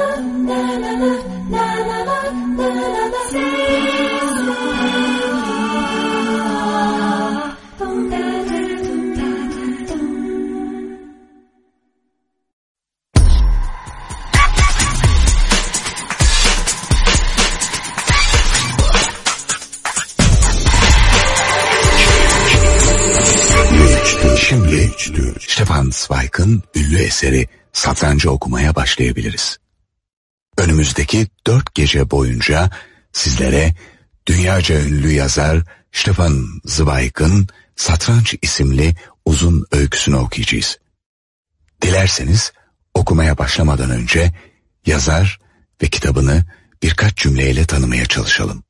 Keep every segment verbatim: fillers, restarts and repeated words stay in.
Şimdi Stefan Zweig'ın ünlü eseri Satrancı okumaya başlayabiliriz. Önümüzdeki dört gece boyunca sizlere dünyaca ünlü yazar Stefan Zweig'ın Satranç isimli uzun öyküsünü okuyacağız. Dilerseniz okumaya başlamadan önce yazar ve kitabını birkaç cümleyle tanımaya çalışalım.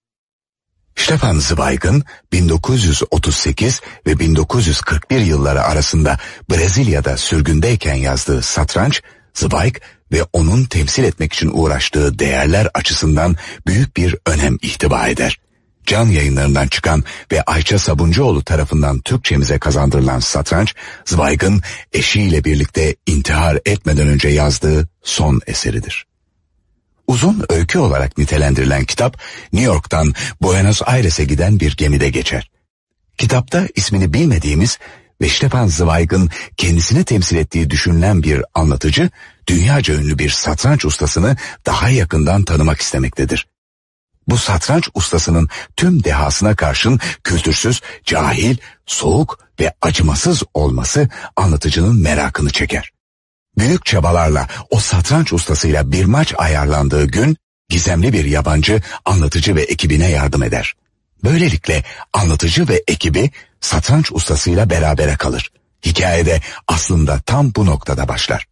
Stefan Zweig'ın bin dokuz yüz otuz sekiz ve bin dokuz yüz kırk bir yılları arasında Brezilya'da sürgündeyken yazdığı Satranç, Zweig ve onun temsil etmek için uğraştığı değerler açısından büyük bir önem ihtiva eder. Can Yayınlarından çıkan ve Ayça Sabuncuoğlu tarafından Türkçemize kazandırılan Satranç, Zweig'ın eşiyle birlikte intihar etmeden önce yazdığı son eseridir. Uzun öykü olarak nitelendirilen kitap, New York'tan Buenos Aires'e giden bir gemide geçer. Kitapta ismini bilmediğimiz ve Stefan Zweig'ın kendisini temsil ettiği düşünülen bir anlatıcı, dünyaca ünlü bir satranç ustasını daha yakından tanımak istemektedir. Bu satranç ustasının tüm dehasına karşın kültürsüz, cahil, soğuk ve acımasız olması anlatıcının merakını çeker. Büyük çabalarla o satranç ustasıyla bir maç ayarlandığı gün, gizemli bir yabancı anlatıcı ve ekibine yardım eder. Böylelikle anlatıcı ve ekibi satranç ustasıyla berabere kalır. Hikayede aslında tam bu noktada başlar.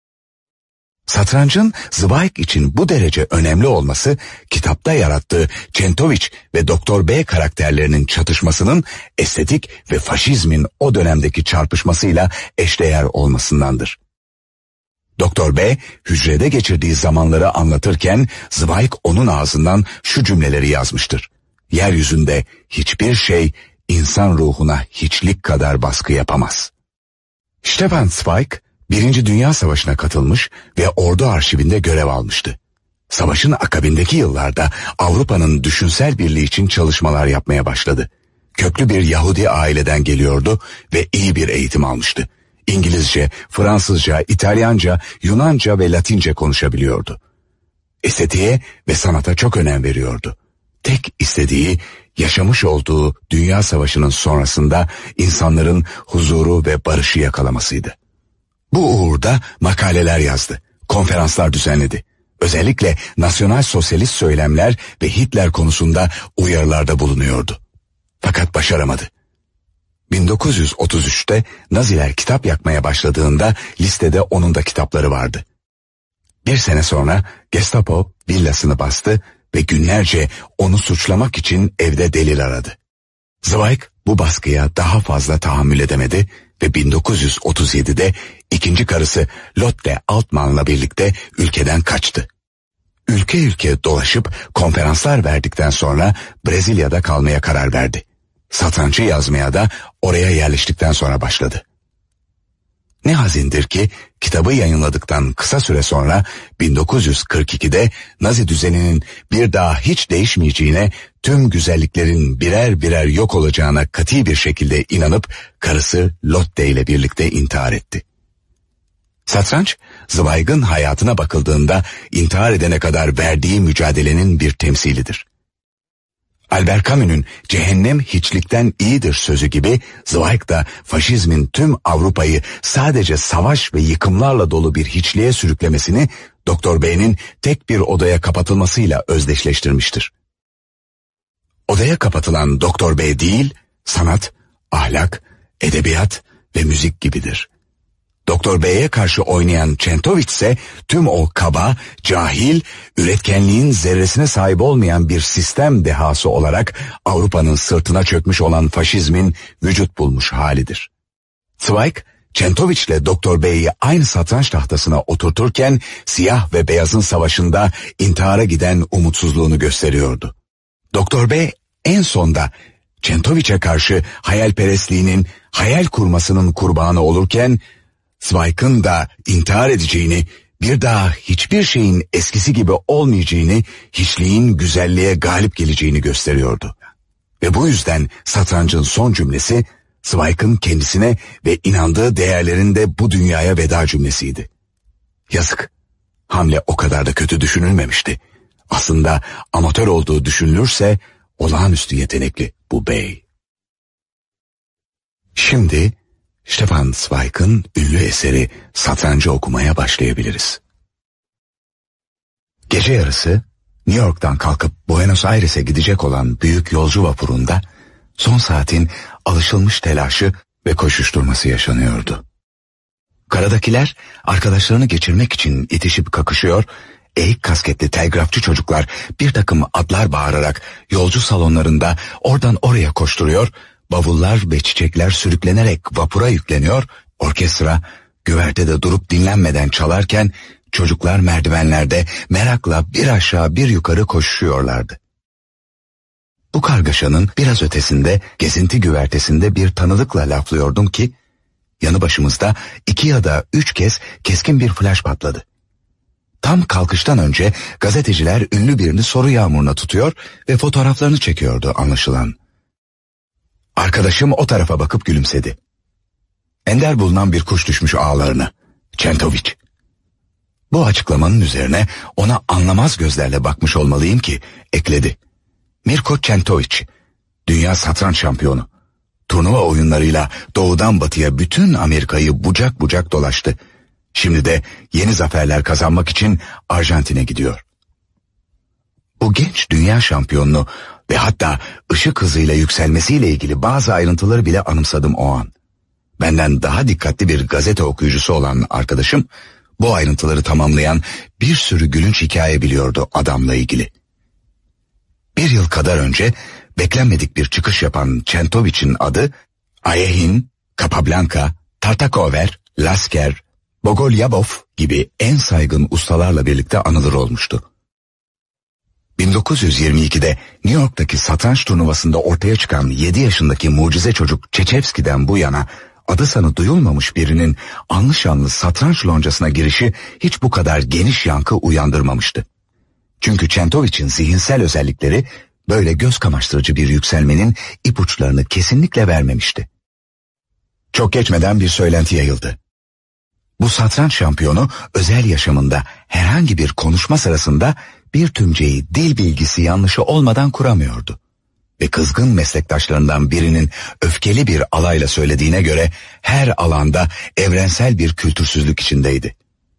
Satrancın Zweig için bu derece önemli olması, kitapta yarattığı Çentoviç ve Doktor B karakterlerinin çatışmasının estetik ve faşizmin o dönemdeki çarpışmasıyla eşdeğer olmasındandır. Doktor B, hücrede geçirdiği zamanları anlatırken Zweig onun ağzından şu cümleleri yazmıştır. Yeryüzünde hiçbir şey insan ruhuna hiçlik kadar baskı yapamaz. Stefan Zweig, Birinci Dünya Savaşı'na katılmış ve ordu arşivinde görev almıştı. Savaşın akabindeki yıllarda Avrupa'nın düşünsel birliği için çalışmalar yapmaya başladı. Köklü bir Yahudi aileden geliyordu ve iyi bir eğitim almıştı. İngilizce, Fransızca, İtalyanca, Yunanca ve Latince konuşabiliyordu. Estetiğe ve sanata çok önem veriyordu. Tek istediği, yaşamış olduğu Dünya Savaşı'nın sonrasında insanların huzuru ve barışı yakalamasıydı. Bu uğurda makaleler yazdı, konferanslar düzenledi. Özellikle nasyonal sosyalist söylemler ve Hitler konusunda uyarılarda bulunuyordu. Fakat başaramadı. bin dokuz yüz otuz üçte Naziler kitap yakmaya başladığında listede onun da kitapları vardı. Bir sene sonra Gestapo villasını bastı ve günlerce onu suçlamak için evde delil aradı. Zweig bu baskıya daha fazla tahammül edemedi ve bin dokuz yüz otuz yedide ikinci karısı Lotte Altmann'la birlikte ülkeden kaçtı. Ülke ülke dolaşıp konferanslar verdikten sonra Brezilya'da kalmaya karar verdi. Satrancı yazmaya da oraya yerleştikten sonra başladı. Ne hazindir ki kitabı yayınladıktan kısa süre sonra bin dokuz yüz kırk ikide Nazi düzeninin bir daha hiç değişmeyeceğine, tüm güzelliklerin birer birer yok olacağına katı bir şekilde inanıp karısı Lotte ile birlikte intihar etti. Satranç, Zweig'ın hayatına bakıldığında intihar edene kadar verdiği mücadelenin bir temsilidir. Albert Camus'un cehennem hiçlikten iyidir sözü gibi Zweig da faşizmin tüm Avrupa'yı sadece savaş ve yıkımlarla dolu bir hiçliğe sürüklemesini Doktor B'nin tek bir odaya kapatılmasıyla özdeşleştirmiştir. Odaya kapatılan Doktor B değil, sanat, ahlak, edebiyat ve müzik gibidir. Doktor B'ye karşı oynayan Çentoviç ise tüm o kaba, cahil, üretkenliğin zerresine sahip olmayan bir sistem dehası olarak Avrupa'nın sırtına çökmüş olan faşizmin vücut bulmuş halidir. Zweig, Çentoviç ile Doktor B'yi aynı satranç tahtasına oturturken siyah ve beyazın savaşında intihara giden umutsuzluğunu gösteriyordu. Doktor B en sonda Çentoviç'e karşı hayalperestliğinin, hayal kurmasının kurbanı olurken Zweig'ın da intihar edeceğini, bir daha hiçbir şeyin eskisi gibi olmayacağını, hiçliğin güzelliğe galip geleceğini gösteriyordu. Ve bu yüzden satrancın son cümlesi, Zweig'ın kendisine ve inandığı değerlerin de bu dünyaya veda cümlesiydi. Yazık, hamle o kadar da kötü düşünülmemişti. Aslında amatör olduğu düşünülürse, olağanüstü yetenekli bu bey. Şimdi, Stefan Zweig'ın ünlü eseri Satrancı okumaya başlayabiliriz. Gece yarısı, New York'tan kalkıp Buenos Aires'e gidecek olan büyük yolcu vapurunda, son saatin alışılmış telaşı ve koşuşturması yaşanıyordu. Karadakiler, arkadaşlarını geçirmek için itişip kakışıyor, eğik kasketli telgrafçı çocuklar bir takım adlar bağırarak yolcu salonlarında oradan oraya koşturuyor, bavullar ve çiçekler sürüklenerek vapura yükleniyor, orkestra güvertede durup dinlenmeden çalarken çocuklar merdivenlerde merakla bir aşağı bir yukarı koşuşuyorlardı. Bu kargaşanın biraz ötesinde gezinti güvertesinde bir tanıdıkla laflıyordum ki yanı başımızda iki ya da üç kez keskin bir flash patladı. Tam kalkıştan önce gazeteciler ünlü birini soru yağmuruna tutuyor ve fotoğraflarını çekiyordu anlaşılan. Arkadaşım o tarafa bakıp gülümsedi. Ender bulunan bir kuş düşmüş ağlarına. Çentoviç. Bu açıklamanın üzerine ona anlamaz gözlerle bakmış olmalıyım ki ekledi. Mirko Çentoviç, dünya satranç şampiyonu. Turnuva oyunlarıyla doğudan batıya bütün Amerika'yı bucak bucak dolaştı. Şimdi de yeni zaferler kazanmak için Arjantin'e gidiyor. Bu genç dünya şampiyonunu ve hatta ışık hızıyla yükselmesiyle ilgili bazı ayrıntıları bile anımsadım o an. Benden daha dikkatli bir gazete okuyucusu olan arkadaşım, bu ayrıntıları tamamlayan bir sürü gülünç hikaye biliyordu adamla ilgili. Bir yıl kadar önce beklenmedik bir çıkış yapan Çentoviç'in adı, Ayehin, Capablanca, Tartakover, Lasker, Bogolyabov gibi en saygın ustalarla birlikte anılır olmuştu. bin dokuz yüz yirmi ikide New York'taki satranç turnuvasında ortaya çıkan yedi yaşındaki mucize çocuk Çeçevski'den bu yana adı sanı duyulmamış birinin anlı şanlı satranç loncasına girişi hiç bu kadar geniş yankı uyandırmamıştı. Çünkü Çentoviç'in zihinsel özellikleri böyle göz kamaştırıcı bir yükselmenin ipuçlarını kesinlikle vermemişti. Çok geçmeden bir söylenti yayıldı. Bu satranç şampiyonu özel yaşamında herhangi bir konuşma sırasında bir tümceyi dil bilgisi yanlışı olmadan kuramıyordu. Ve kızgın meslektaşlarından birinin öfkeli bir alayla söylediğine göre her alanda evrensel bir kültürsüzlük içindeydi.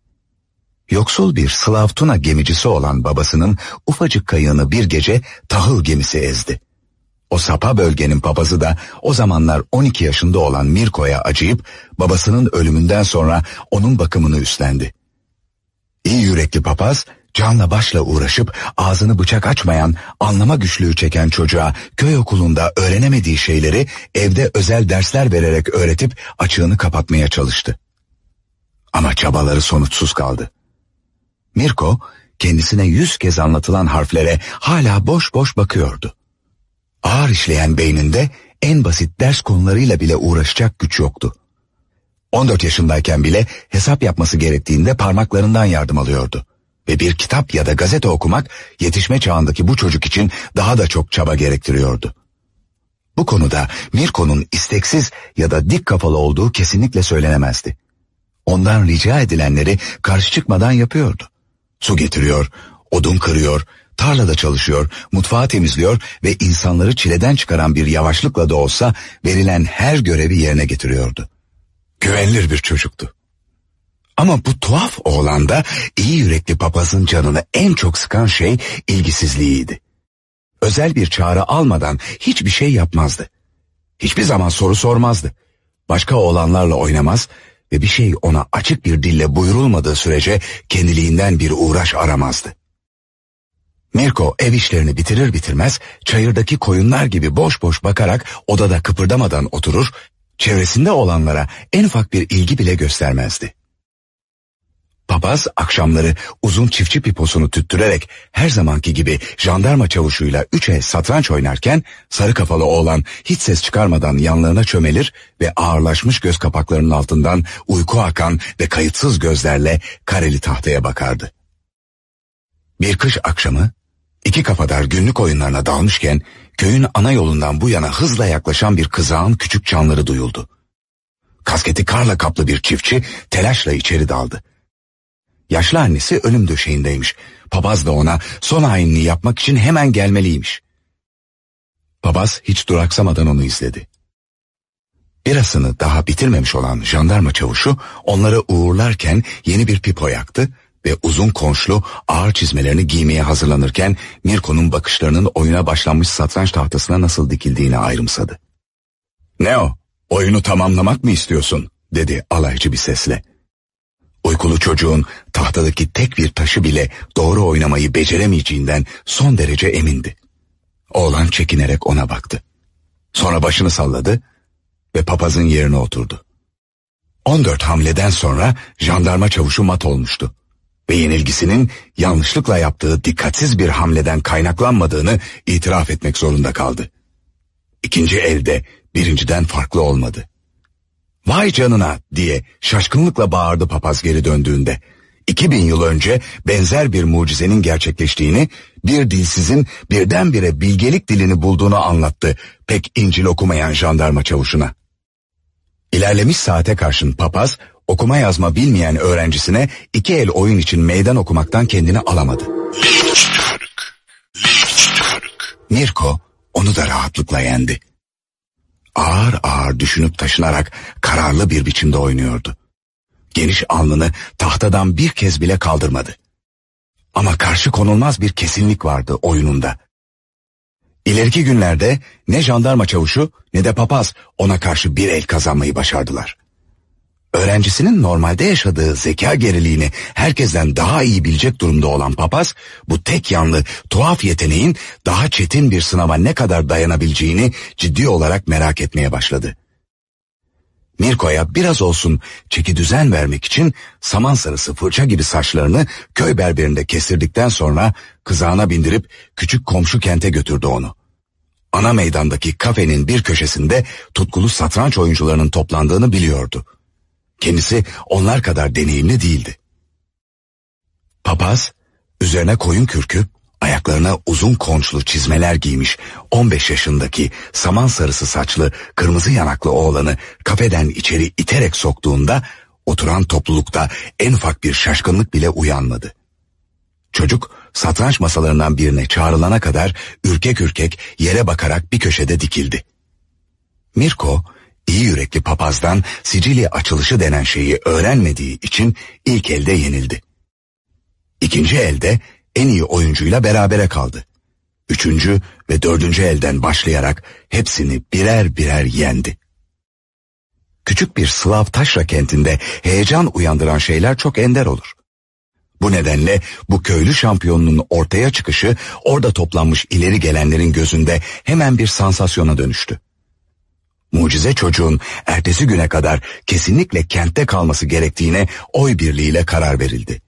Yoksul bir Slav Tuna gemicisi olan babasının ufacık kayığını bir gece tahıl gemisi ezdi. O sapa bölgenin papazı da o zamanlar on iki yaşında olan Mirko'ya acıyıp babasının ölümünden sonra onun bakımını üstlendi. İyi yürekli papaz canla başla uğraşıp ağzını bıçak açmayan, anlama güçlüğü çeken çocuğa köy okulunda öğrenemediği şeyleri evde özel dersler vererek öğretip açığını kapatmaya çalıştı. Ama çabaları sonuçsuz kaldı. Mirko kendisine yüz kez anlatılan harflere hala boş boş bakıyordu. Ağır işleyen beyninde en basit ders konularıyla bile uğraşacak güç yoktu. on dört yaşındayken bile hesap yapması gerektiğinde parmaklarından yardım alıyordu. Ve bir kitap ya da gazete okumak yetişme çağındaki bu çocuk için daha da çok çaba gerektiriyordu. Bu konuda Mirko'nun isteksiz ya da dik kafalı olduğu kesinlikle söylenemezdi. Ondan rica edilenleri karşı çıkmadan yapıyordu. Su getiriyor, odun kırıyor, tarlada çalışıyor, mutfağı temizliyor ve insanları çileden çıkaran bir yavaşlıkla da olsa verilen her görevi yerine getiriyordu. Güvenilir bir çocuktu. Ama bu tuhaf oğlanda iyi yürekli papazın canını en çok sıkan şey ilgisizliğiydi. Özel bir çağrı almadan hiçbir şey yapmazdı. Hiçbir zaman soru sormazdı. Başka oğlanlarla oynamaz ve bir şey ona açık bir dille buyurulmadığı sürece kendiliğinden bir uğraş aramazdı. Mirko ev işlerini bitirir bitirmez çayırdaki koyunlar gibi boş boş bakarak odada kıpırdamadan oturur, çevresinde olanlara en ufak bir ilgi bile göstermezdi. Papaz akşamları uzun çiftçi piposunu tüttürerek her zamanki gibi jandarma çavuşuyla üç el satranç oynarken sarı kafalı oğlan hiç ses çıkarmadan yanlarına çömelir ve ağırlaşmış göz kapaklarının altından uyku akan ve kayıtsız gözlerle kareli tahtaya bakardı. Bir kış akşamı iki kafadar günlük oyunlarına dalmışken köyün ana yolundan bu yana hızla yaklaşan bir kızağın küçük çanları duyuldu. Kasketi karla kaplı bir çiftçi telaşla içeri daldı. Yaşlı annesi ölüm döşeğindeymiş. Papaz da ona son ayinini yapmak için hemen gelmeliymiş. Papaz hiç duraksamadan onu izledi. Birasını daha bitirmemiş olan jandarma çavuşu onları uğurlarken yeni bir pipo yaktı ve uzun konçlu ağır çizmelerini giymeye hazırlanırken Mirko'nun bakışlarının oyuna başlanmış satranç tahtasına nasıl dikildiğini ayrımsadı. "Ne o? Oyunu tamamlamak mı istiyorsun?" dedi alaycı bir sesle. Uykulu çocuğun tahtadaki tek bir taşı bile doğru oynamayı beceremeyeceğinden son derece emindi. Oğlan çekinerek ona baktı. Sonra başını salladı ve papazın yerine oturdu. on dört hamleden sonra jandarma çavuşu mat olmuştu ve yenilgisinin yanlışlıkla yaptığı dikkatsiz bir hamleden kaynaklanmadığını itiraf etmek zorunda kaldı. İkinci elde birinciden farklı olmadı. "Vay canına!" diye şaşkınlıkla bağırdı papaz geri döndüğünde. İki bin yıl önce benzer bir mucizenin gerçekleştiğini, bir dilsizin birdenbire bilgelik dilini bulduğunu anlattı pek İncil okumayan jandarma çavuşuna. İlerlemiş saate karşın papaz, okuma yazma bilmeyen öğrencisine iki el oyun için meydan okumaktan kendini alamadı. Mirko onu da rahatlıkla yendi. Ağır ağır düşünüp taşınarak kararlı bir biçimde oynuyordu. Geniş alnını tahtadan bir kez bile kaldırmadı. Ama karşı konulmaz bir kesinlik vardı oyununda. İleriki günlerde ne jandarma çavuşu ne de papaz ona karşı bir el kazanmayı başardılar. Öğrencisinin normalde yaşadığı zeka geriliğini herkesten daha iyi bilecek durumda olan papaz, bu tek yanlı tuhaf yeteneğin daha çetin bir sınava ne kadar dayanabileceğini ciddi olarak merak etmeye başladı. Mirko'ya biraz olsun çeki düzen vermek için saman sarısı fırça gibi saçlarını köy berberinde kestirdikten sonra kızağına bindirip küçük komşu kente götürdü onu. Ana meydandaki kafenin bir köşesinde tutkulu satranç oyuncularının toplandığını biliyordu. Kendisi onlar kadar deneyimli değildi. Papaz, üzerine koyun kürkü, ayaklarına uzun konçlu çizmeler giymiş on beş yaşındaki saman sarısı saçlı kırmızı yanaklı oğlanı kafeden içeri iterek soktuğunda oturan toplulukta en ufak bir şaşkınlık bile uyanmadı. Çocuk satranç masalarından birine çağrılana kadar ürkek ürkek yere bakarak bir köşede dikildi. Mirko, İyi yürekli papazdan Sicilya açılışı denen şeyi öğrenmediği için ilk elde yenildi. İkinci elde en iyi oyuncuyla berabere kaldı. Üçüncü ve dördüncü elden başlayarak hepsini birer birer yendi. Küçük bir Slav taşra kentinde heyecan uyandıran şeyler çok ender olur. Bu nedenle bu köylü şampiyonunun ortaya çıkışı orada toplanmış ileri gelenlerin gözünde hemen bir sansasyona dönüştü. Mucize çocuğun ertesi güne kadar kesinlikle kentte kalması gerektiğine oy birliğiyle karar verildi.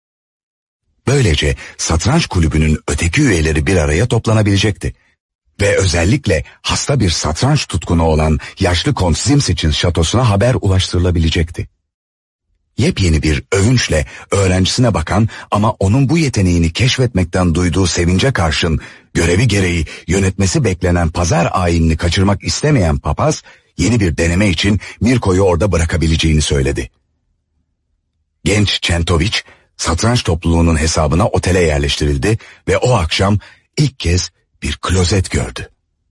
Böylece satranç kulübünün öteki üyeleri bir araya toplanabilecekti. Ve özellikle hasta bir satranç tutkunu olan yaşlı Kont Zimsich'in şatosuna haber ulaştırılabilecekti. Yepyeni bir övünçle öğrencisine bakan ama onun bu yeteneğini keşfetmekten duyduğu sevince karşın görevi gereği yönetmesi beklenen pazar ayinini kaçırmak istemeyen papaz yeni bir deneme için Mirko'yu orada bırakabileceğini söyledi. Genç Çentoviç satranç topluluğunun hesabına otele yerleştirildi ve o akşam ilk kez bir klozet gördü.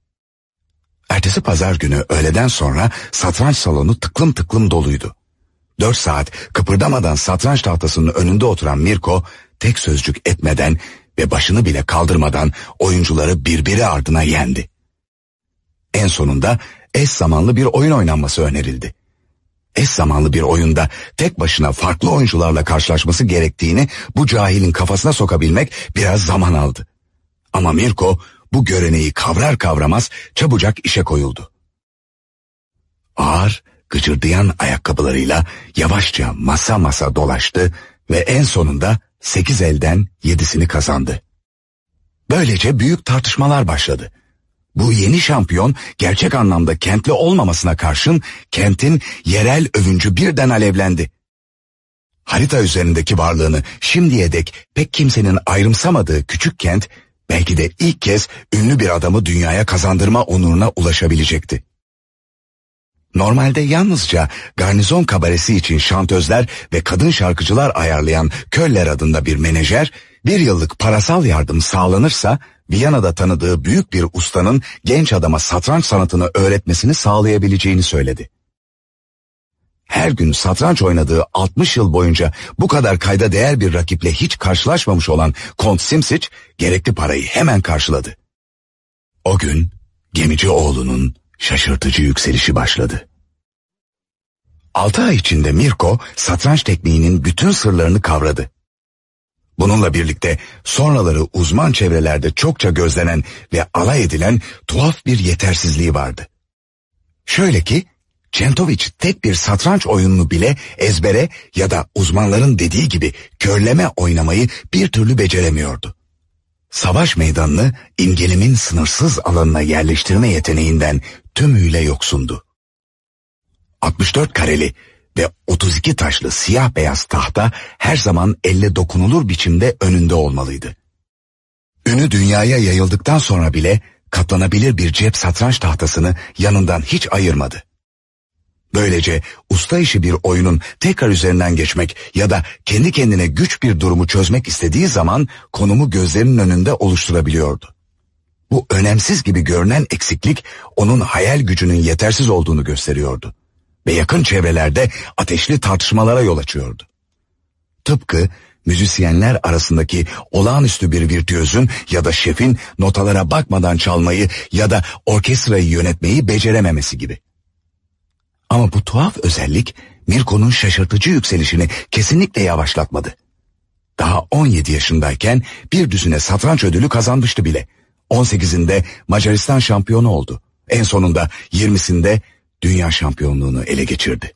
Ertesi pazar günü öğleden sonra satranç salonu tıklım tıklım doluydu. Dört saat kıpırdamadan satranç tahtasının önünde oturan Mirko tek sözcük etmeden ve başını bile kaldırmadan oyuncuları birbiri ardına yendi. En sonunda eş zamanlı bir oyun oynanması önerildi. Eş zamanlı bir oyunda tek başına farklı oyuncularla karşılaşması gerektiğini bu cahilin kafasına sokabilmek biraz zaman aldı. Ama Mirko bu göreneği kavrar kavramaz çabucak işe koyuldu. Ağır, gıcırdayan ayakkabılarıyla yavaşça masa masa dolaştı Ve en sonunda sekiz elden yedisini kazandı. Böylece büyük tartışmalar başladı. Bu yeni şampiyon gerçek anlamda Kentli olmamasına karşın Kent'in yerel övüncü birden alevlendi. Harita üzerindeki varlığını şimdiye dek pek kimsenin ayrımsamadığı küçük Kent, belki de ilk kez ünlü bir adamı dünyaya kazandırma onuruna ulaşabilecekti. Normalde yalnızca garnizon kabaresi için şantözler ve kadın şarkıcılar ayarlayan Köller adında bir menajer, bir yıllık parasal yardım sağlanırsa, Viyana'da tanıdığı büyük bir ustanın genç adama satranç sanatını öğretmesini sağlayabileceğini söyledi. Her gün satranç oynadığı altmış yıl boyunca bu kadar kayda değer bir rakiple hiç karşılaşmamış olan Kont Simsic, gerekli parayı hemen karşıladı. O gün gemici oğlunun şaşırtıcı yükselişi başladı. Altı ay içinde Mirko satranç tekniğinin bütün sırlarını kavradı. Bununla birlikte sonraları uzman çevrelerde çokça gözlenen ve alay edilen tuhaf bir yetersizliği vardı. Şöyle ki, Čentović tek bir satranç oyununu bile ezbere ya da uzmanların dediği gibi körleme oynamayı bir türlü beceremiyordu. Savaş meydanını imgelimin sınırsız alanına yerleştirme yeteneğinden tümüyle yoksundu. altmış dört kareli ve otuz iki taşlı siyah beyaz tahta her zaman elle dokunulur biçimde önünde olmalıydı. Ünü dünyaya yayıldıktan sonra bile katlanabilir bir cep satranç tahtasını yanından hiç ayırmadı. Böylece usta işi bir oyunun tekrar üzerinden geçmek ya da kendi kendine güç bir durumu çözmek istediği zaman konumu gözlerinin önünde oluşturabiliyordu. Bu önemsiz gibi görünen eksiklik onun hayal gücünün yetersiz olduğunu gösteriyordu ve yakın çevrelerde ateşli tartışmalara yol açıyordu. Tıpkı müzisyenler arasındaki olağanüstü bir virtüözün ya da şefin notalara bakmadan çalmayı ya da orkestrayı yönetmeyi becerememesi gibi. Ama bu tuhaf özellik Mirko'nun şaşırtıcı yükselişini kesinlikle yavaşlatmadı. Daha on yedi yaşındayken bir düzine satranç ödülü kazanmıştı bile. on sekizinde Macaristan şampiyonu oldu. En sonunda yirmisinde dünya şampiyonluğunu ele geçirdi.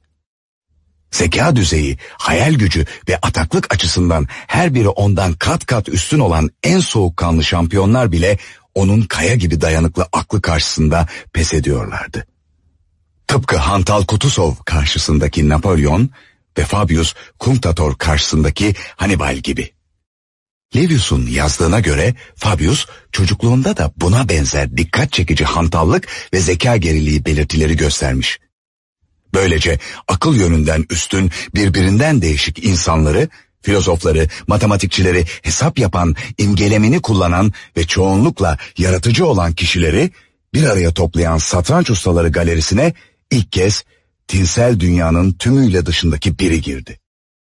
Zeka düzeyi, hayal gücü ve ataklık açısından her biri ondan kat kat üstün olan en soğukkanlı şampiyonlar bile onun kaya gibi dayanıklı aklı karşısında pes ediyorlardı. Tıpkı Hantal Kutuzov karşısındaki Napolyon ve Fabius Cunctator karşısındaki Hannibal gibi. Livius'un yazdığına göre Fabius çocukluğunda da buna benzer dikkat çekici hantallık ve zeka geriliği belirtileri göstermiş. Böylece akıl yönünden üstün, birbirinden değişik insanları, filozofları, matematikçileri, hesap yapan, imgelemini kullanan ve çoğunlukla yaratıcı olan kişileri bir araya toplayan satranç ustaları galerisine ilk kez tinsel dünyanın tümüyle dışındaki biri girdi.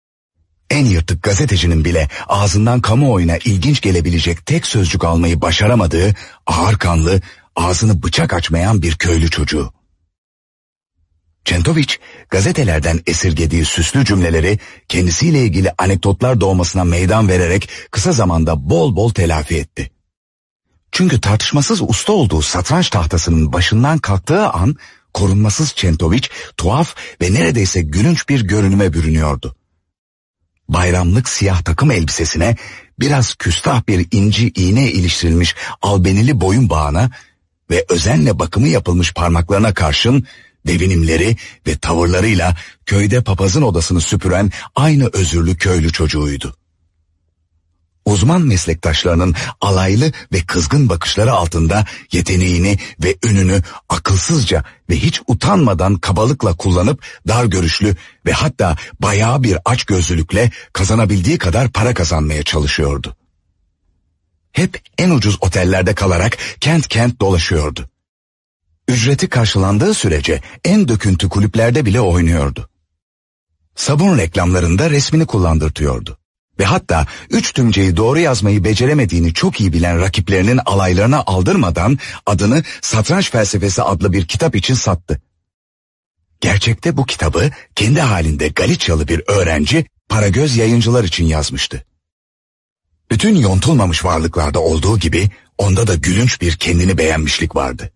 En yırtık gazetecinin bile ağzından kamuoyuna ilginç gelebilecek tek sözcük almayı başaramadığı ağır kanlı, ağzını bıçak açmayan bir köylü çocuğu. Čentović gazetelerden esirgediği süslü cümleleri kendisiyle ilgili anekdotlar doğmasına meydan vererek kısa zamanda bol bol telafi etti. Çünkü tartışmasız usta olduğu satranç tahtasının başından kalktığı an korunmasız Čentović tuhaf ve neredeyse gülünç bir görünüme bürünüyordu. Bayramlık siyah takım elbisesine biraz küstah bir inci iğne iliştirilmiş albenili boyun bağına ve özenle bakımı yapılmış parmaklarına karşın devinimleri ve tavırlarıyla köyde papazın odasını süpüren aynı özürlü köylü çocuğuydu. Uzman meslektaşlarının alaylı ve kızgın bakışları altında yeteneğini ve ününü akılsızca ve hiç utanmadan kabalıkla kullanıp dar görüşlü ve hatta bayağı bir açgözlülükle kazanabildiği kadar para kazanmaya çalışıyordu. Hep en ucuz otellerde kalarak kent kent dolaşıyordu. Ücreti karşılandığı sürece en döküntü kulüplerde bile oynuyordu. Sabun reklamlarında resmini kullandırtıyordu. Ve hatta üç tümceyi doğru yazmayı beceremediğini çok iyi bilen rakiplerinin alaylarına aldırmadan adını Satranç Felsefesi adlı bir kitap için sattı. Gerçekte bu kitabı kendi halinde Galiçyalı bir öğrenci Paragöz Yayıncılar için yazmıştı. Bütün yontulmamış varlıklarda olduğu gibi onda da gülünç bir kendini beğenmişlik vardı.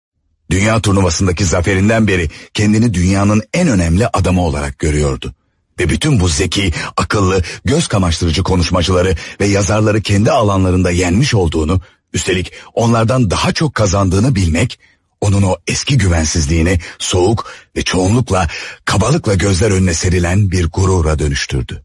Dünya turnuvasındaki zaferinden beri kendini dünyanın en önemli adamı olarak görüyordu. Ve bütün bu zeki, akıllı, göz kamaştırıcı konuşmacıları ve yazarları kendi alanlarında yenmiş olduğunu, üstelik onlardan daha çok kazandığını bilmek, onun o eski güvensizliğini soğuk ve çoğunlukla kabalıkla gözler önüne serilen bir gurura dönüştürdü.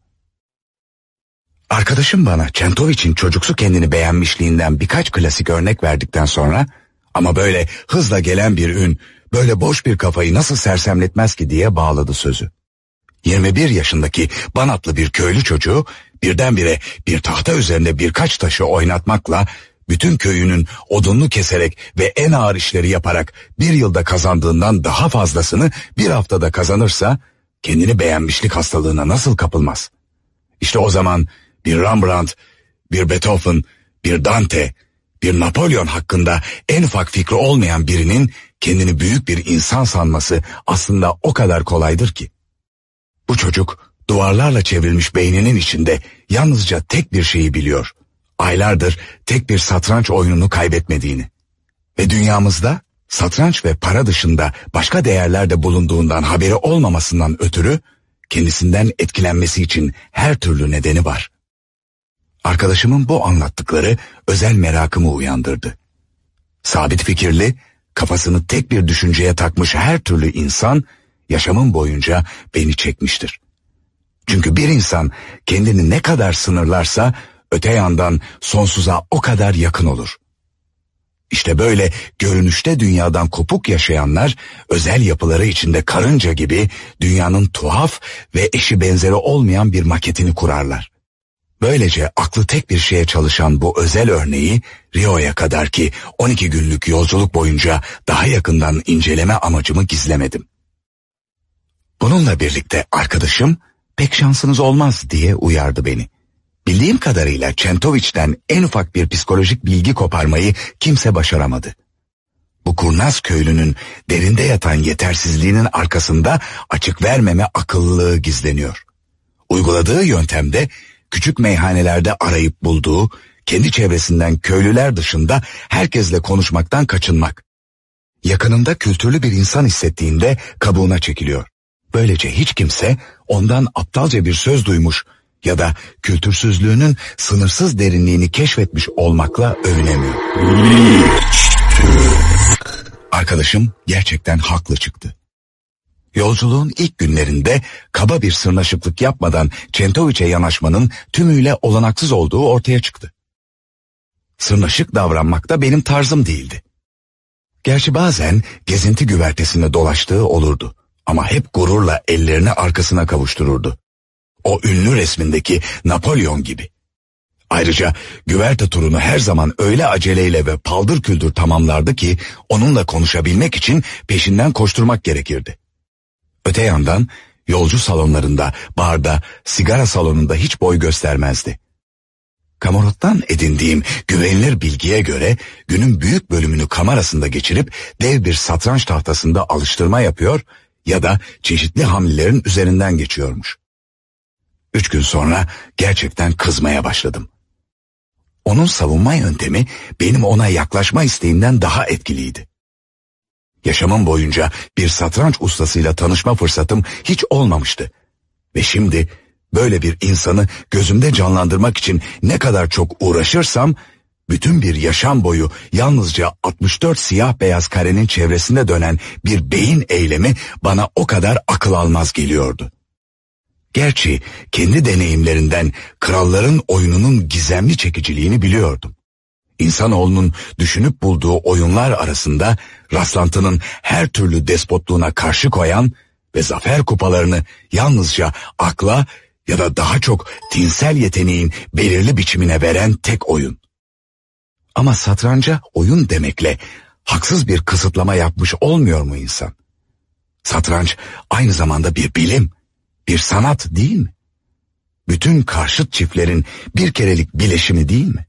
Arkadaşım bana Çentoviç'in çocuksu kendini beğenmişliğinden birkaç klasik örnek verdikten sonra, ama böyle hızla gelen bir ün, böyle boş bir kafayı nasıl sersemletmez ki diye bağladı sözü. yirmi bir yaşındaki Banatlı bir köylü çocuğu birdenbire bir tahta üzerinde birkaç taşı oynatmakla bütün köyünün odununu keserek ve en ağır işleri yaparak bir yılda kazandığından daha fazlasını bir haftada kazanırsa kendini beğenmişlik hastalığına nasıl kapılmaz? İşte o zaman bir Rembrandt, bir Beethoven, bir Dante, bir Napolyon hakkında en ufak fikri olmayan birinin kendini büyük bir insan sanması aslında o kadar kolaydır ki. Bu çocuk duvarlarla çevrilmiş beyninin içinde yalnızca tek bir şeyi biliyor. Aylardır tek bir satranç oyununu kaybetmediğini. Ve dünyamızda satranç ve para dışında başka değerler de bulunduğundan haberi olmamasından ötürü kendisinden etkilenmesi için her türlü nedeni var. Arkadaşımın bu anlattıkları özel merakımı uyandırdı. Sabit fikirli, kafasını tek bir düşünceye takmış her türlü insan yaşamım boyunca beni çekmiştir. Çünkü bir insan kendini ne kadar sınırlarsa öte yandan sonsuza o kadar yakın olur. İşte böyle görünüşte dünyadan kopuk yaşayanlar özel yapıları içinde karınca gibi dünyanın tuhaf ve eşi benzeri olmayan bir maketini kurarlar. Böylece aklı tek bir şeye çalışan bu özel örneği Rio'ya kadar ki on iki günlük yolculuk boyunca daha yakından inceleme amacımı gizlemedim. Bununla birlikte arkadaşım pek şansınız olmaz diye uyardı beni. Bildiğim kadarıyla Çentoviç'ten en ufak bir psikolojik bilgi koparmayı kimse başaramadı. Bu kurnaz köylünün derinde yatan yetersizliğinin arkasında açık vermeme akıllılığı gizleniyor. Uyguladığı yöntemde küçük meyhanelerde arayıp bulduğu, kendi çevresinden köylüler dışında herkesle konuşmaktan kaçınmak. Yakınında kültürlü bir insan hissettiğinde kabuğuna çekiliyor. Böylece hiç kimse ondan aptalca bir söz duymuş ya da kültürsüzlüğünün sınırsız derinliğini keşfetmiş olmakla övünemiyor. Arkadaşım gerçekten haklı çıktı. Yolculuğun ilk günlerinde kaba bir sırnaşıklık yapmadan Çentoviç'e yanaşmanın tümüyle olanaksız olduğu ortaya çıktı. Sırnaşık davranmak da benim tarzım değildi. Gerçi bazen gezinti güvertesinde dolaştığı olurdu ama hep gururla ellerini arkasına kavuştururdu. O ünlü resmindeki Napolyon gibi. Ayrıca güverte turunu her zaman öyle aceleyle ve paldır küldür tamamlardı ki onunla konuşabilmek için peşinden koşturmak gerekirdi. Öte yandan yolcu salonlarında, barda, sigara salonunda hiç boy göstermezdi. Kamarottan edindiğim güvenilir bilgiye göre günün büyük bölümünü kamerasında geçirip dev bir satranç tahtasında alıştırma yapıyor ya da çeşitli hamlelerin üzerinden geçiyormuş. Üç gün sonra gerçekten kızmaya başladım. Onun savunma yöntemi benim ona yaklaşma isteğimden daha etkiliydi. Yaşamım boyunca bir satranç ustasıyla tanışma fırsatım hiç olmamıştı. Ve şimdi böyle bir insanı gözümde canlandırmak için ne kadar çok uğraşırsam, bütün bir yaşam boyu yalnızca altmış dört siyah beyaz karenin çevresinde dönen bir beyin eylemi bana o kadar akıl almaz geliyordu. Gerçi kendi deneyimlerinden kralların oyununun gizemli çekiciliğini biliyordum. İnsanoğlunun düşünüp bulduğu oyunlar arasında rastlantının her türlü despotluğuna karşı koyan ve zafer kupalarını yalnızca akla ya da daha çok tinsel yeteneğin belirli biçimine veren tek oyun. Ama satranca oyun demekle haksız bir kısıtlama yapmış olmuyor mu insan? Satranç aynı zamanda bir bilim, bir sanat değil mi? Bütün karşıt çiftlerin bir kerelik bileşimi değil mi?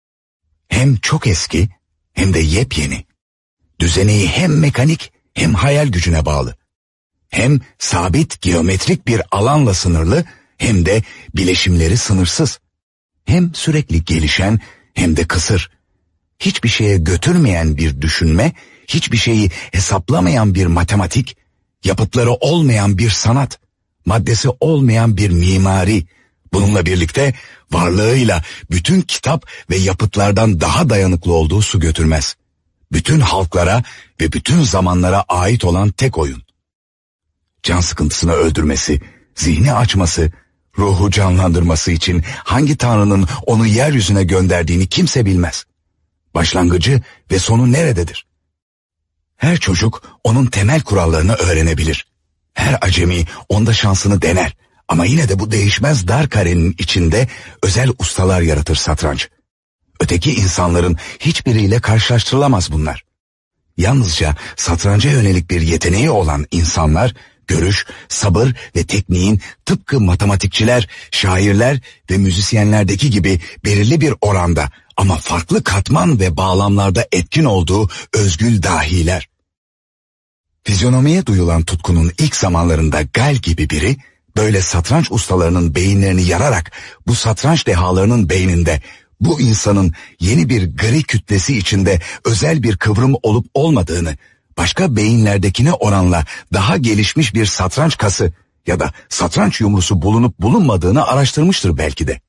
Hem çok eski hem de yepyeni. Düzeneği hem mekanik hem hayal gücüne bağlı. Hem sabit geometrik bir alanla sınırlı hem de bileşimleri sınırsız. Hem sürekli gelişen hem de kısır. Hiçbir şeye götürmeyen bir düşünme, hiçbir şeyi hesaplamayan bir matematik, yapıtları olmayan bir sanat. maddesi olmayan bir mimari, bununla birlikte varlığıyla bütün kitap ve yapıtlardan daha dayanıklı olduğu su götürmez. Bütün halklara ve bütün zamanlara ait olan tek oyun. Can sıkıntısını öldürmesi, zihni açması, ruhu canlandırması için hangi tanrının onu yeryüzüne gönderdiğini kimse bilmez. Başlangıcı ve sonu nerededir? Her çocuk onun temel kurallarını öğrenebilir. Her acemi onda şansını dener. Ama yine de bu değişmez dar karenin içinde özel ustalar yaratır satranç. Öteki insanların hiçbiriyle karşılaştırılamaz bunlar. Yalnızca satranca yönelik bir yeteneği olan insanlar, görüş, sabır ve tekniğin tıpkı matematikçiler, şairler ve müzisyenlerdeki gibi belirli bir oranda ama farklı katman ve bağlamlarda etkin olduğu özgül dahiler. Fizyonomiye duyulan tutkunun ilk zamanlarında Gal gibi biri, böyle satranç ustalarının beyinlerini yararak bu satranç dehalarının beyninde bu insanın yeni bir gri kütlesi içinde özel bir kıvrım olup olmadığını, başka beyinlerdekine oranla daha gelişmiş bir satranç kası ya da satranç yumrusu bulunup bulunmadığını araştırmıştır belki de.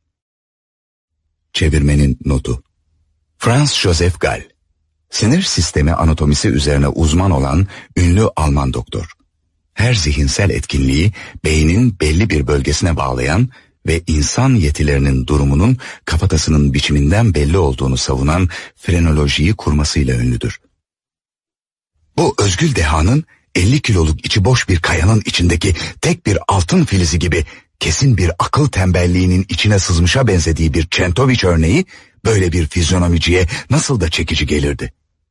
Çevirmenin notu. Franz Joseph Gall, sinir sistemi anatomisi üzerine uzman olan ünlü Alman doktor. Her zihinsel etkinliği beynin belli bir bölgesine bağlayan ve insan yetilerinin durumunun kafatasının biçiminden belli olduğunu savunan frenolojiyi kurmasıyla ünlüdür. Bu özgül dehanın elli kiloluk içi boş bir kayanın içindeki tek bir altın filizi gibi kesin bir akıl tembelliğinin içine sızmışa benzediği bir Çentoviç örneği böyle bir fizyonomiciye nasıl da çekici gelirdi.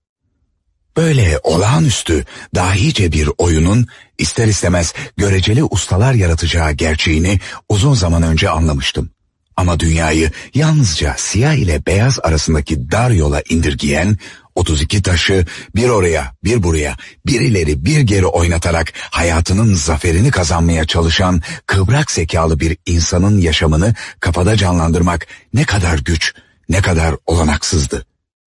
Böyle olağanüstü, dahice bir oyunun ister istemez göreceli ustalar yaratacağı gerçeğini uzun zaman önce anlamıştım. Ama dünyayı yalnızca siyah ile beyaz arasındaki dar yola indirgeyen, otuz iki taşı bir oraya bir buraya bir ileri bir geri oynatarak hayatının zaferini kazanmaya çalışan kıvrak zekalı bir insanın yaşamını kafada canlandırmak ne kadar güç, ne kadar olanaksızdı.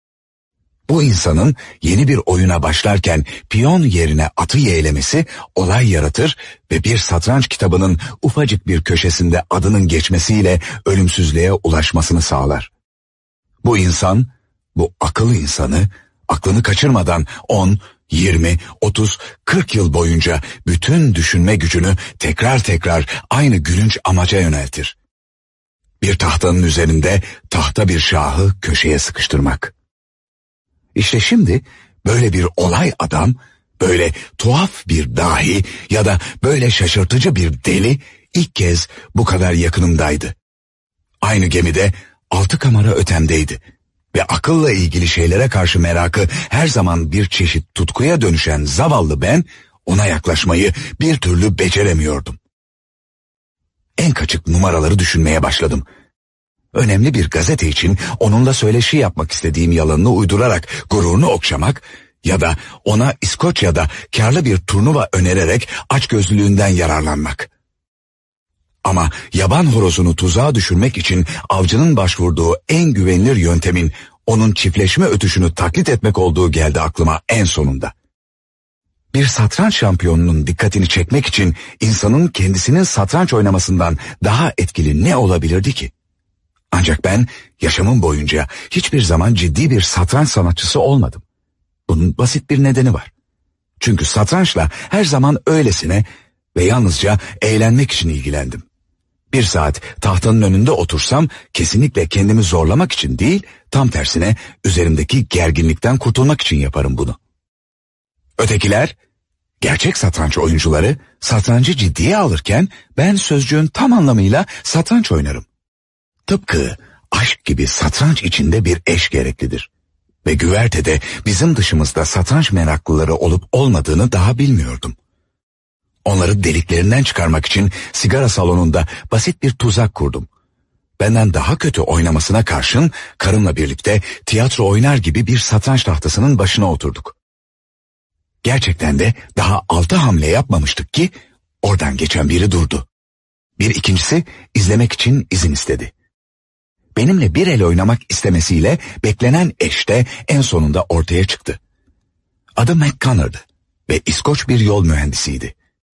Bu insanın yeni bir oyuna başlarken piyon yerine atı yeğlemesi olay yaratır ve bir satranç kitabının ufacık bir köşesinde adının geçmesiyle ölümsüzlüğe ulaşmasını sağlar. Bu insan, bu akıllı insanı aklını kaçırmadan on, yirmi, otuz, kırk yıl boyunca bütün düşünme gücünü tekrar tekrar aynı gülünç amaca yöneltir. Bir tahtanın üzerinde tahta bir şahı köşeye sıkıştırmak. İşte şimdi böyle bir olay adam, böyle tuhaf bir dahi ya da böyle şaşırtıcı bir deli ilk kez bu kadar yakınımdaydı. Aynı gemide altı kamera ötemdeydi ve akılla ilgili şeylere karşı merakı her zaman bir çeşit tutkuya dönüşen zavallı ben ona yaklaşmayı bir türlü beceremiyordum. En kaçık numaraları düşünmeye başladım. Önemli bir gazete için onunla söyleşi yapmak istediğim yalanını uydurarak gururunu okşamak ya da ona İskoçya'da karlı bir turnuva önererek açgözlülüğünden yararlanmak. Ama yaban horozunu tuzağa düşürmek için avcının başvurduğu en güvenilir yöntemin onun çiftleşme ötüşünü taklit etmek olduğu geldi aklıma en sonunda. Bir satranç şampiyonunun dikkatini çekmek için insanın kendisinin satranç oynamasından daha etkili ne olabilirdi ki? Ancak ben yaşamım boyunca hiçbir zaman ciddi bir satranç sanatçısı olmadım. Bunun basit bir nedeni var. Çünkü satrançla her zaman öylesine ve yalnızca eğlenmek için ilgilendim. Bir saat tahtanın önünde otursam kesinlikle kendimi zorlamak için değil, tam tersine üzerimdeki gerginlikten kurtulmak için yaparım bunu. Ötekiler, gerçek satranç oyuncuları satrancı ciddiye alırken ben sözcüğün tam anlamıyla satranç oynarım. Tıpkı aşk gibi satranç içinde bir eş gereklidir. Ve güvertede bizim dışımızda satranç meraklıları olup olmadığını daha bilmiyordum. Onları deliklerinden çıkarmak için sigara salonunda basit bir tuzak kurdum. Benden daha kötü oynamasına karşın karımla birlikte tiyatro oynar gibi bir satranç tahtasının başına oturduk. Gerçekten de daha altı hamle yapmamıştık ki oradan geçen biri durdu. Bir ikincisi izlemek için izin istedi. Benimle bir el oynamak istemesiyle beklenen eş de en sonunda ortaya çıktı. Adı McConnor'dı ve İskoç bir yol mühendisiydi.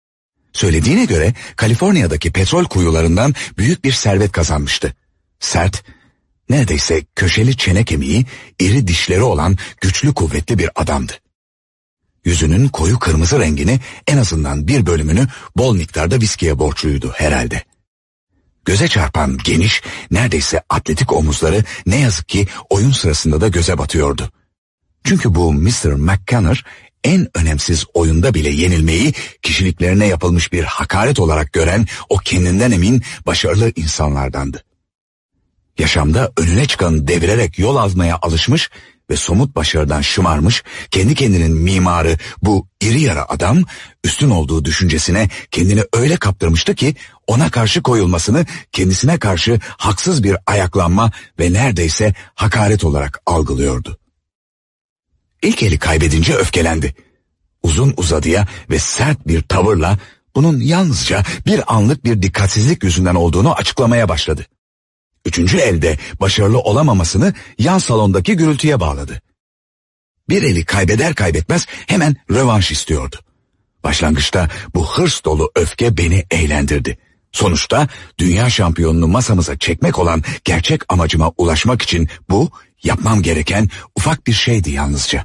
Söylediğine göre Kaliforniya'daki petrol kuyularından büyük bir servet kazanmıştı. Sert, neredeyse köşeli çene kemiği, iri dişleri olan güçlü kuvvetli bir adamdı. Yüzünün koyu kırmızı rengini en azından bir bölümünü bol miktarda viskiye borçluydu herhalde. Göze çarpan geniş, neredeyse atletik omuzları ne yazık ki oyun sırasında da göze batıyordu. Çünkü bu mister McConnor en önemsiz oyunda bile yenilmeyi kişiliklerine yapılmış bir hakaret olarak gören o kendinden emin, başarılı insanlardandı. Yaşamda önüne çıkanı devirerek yol almaya alışmış ve somut başarıdan şımarmış, kendi kendinin mimarı bu iri yarı adam, üstün olduğu düşüncesine kendini öyle kaptırmıştı ki ona karşı koyulmasını kendisine karşı haksız bir ayaklanma ve neredeyse hakaret olarak algılıyordu. İlk eli kaybedince öfkelendi. Uzun uzadıya ve sert bir tavırla bunun yalnızca bir anlık bir dikkatsizlik yüzünden olduğunu açıklamaya başladı. Üçüncü elde başarılı olamamasını yan salondaki gürültüye bağladı. Bir eli kaybeder kaybetmez hemen rövanş istiyordu. Başlangıçta bu hırs dolu öfke beni eğlendirdi. Sonuçta dünya şampiyonunu masamıza çekmek olan gerçek amacıma ulaşmak için bu yapmam gereken ufak bir şeydi yalnızca.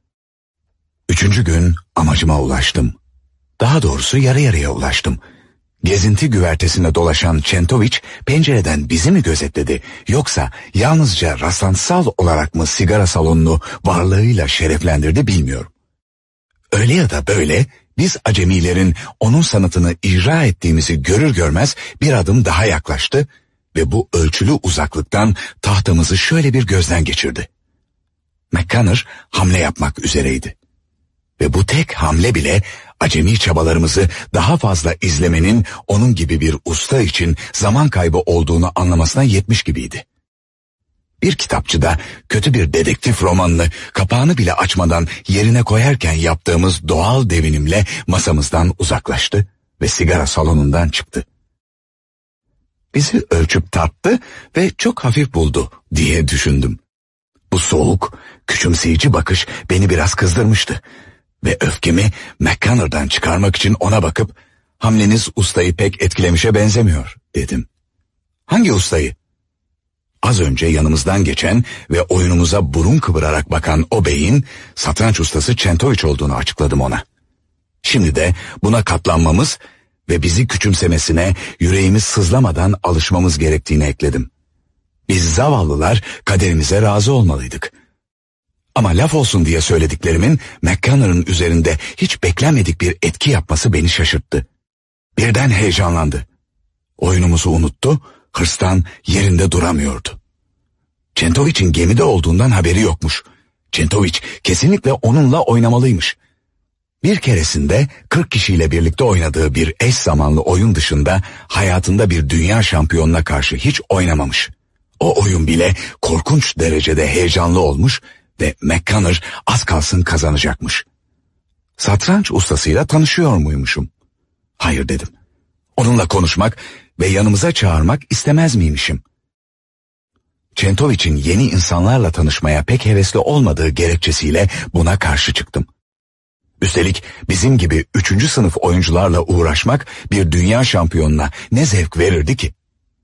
Üçüncü gün amacıma ulaştım. Daha doğrusu yarı yarıya ulaştım. Gezinti güvertesinde dolaşan Çentoviç pencereden bizi mi gözetledi yoksa yalnızca rastlantısal olarak mı sigara salonunu varlığıyla şereflendirdi bilmiyorum. Öyle ya da böyle biz acemilerin onun sanatını icra ettiğimizi görür görmez bir adım daha yaklaştı ve bu ölçülü uzaklıktan tahtamızı şöyle bir gözden geçirdi. McConnor hamle yapmak üzereydi. Ve bu tek hamle bile acemi çabalarımızı daha fazla izlemenin onun gibi bir usta için zaman kaybı olduğunu anlamasına yetmiş gibiydi. Bir kitapçıda kötü bir dedektif romanını kapağını bile açmadan yerine koyarken yaptığımız doğal devinimle masamızdan uzaklaştı ve sigara salonundan çıktı. Bizi ölçüp tarttı ve çok hafif buldu diye düşündüm. Bu soğuk, küçümseyici bakış beni biraz kızdırmıştı. Ve öfkemi McConnor'dan çıkarmak için ona bakıp hamleniz ustayı pek etkilemişe benzemiyor dedim. Hangi ustayı? Az önce yanımızdan geçen ve oyunumuza burun kıvırarak bakan o beyin satranç ustası Çentoviç olduğunu açıkladım ona. Şimdi de buna katlanmamız ve bizi küçümsemesine yüreğimiz sızlamadan alışmamız gerektiğini ekledim. Biz zavallılar kaderimize razı olmalıydık. Ama laf olsun diye söylediklerimin McConnor'ın üzerinde hiç beklenmedik bir etki yapması beni şaşırttı. Birden heyecanlandı. Oyunumuzu unuttu, hırstan yerinde duramıyordu. Çentoviç'in gemide olduğundan haberi yokmuş. Çentoviç kesinlikle onunla oynamalıymış. Bir keresinde kırk kişiyle birlikte oynadığı bir eş zamanlı oyun dışında hayatında bir dünya şampiyonuna karşı hiç oynamamış. O oyun bile korkunç derecede heyecanlı olmuş ve McConnor az kalsın kazanacakmış. Satranç ustasıyla tanışıyor muymuşum? Hayır dedim. Onunla konuşmak ve yanımıza çağırmak istemez miymişim? Çentoviç'in yeni insanlarla tanışmaya pek hevesli olmadığı gerekçesiyle buna karşı çıktım. Üstelik bizim gibi üçüncü sınıf oyuncularla uğraşmak bir dünya şampiyonuna ne zevk verirdi ki?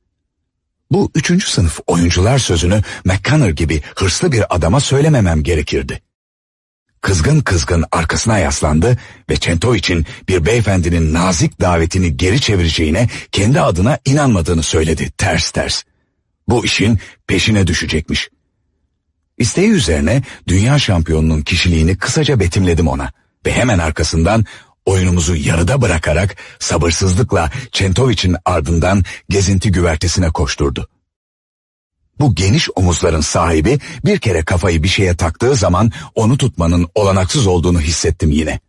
Bu üçüncü sınıf oyuncular sözünü McConnor gibi hırslı bir adama söylememem gerekirdi. Kızgın kızgın arkasına yaslandı ve Çentoviç'in bir beyefendinin nazik davetini geri çevireceğine kendi adına inanmadığını söyledi ters ters. Bu işin peşine düşecekmiş. İsteği üzerine dünya şampiyonunun kişiliğini kısaca betimledim ona ve hemen arkasından oyunumuzu yarıda bırakarak sabırsızlıkla Çentoviç'in ardından gezinti güvertesine koşturdu. Bu geniş omuzların sahibi bir kere kafayı bir şeye taktığı zaman onu tutmanın olanaksız olduğunu hissettim yine.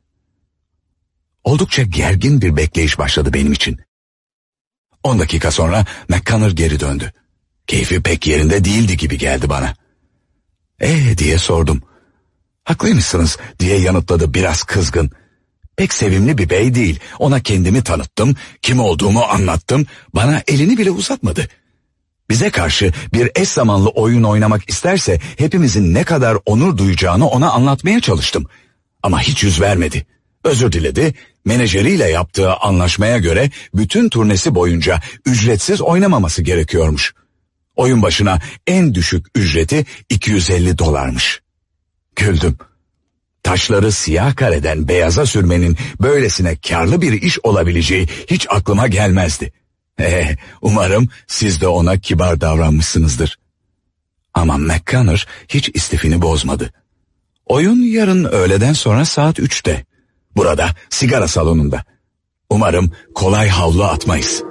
Oldukça gergin bir bekleyiş başladı benim için. On dakika sonra McConnor geri döndü. Keyfi pek yerinde değildi gibi geldi bana. Ee diye sordum. Haklıymışsınız diye yanıtladı biraz kızgın. Pek sevimli bir bey değil. Ona kendimi tanıttım, kim olduğumu anlattım. Bana elini bile uzatmadı. Bize karşı bir eş zamanlı oyun oynamak isterse hepimizin ne kadar onur duyacağını ona anlatmaya çalıştım. Ama hiç yüz vermedi. Özür diledi menajeriyle yaptığı anlaşmaya göre bütün turnesi boyunca ücretsiz oynamaması gerekiyormuş. Oyun başına en düşük ücreti iki yüz elli dolarmış. Güldüm. Taşları siyah kareden beyaza sürmenin böylesine karlı bir iş olabileceği hiç aklıma gelmezdi. Ee, umarım siz de ona kibar davranmışsınızdır. Ama McConnor hiç istifini bozmadı. Oyun yarın öğleden sonra saat üçte. Burada, sigara salonunda. Umarım kolay havlu atmayız.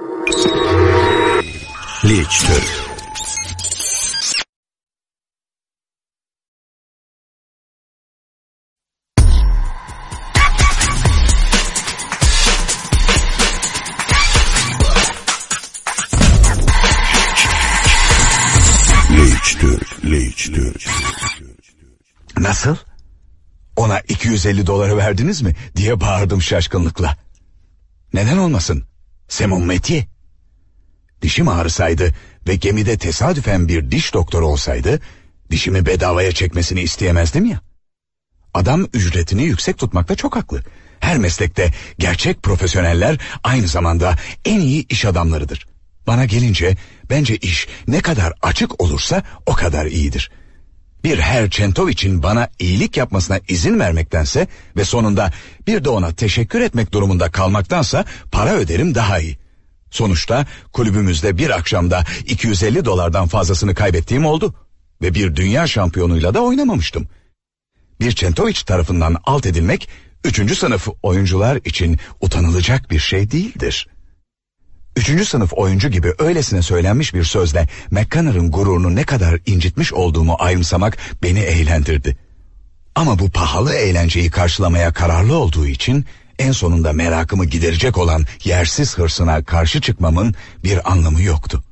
Leech Türk. Leech Türk, Leech Türk. Nasıl? Ona iki yüz elli doları verdiniz mi diye bağırdım şaşkınlıkla. Neden olmasın? C'est mon métier. Dişim ağrısaydı ve gemide tesadüfen bir diş doktoru olsaydı, dişimi bedavaya çekmesini isteyemezdim ya. Adam ücretini yüksek tutmakta çok haklı. Her meslekte gerçek profesyoneller aynı zamanda en iyi iş adamlarıdır. Bana gelince bence iş ne kadar açık olursa o kadar iyidir. Bir Herr Çentoviç'in bana iyilik yapmasına izin vermektense ve sonunda bir de ona teşekkür etmek durumunda kalmaktansa para öderim daha iyi. Sonuçta kulübümüzde bir akşamda iki yüz elli dolardan fazlasını kaybettiğim oldu ve bir dünya şampiyonuyla da oynamamıştım. Bir Çentoviç tarafından alt edilmek üçüncü sınıf oyuncular için utanılacak bir şey değildir. Üçüncü sınıf oyuncu gibi öylesine söylenmiş bir sözle McConnor'ın gururunu ne kadar incitmiş olduğumu ayrımsamak beni eğlendirdi. Ama bu pahalı eğlenceyi karşılamaya kararlı olduğu için en sonunda merakımı giderecek olan yersiz hırsına karşı çıkmamın bir anlamı yoktu.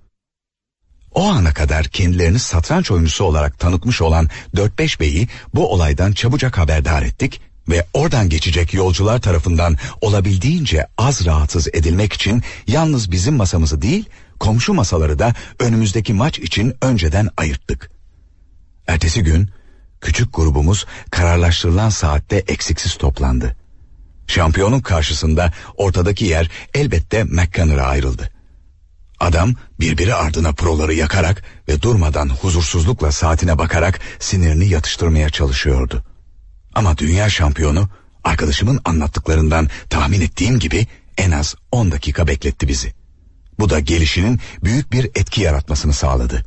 O ana kadar kendilerini satranç oyuncusu olarak tanıtmış olan dört beş beyi bu olaydan çabucak haberdar ettik ve oradan geçecek yolcular tarafından olabildiğince az rahatsız edilmek için yalnız bizim masamızı değil, komşu masaları da önümüzdeki maç için önceden ayırttık. Ertesi gün küçük grubumuz kararlaştırılan saatte eksiksiz toplandı. Şampiyonun karşısında ortadaki yer elbette McConnor'a ayrıldı. Adam birbiri ardına proları yakarak ve durmadan huzursuzlukla saatine bakarak sinirini yatıştırmaya çalışıyordu. Ama dünya şampiyonu arkadaşımın anlattıklarından tahmin ettiğim gibi en az on dakika bekletti bizi. Bu da gelişinin büyük bir etki yaratmasını sağladı.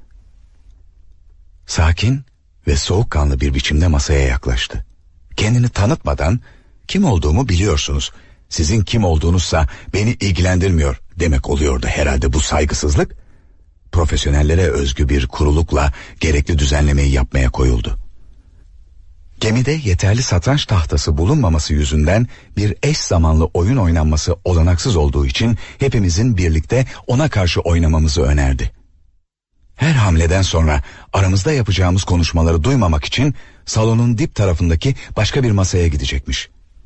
Sakin ve soğukkanlı bir biçimde masaya yaklaştı. Kendini tanıtmadan kim olduğumu biliyorsunuz, sizin kim olduğunuzsa beni ilgilendirmiyor demek oluyordu herhalde bu saygısızlık. Profesyonellere özgü bir kurulukla gerekli düzenlemeyi yapmaya koyuldu. Gemide yeterli satranç tahtası bulunmaması yüzünden bir eş zamanlı oyun oynanması olanaksız olduğu için hepimizin birlikte ona karşı oynamamızı önerdi. Her hamleden sonra aramızda yapacağımız konuşmaları duymamak için salonun dip tarafındaki başka bir masaya gidecekmiş.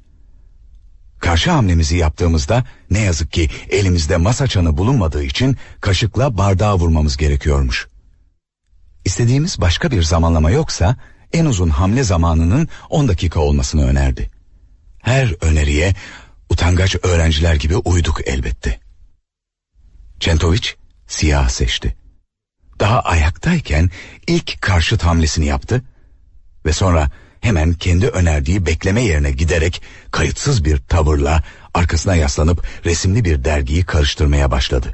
Karşı hamlemizi yaptığımızda ne yazık ki elimizde masa çanı bulunmadığı için kaşıkla bardağa vurmamız gerekiyormuş. İstediğimiz başka bir zamanlama yoksa en uzun hamle zamanının on dakika olmasını önerdi. Her öneriye utangaç öğrenciler gibi uyduk elbette. Çentoviç siyah seçti. Daha ayaktayken ilk karşıt hamlesini yaptı ve sonra hemen kendi önerdiği bekleme yerine giderek kayıtsız bir tavırla arkasına yaslanıp resimli bir dergiyi karıştırmaya başladı.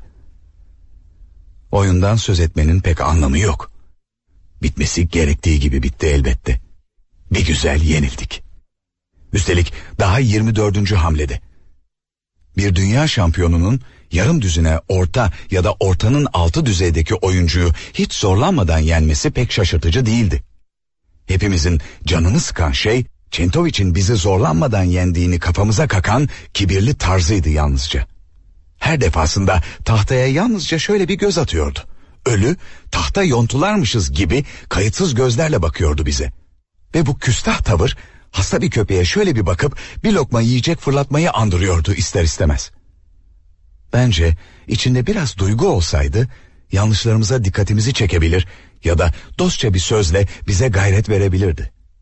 Oyundan söz etmenin pek anlamı yok. Bitmesi gerektiği gibi bitti elbette. Bir güzel yenildik. Üstelik daha yirmi dördüncü hamlede. Bir dünya şampiyonunun yarım düzine orta ya da ortanın altı düzeydeki oyuncuyu hiç zorlanmadan yenmesi pek şaşırtıcı değildi. Hepimizin canını sıkan şey Çentoviç'in bizi zorlanmadan yendiğini kafamıza kakan kibirli tarzıydı yalnızca. Her defasında tahtaya yalnızca şöyle bir göz atıyordu. Ölü, tahta yontularmışız gibi kayıtsız gözlerle bakıyordu bize. Ve bu küstah tavır hasta bir köpeğe şöyle bir bakıp bir lokma yiyecek fırlatmayı andırıyordu ister istemez. Bence içinde biraz duygu olsaydı yanlışlarımıza dikkatimizi çekebilir ya da dostça bir sözle bize gayret verebilirdi.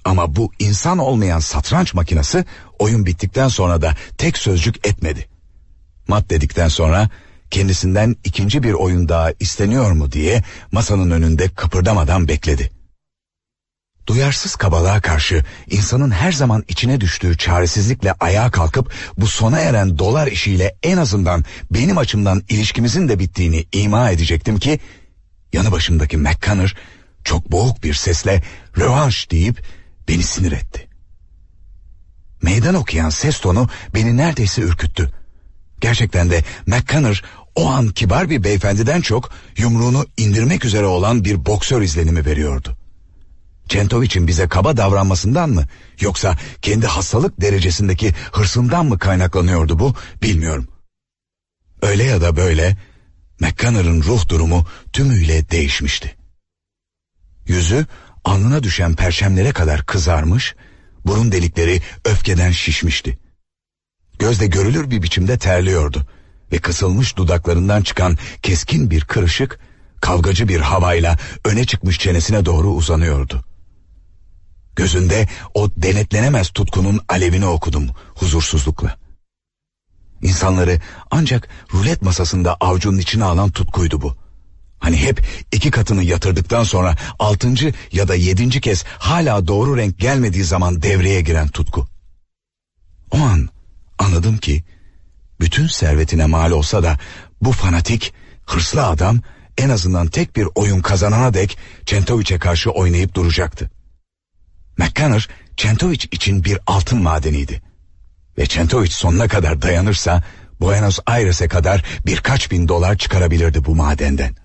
Ama bu insan olmayan satranç makinesi oyun bittikten sonra da tek sözcük etmedi. Mat dedikten sonra kendisinden ikinci bir oyun daha isteniyor mu diye masanın önünde kıpırdamadan bekledi. Duyarsız kabalığa karşı insanın her zaman içine düştüğü çaresizlikle ayağa kalkıp bu sona eren dolar işiyle en azından benim açımdan ilişkimizin de bittiğini ima edecektim ki yanı başımdaki McConnor çok boğuk bir sesle rövanş deyip beni sinir etti. Meydan okuyan ses tonu beni neredeyse ürküttü. Gerçekten de McConnor o an kibar bir beyefendiden çok yumruğunu indirmek üzere olan bir boksör izlenimi veriyordu. Çentoviç'in bize kaba davranmasından mı yoksa kendi hastalık derecesindeki hırsından mı kaynaklanıyordu bu bilmiyorum. Öyle ya da böyle McConnor'ın ruh durumu tümüyle değişmişti. Yüzü alnına düşen perçemlere kadar kızarmış, burun delikleri öfkeden şişmişti. Gözle görülür bir biçimde terliyordu ve kısılmış dudaklarından çıkan keskin bir kırışık, kavgacı bir havayla öne çıkmış çenesine doğru uzanıyordu. Gözünde o denetlenemez tutkunun alevini okudum huzursuzlukla. İnsanları ancak rulet masasında avcunun içine alan tutkuydu bu. Hani hep iki katını yatırdıktan sonra altıncı ya da yedinci kez hala doğru renk gelmediği zaman devreye giren tutku. O an anladım ki bütün servetine mal olsa da bu fanatik, hırslı adam en azından tek bir oyun kazanana dek Çentoviç'e karşı oynayıp duracaktı. McConnor, Çentoviç için bir altın madeniydi. Ve Çentoviç sonuna kadar dayanırsa Buenos Aires'e kadar birkaç bin dolar çıkarabilirdi bu madenden.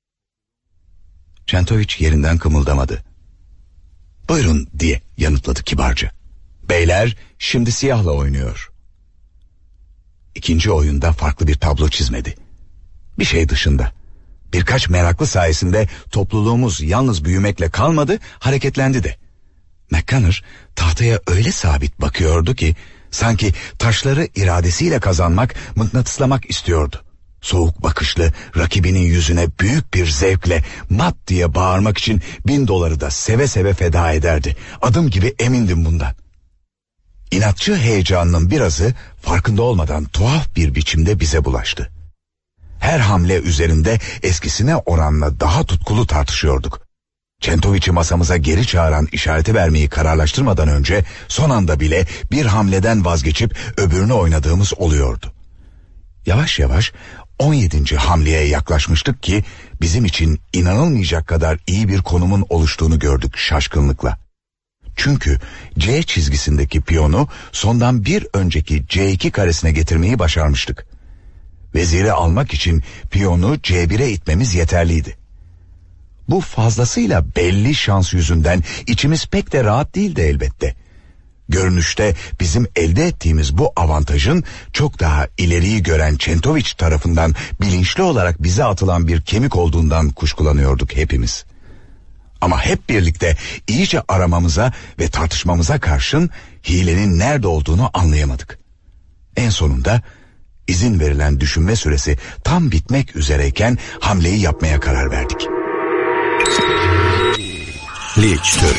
Çentoviç yerinden kımıldamadı. "Buyurun" diye yanıtladı kibarca. "Beyler şimdi siyahla oynuyor." İkinci oyunda farklı bir tablo çizmedi. Bir şey dışında. Birkaç meraklı sayesinde topluluğumuz yalnız büyümekle kalmadı, hareketlendi de. McConnor tahtaya öyle sabit bakıyordu ki sanki taşları iradesiyle kazanmak, mıknatıslamak istiyordu. Soğuk bakışlı rakibinin yüzüne büyük bir zevkle mat diye bağırmak için bin doları da seve seve feda ederdi. Adım gibi emindim bundan. İnatçı heyecanının birazı farkında olmadan tuhaf bir biçimde bize bulaştı. Her hamle üzerinde eskisine oranla daha tutkulu tartışıyorduk. Çentoviç'i masamıza geri çağıran işareti vermeyi kararlaştırmadan önce son anda bile bir hamleden vazgeçip öbürünü oynadığımız oluyordu. Yavaş yavaş on yedinci hamleye yaklaşmıştık ki bizim için inanılmayacak kadar iyi bir konumun oluştuğunu gördük şaşkınlıkla. Çünkü C çizgisindeki piyonu sondan bir önceki C iki karesine getirmeyi başarmıştık. Veziri almak için piyonu C bire itmemiz yeterliydi. Bu fazlasıyla belli şans yüzünden içimiz pek de rahat değildi elbette. Görünüşte bizim elde ettiğimiz bu avantajın çok daha ileriyi gören Çentoviç tarafından bilinçli olarak bize atılan bir kemik olduğundan kuşkulanıyorduk hepimiz. Ama hep birlikte iyice aramamıza ve tartışmamıza karşın hilenin nerede olduğunu anlayamadık. En sonunda izin verilen düşünme süresi tam bitmek üzereyken hamleyi yapmaya karar verdik. Lichtür.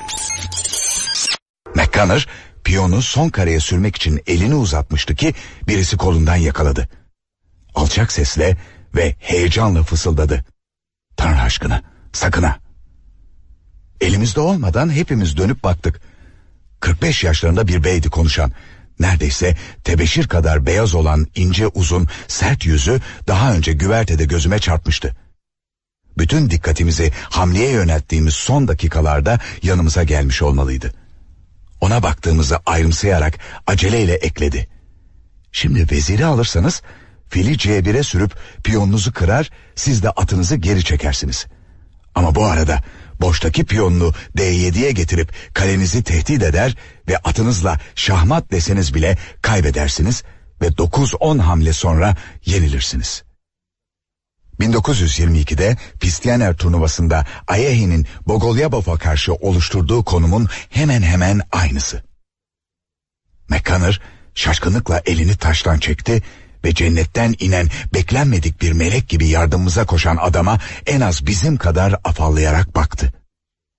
McConnor piyonu son kareye sürmek için elini uzatmıştı ki birisi kolundan yakaladı. Alçak sesle ve heyecanla fısıldadı. "Tanrı aşkına, sakın ha." Elimizde olmadan hepimiz dönüp baktık. kırk beş yaşlarında bir beydi konuşan. Neredeyse tebeşir kadar beyaz olan ince uzun sert yüzü daha önce güvertede gözüme çarpmıştı. Bütün dikkatimizi hamleye yönelttiğimiz son dakikalarda yanımıza gelmiş olmalıydı. Ona baktığımızı ayrımsayarak aceleyle ekledi. "Şimdi veziri alırsanız fili C bire sürüp piyonunuzu kırar, siz de atınızı geri çekersiniz. Ama bu arada boştaki piyonunu D yediye getirip kalenizi tehdit eder ve atınızla şahmat deseniz bile kaybedersiniz ve dokuz on hamle sonra yenilirsiniz." bin dokuz yüz yirmi ikide Pistianer turnuvasında Ayehi'nin Bogolyabov'a karşı oluşturduğu konumun hemen hemen aynısı. McConnor şaşkınlıkla elini taştan çekti ve cennetten inen beklenmedik bir melek gibi yardımımıza koşan adama en az bizim kadar afallayarak baktı.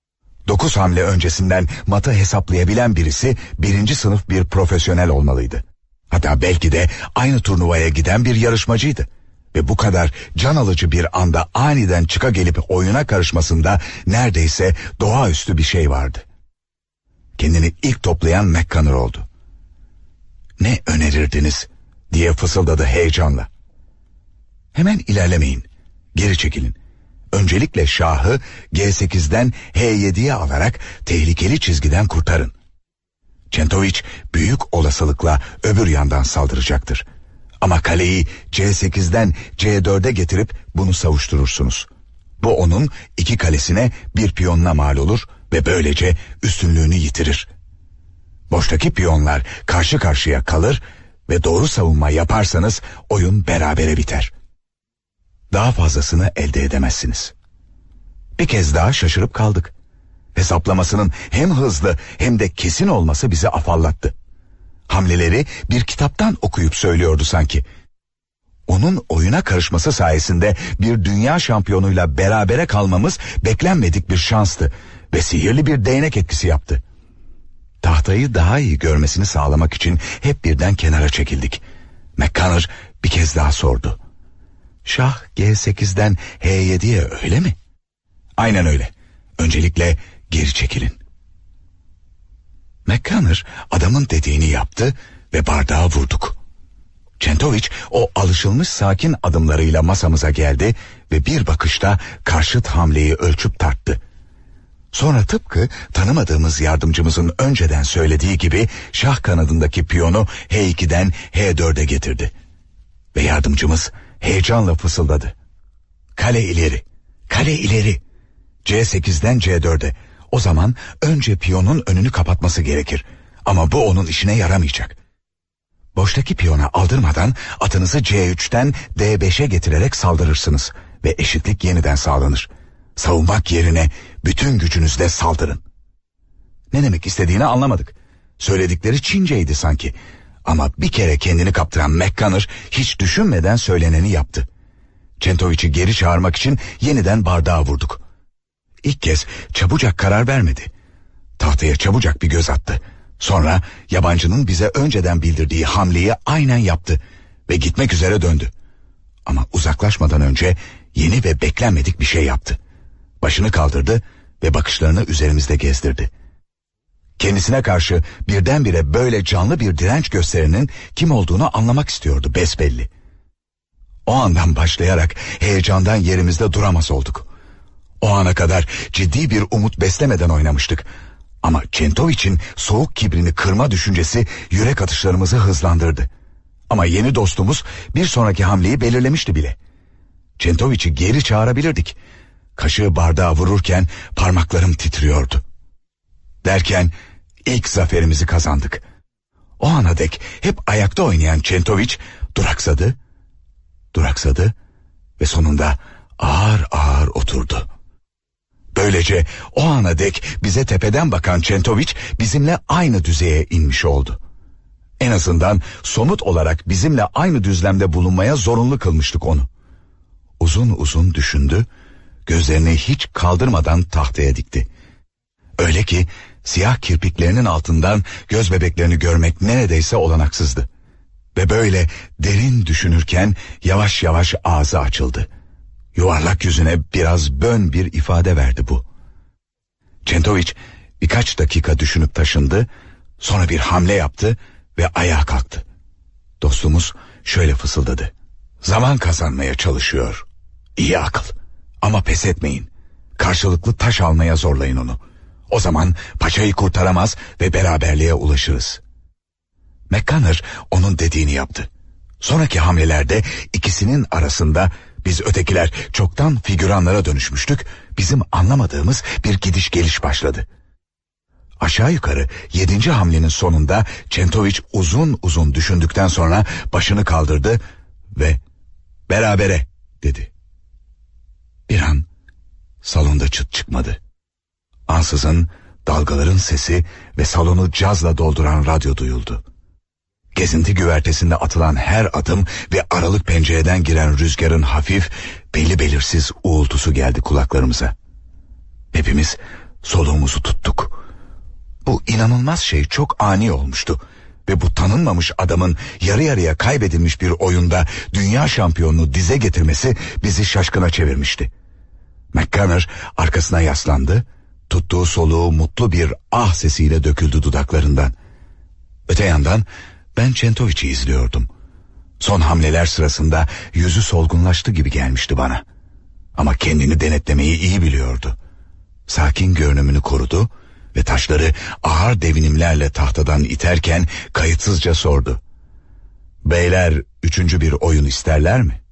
Dokuz hamle öncesinden matı hesaplayabilen birisi birinci sınıf bir profesyonel olmalıydı. Hatta belki de aynı turnuvaya giden bir yarışmacıydı. Ve bu kadar can alıcı bir anda aniden çıka gelip oyuna karışmasında neredeyse doğaüstü bir şey vardı. Kendini ilk toplayan McConnor oldu. "Ne önerirdiniz?" diye fısıldadı heyecanla. "Hemen ilerlemeyin. Geri çekilin. Öncelikle şahı G sekizden H yediye alarak tehlikeli çizgiden kurtarın. Çentoviç büyük olasılıkla öbür yandan saldıracaktır. Ama kaleyi C sekizden C dörde getirip bunu savuşturursunuz. Bu onun iki kalesine bir piyonuna mal olur ve böylece üstünlüğünü yitirir. Boştaki piyonlar karşı karşıya kalır ve doğru savunma yaparsanız oyun berabere biter. Daha fazlasını elde edemezsiniz." Bir kez daha şaşırıp kaldık. Hesaplamasının hem hızlı hem de kesin olması bizi afallattı. Hamleleri bir kitaptan okuyup söylüyordu sanki. Onun oyuna karışması sayesinde bir dünya şampiyonuyla berabere kalmamız beklenmedik bir şanstı ve sihirli bir değnek etkisi yaptı. Tahtayı daha iyi görmesini sağlamak için hep birden kenara çekildik. McConnor bir kez daha sordu. "Şah G sekizden H yediye öyle mi?" "Aynen öyle. Öncelikle geri çekilin." McConnor adamın dediğini yaptı ve bardağı vurduk. Çentoviç o alışılmış sakin adımlarıyla masamıza geldi ve bir bakışta karşıt hamleyi ölçüp tarttı. Sonra tıpkı tanımadığımız yardımcımızın önceden söylediği gibi şah kanadındaki piyonu H ikiden H dörde getirdi. Ve yardımcımız heyecanla fısıldadı. "Kale ileri, kale ileri. C sekizden C dörde. O zaman önce piyonun önünü kapatması gerekir. Ama bu onun işine yaramayacak. Boştaki piyona aldırmadan atınızı C üçten D beşe getirerek saldırırsınız ve eşitlik yeniden sağlanır. Savunmak yerine bütün gücünüzle saldırın." Ne demek istediğini anlamadık. Söyledikleri Çinceydi sanki. Ama bir kere kendini kaptıran McConnor hiç düşünmeden söyleneni yaptı. Çentoviç'i geri çağırmak için yeniden bardağa vurduk. İlk kez çabucak karar vermedi. Tahtaya çabucak bir göz attı. Sonra yabancının bize önceden bildirdiği hamleyi aynen yaptı ve gitmek üzere döndü. Ama uzaklaşmadan önce yeni ve beklenmedik bir şey yaptı. Başını kaldırdı ve bakışlarını üzerimizde gezdirdi. Kendisine karşı birdenbire böyle canlı bir direnç gösterenin kim olduğunu anlamak istiyordu besbelli. O andan başlayarak heyecandan yerimizde duramaz olduk. O ana kadar ciddi bir umut beslemeden oynamıştık. Ama Çentoviç'in soğuk kibrini kırma düşüncesi yürek atışlarımızı hızlandırdı. Ama yeni dostumuz bir sonraki hamleyi belirlemişti bile. Çentoviç'i geri çağırabilirdik. Kaşığı bardağa vururken parmaklarım titriyordu. Derken ilk zaferimizi kazandık. O ana dek hep ayakta oynayan Çentoviç duraksadı, duraksadı ve sonunda ağır ağır oturdu. Böylece o ana dek bize tepeden bakan Çentoviç bizimle aynı düzeye inmiş oldu. En azından somut olarak bizimle aynı düzlemde bulunmaya zorunlu kılmıştık onu. Uzun uzun düşündü, gözlerini hiç kaldırmadan tahtaya dikti. Öyle ki siyah kirpiklerinin altından göz bebeklerini görmek neredeyse olanaksızdı. Ve böyle derin düşünürken yavaş yavaş ağzı açıldı. Yuvarlak yüzüne biraz bön bir ifade verdi bu. Çentoviç birkaç dakika düşünüp taşındı, sonra bir hamle yaptı ve ayağa kalktı. Dostumuz şöyle fısıldadı. "Zaman kazanmaya çalışıyor. İyi akıl. Ama pes etmeyin. Karşılıklı taş almaya zorlayın onu. O zaman paçayı kurtaramaz ve beraberliğe ulaşırız." McConnor onun dediğini yaptı. Sonraki hamlelerde ikisinin arasında biz ötekiler çoktan figüranlara dönüşmüştük, bizim anlamadığımız bir gidiş geliş başladı. Aşağı yukarı yedinci hamlenin sonunda Çentoviç uzun uzun düşündükten sonra başını kaldırdı ve "berabere" dedi. Bir an salonda çıt çıkmadı. Ansızın dalgaların sesi ve salonu cazla dolduran radyo duyuldu. Gezinti güvertesinde atılan her adım ve aralık pencereden giren rüzgarın hafif, belli belirsiz uğultusu geldi kulaklarımıza. Hepimiz soluğumuzu tuttuk. Bu inanılmaz şey çok ani olmuştu. Ve bu tanınmamış adamın yarı yarıya kaybedilmiş bir oyunda dünya şampiyonunu dize getirmesi bizi şaşkına çevirmişti. McConnor arkasına yaslandı, tuttuğu soluğu mutlu bir ah sesiyle döküldü dudaklarından. Öte yandan ben Çentoviç'i izliyordum. Son hamleler sırasında yüzü solgunlaştı gibi gelmişti bana. Ama kendini denetlemeyi iyi biliyordu. Sakin görünümünü korudu ve taşları ağır devinimlerle tahtadan iterken kayıtsızca sordu. Beyler üçüncü bir oyun isterler mi?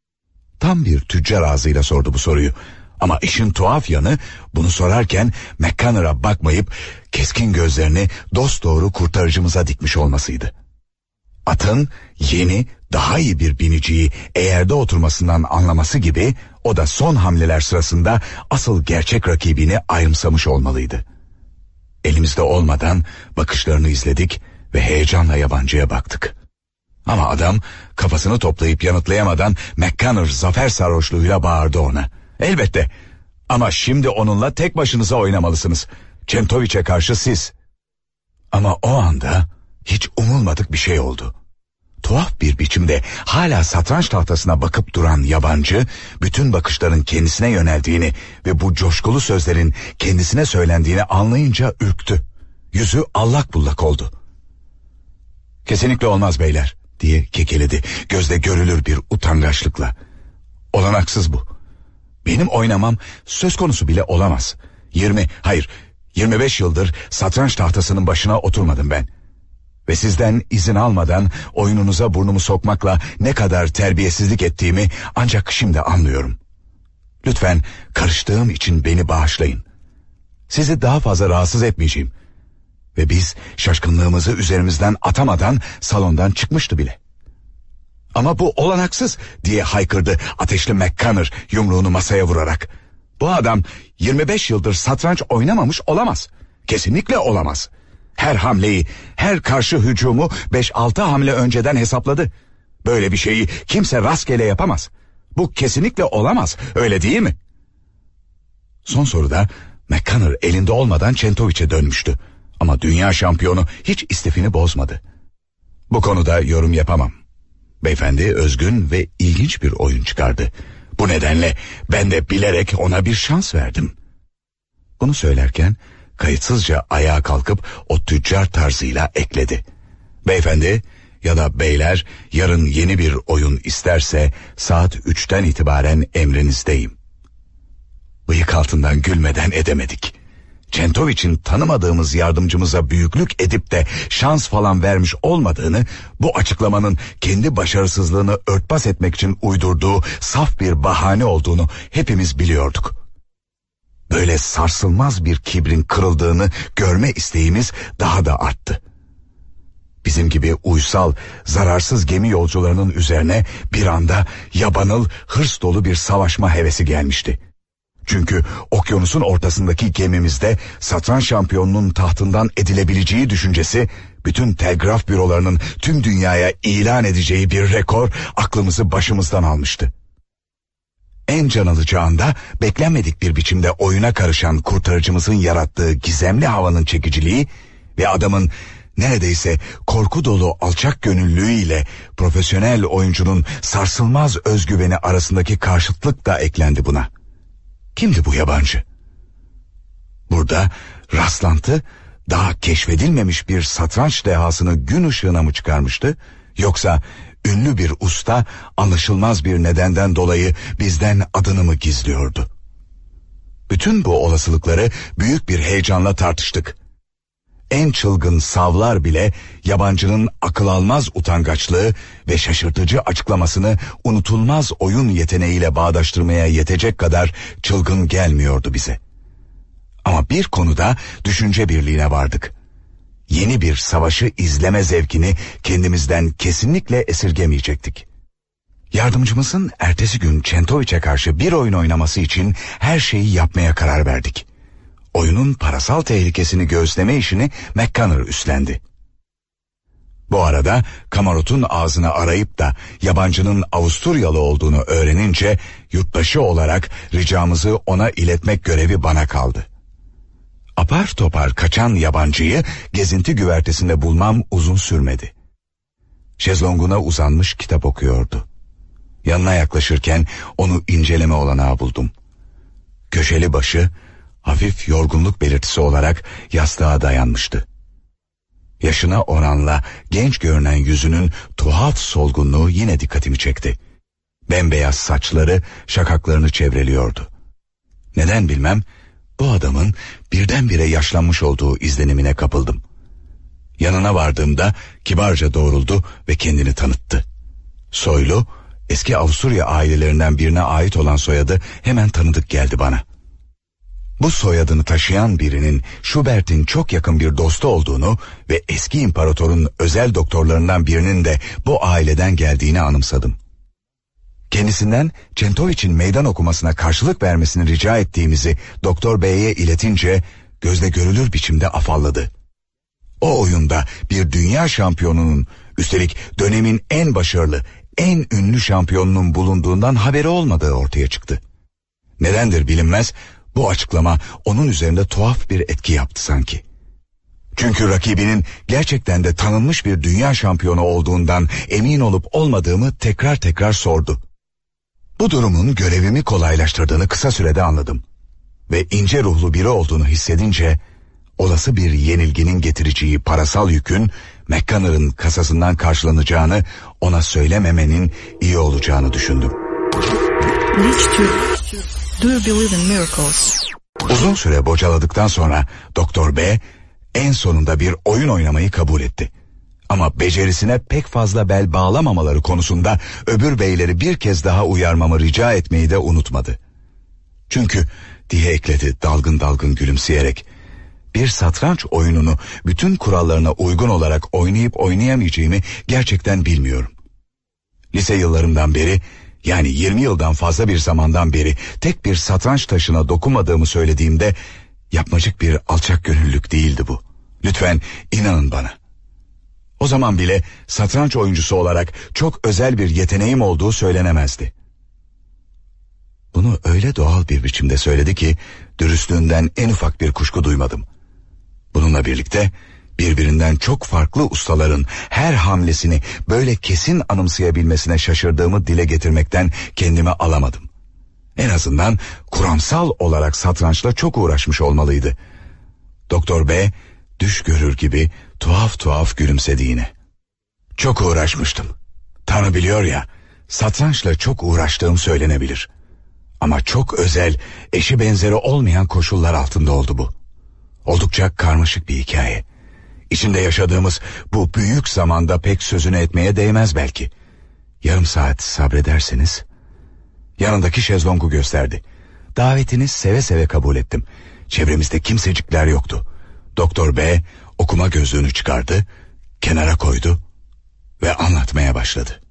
Tam bir tüccar ağzıyla sordu bu soruyu. Ama işin tuhaf yanı bunu sorarken McConnor'a bakmayıp keskin gözlerini dosdoğru kurtarıcımıza dikmiş olmasıydı. Atın yeni, daha iyi bir biniciyi eğerde oturmasından anlaması gibi o da son hamleler sırasında asıl gerçek rakibini ayrımsamış olmalıydı. Elimizde olmadan bakışlarını izledik ve heyecanla yabancıya baktık. Ama adam kafasını toplayıp yanıtlayamadan McConnor zafer sarhoşluğuyla bağırdı ona. Elbette ama şimdi onunla tek başınıza oynamalısınız. Çentoviç'e karşı siz. Ama o anda hiç umulmadık bir şey oldu. Tuhaf bir biçimde hala satranç tahtasına bakıp duran yabancı, bütün bakışların kendisine yöneldiğini ve bu coşkulu sözlerin kendisine söylendiğini anlayınca ürktü. Yüzü allak bullak oldu. Kesinlikle olmaz beyler diye kekeledi gözde görülür bir utangaçlıkla. Olanaksız bu. Benim oynamam söz konusu bile olamaz. Yirmi, hayır yirmi beş yıldır satranç tahtasının başına oturmadım ben. Ve sizden izin almadan oyununuza burnumu sokmakla ne kadar terbiyesizlik ettiğimi ancak şimdi anlıyorum. Lütfen karıştığım için beni bağışlayın. Sizi daha fazla rahatsız etmeyeceğim. Ve biz şaşkınlığımızı üzerimizden atamadan salondan çıkmıştı bile. Ama bu olanaksız diye haykırdı ateşli McConnor yumruğunu masaya vurarak. Bu adam yirmi beş yıldır satranç oynamamış olamaz. Kesinlikle olamaz. Her hamleyi, her karşı hücumu beş altı hamle önceden hesapladı. Böyle bir şeyi kimse rastgele yapamaz. Bu kesinlikle olamaz, öyle değil mi? Son soruda McConnor elinde olmadan Çentoviç'e dönmüştü. Ama dünya şampiyonu hiç istifini bozmadı. Bu konuda yorum yapamam. Beyefendi özgün ve ilginç bir oyun çıkardı. Bu nedenle ben de bilerek ona bir şans verdim. Bunu söylerken kayıtsızca ayağa kalkıp o tüccar tarzıyla ekledi. Beyefendi ya da beyler yarın yeni bir oyun isterse saat üçten itibaren emrinizdeyim. Bıyık altından gülmeden edemedik. Çentoviç'in tanımadığımız yardımcımıza büyüklük edip de şans falan vermiş olmadığını, bu açıklamanın kendi başarısızlığını örtbas etmek için uydurduğu saf bir bahane olduğunu hepimiz biliyorduk. Böyle sarsılmaz bir kibrin kırıldığını görme isteğimiz daha da arttı. Bizim gibi uysal, zararsız gemi yolcularının üzerine bir anda yabanıl, hırs dolu bir savaşma hevesi gelmişti. Çünkü okyanusun ortasındaki gemimizde satranç şampiyonunun tahtından edilebileceği düşüncesi, bütün telgraf bürolarının tüm dünyaya ilan edeceği bir rekor aklımızı başımızdan almıştı. En can alıcı anda beklenmedik bir biçimde oyuna karışan kurtarıcımızın yarattığı gizemli havanın çekiciliği ve adamın neredeyse korku dolu alçak gönüllülüğüyle profesyonel oyuncunun sarsılmaz özgüveni arasındaki karşıtlık da eklendi buna. Kimdi bu yabancı? Burada rastlantı daha keşfedilmemiş bir satranç dehasını gün ışığına mı çıkarmıştı? Yoksa ünlü bir usta anlaşılmaz bir nedenden dolayı bizden adını mı gizliyordu? Bütün bu olasılıkları büyük bir heyecanla tartıştık. En çılgın savlar bile yabancının akıl almaz utangaçlığı ve şaşırtıcı açıklamasını unutulmaz oyun yeteneğiyle bağdaştırmaya yetecek kadar çılgın gelmiyordu bize. Ama bir konuda düşünce birliğine vardık. Yeni bir savaşı izleme zevkini kendimizden kesinlikle esirgemeyecektik. Yardımcımızın ertesi gün Çentoviç'e karşı bir oyun oynaması için her şeyi yapmaya karar verdik. Oyunun parasal tehlikesini göğüsleme işini McConnor üstlendi. Bu arada kamarotun ağzını arayıp da yabancının Avusturyalı olduğunu öğrenince yurttaşı olarak ricamızı ona iletmek görevi bana kaldı. Apar topar kaçan yabancıyı gezinti güvertesinde bulmam uzun sürmedi. Şezlonguna uzanmış kitap okuyordu. Yanına yaklaşırken onu inceleme olanağı buldum. Köşeli başı hafif yorgunluk belirtisi olarak yastığa dayanmıştı. Yaşına oranla genç görünen yüzünün tuhaf solgunluğu yine dikkatimi çekti. Bembeyaz saçları şakaklarını çevreliyordu. Neden bilmem bu adamın birdenbire yaşlanmış olduğu izlenimine kapıldım. Yanına vardığımda kibarca doğruldu ve kendini tanıttı. Soylu, eski Avusturya ailelerinden birine ait olan soyadı hemen tanıdık geldi bana. Bu soyadını taşıyan birinin Schubert'in çok yakın bir dostu olduğunu ve eski imparatorun özel doktorlarından birinin de bu aileden geldiğini anımsadım. Kendisinden Çentoviç'in meydan okumasına karşılık vermesini rica ettiğimizi Doktor Bey'e iletince gözle görülür biçimde afalladı. O oyunda bir dünya şampiyonunun, üstelik dönemin en başarılı, en ünlü şampiyonunun bulunduğundan haberi olmadığı ortaya çıktı. Nedendir bilinmez, bu açıklama onun üzerinde tuhaf bir etki yaptı sanki. Çünkü rakibinin gerçekten de tanınmış bir dünya şampiyonu olduğundan emin olup olmadığımı tekrar tekrar sordu. Bu durumun görevimi kolaylaştırdığını kısa sürede anladım. Ve ince ruhlu biri olduğunu hissedince, olası bir yenilginin getireceği parasal yükün McConnell'ın kasasından karşılanacağını ona söylememenin iyi olacağını düşündüm. Do you believe in miracles? Uzun süre bocaladıktan sonra Doktor B en sonunda bir oyun oynamayı kabul etti. Ama becerisine pek fazla bel bağlamamaları konusunda öbür beyleri bir kez daha uyarmamı rica etmeyi de unutmadı. Çünkü diye ekledi dalgın dalgın gülümseyerek, bir satranç oyununu bütün kurallarına uygun olarak oynayıp oynayamayacağımı gerçekten bilmiyorum. Lise yıllarımdan beri, yani yirmi yıldan fazla bir zamandan beri tek bir satranç taşına dokunmadığımı söylediğimde yapmacık bir alçak gönüllülük değildi bu. Lütfen inanın bana. O zaman bile satranç oyuncusu olarak çok özel bir yeteneğim olduğu söylenemezdi. Bunu öyle doğal bir biçimde söyledi ki dürüstlüğünden en ufak bir kuşku duymadım. Bununla birlikte birbirinden çok farklı ustaların her hamlesini böyle kesin anımsayabilmesine şaşırdığımı dile getirmekten kendimi alamadım. En azından kuramsal olarak satrançla çok uğraşmış olmalıydı. Doktor B düş görür gibi tuhaf tuhaf gülümsedi yine. Çok uğraşmıştım. Tanrı biliyor ya, satrançla çok uğraştığım söylenebilir. Ama çok özel, eşi benzeri olmayan koşullar altında oldu bu. Oldukça karmaşık bir hikaye. İçinde yaşadığımız bu büyük zamanda pek sözünü etmeye değmez belki. Yarım saat sabrederseniz. Yanındaki şezlongu gösterdi. Davetini seve seve kabul ettim. Çevremizde kimsecikler yoktu. Doktor B okuma gözlüğünü çıkardı, kenara koydu ve anlatmaya başladı.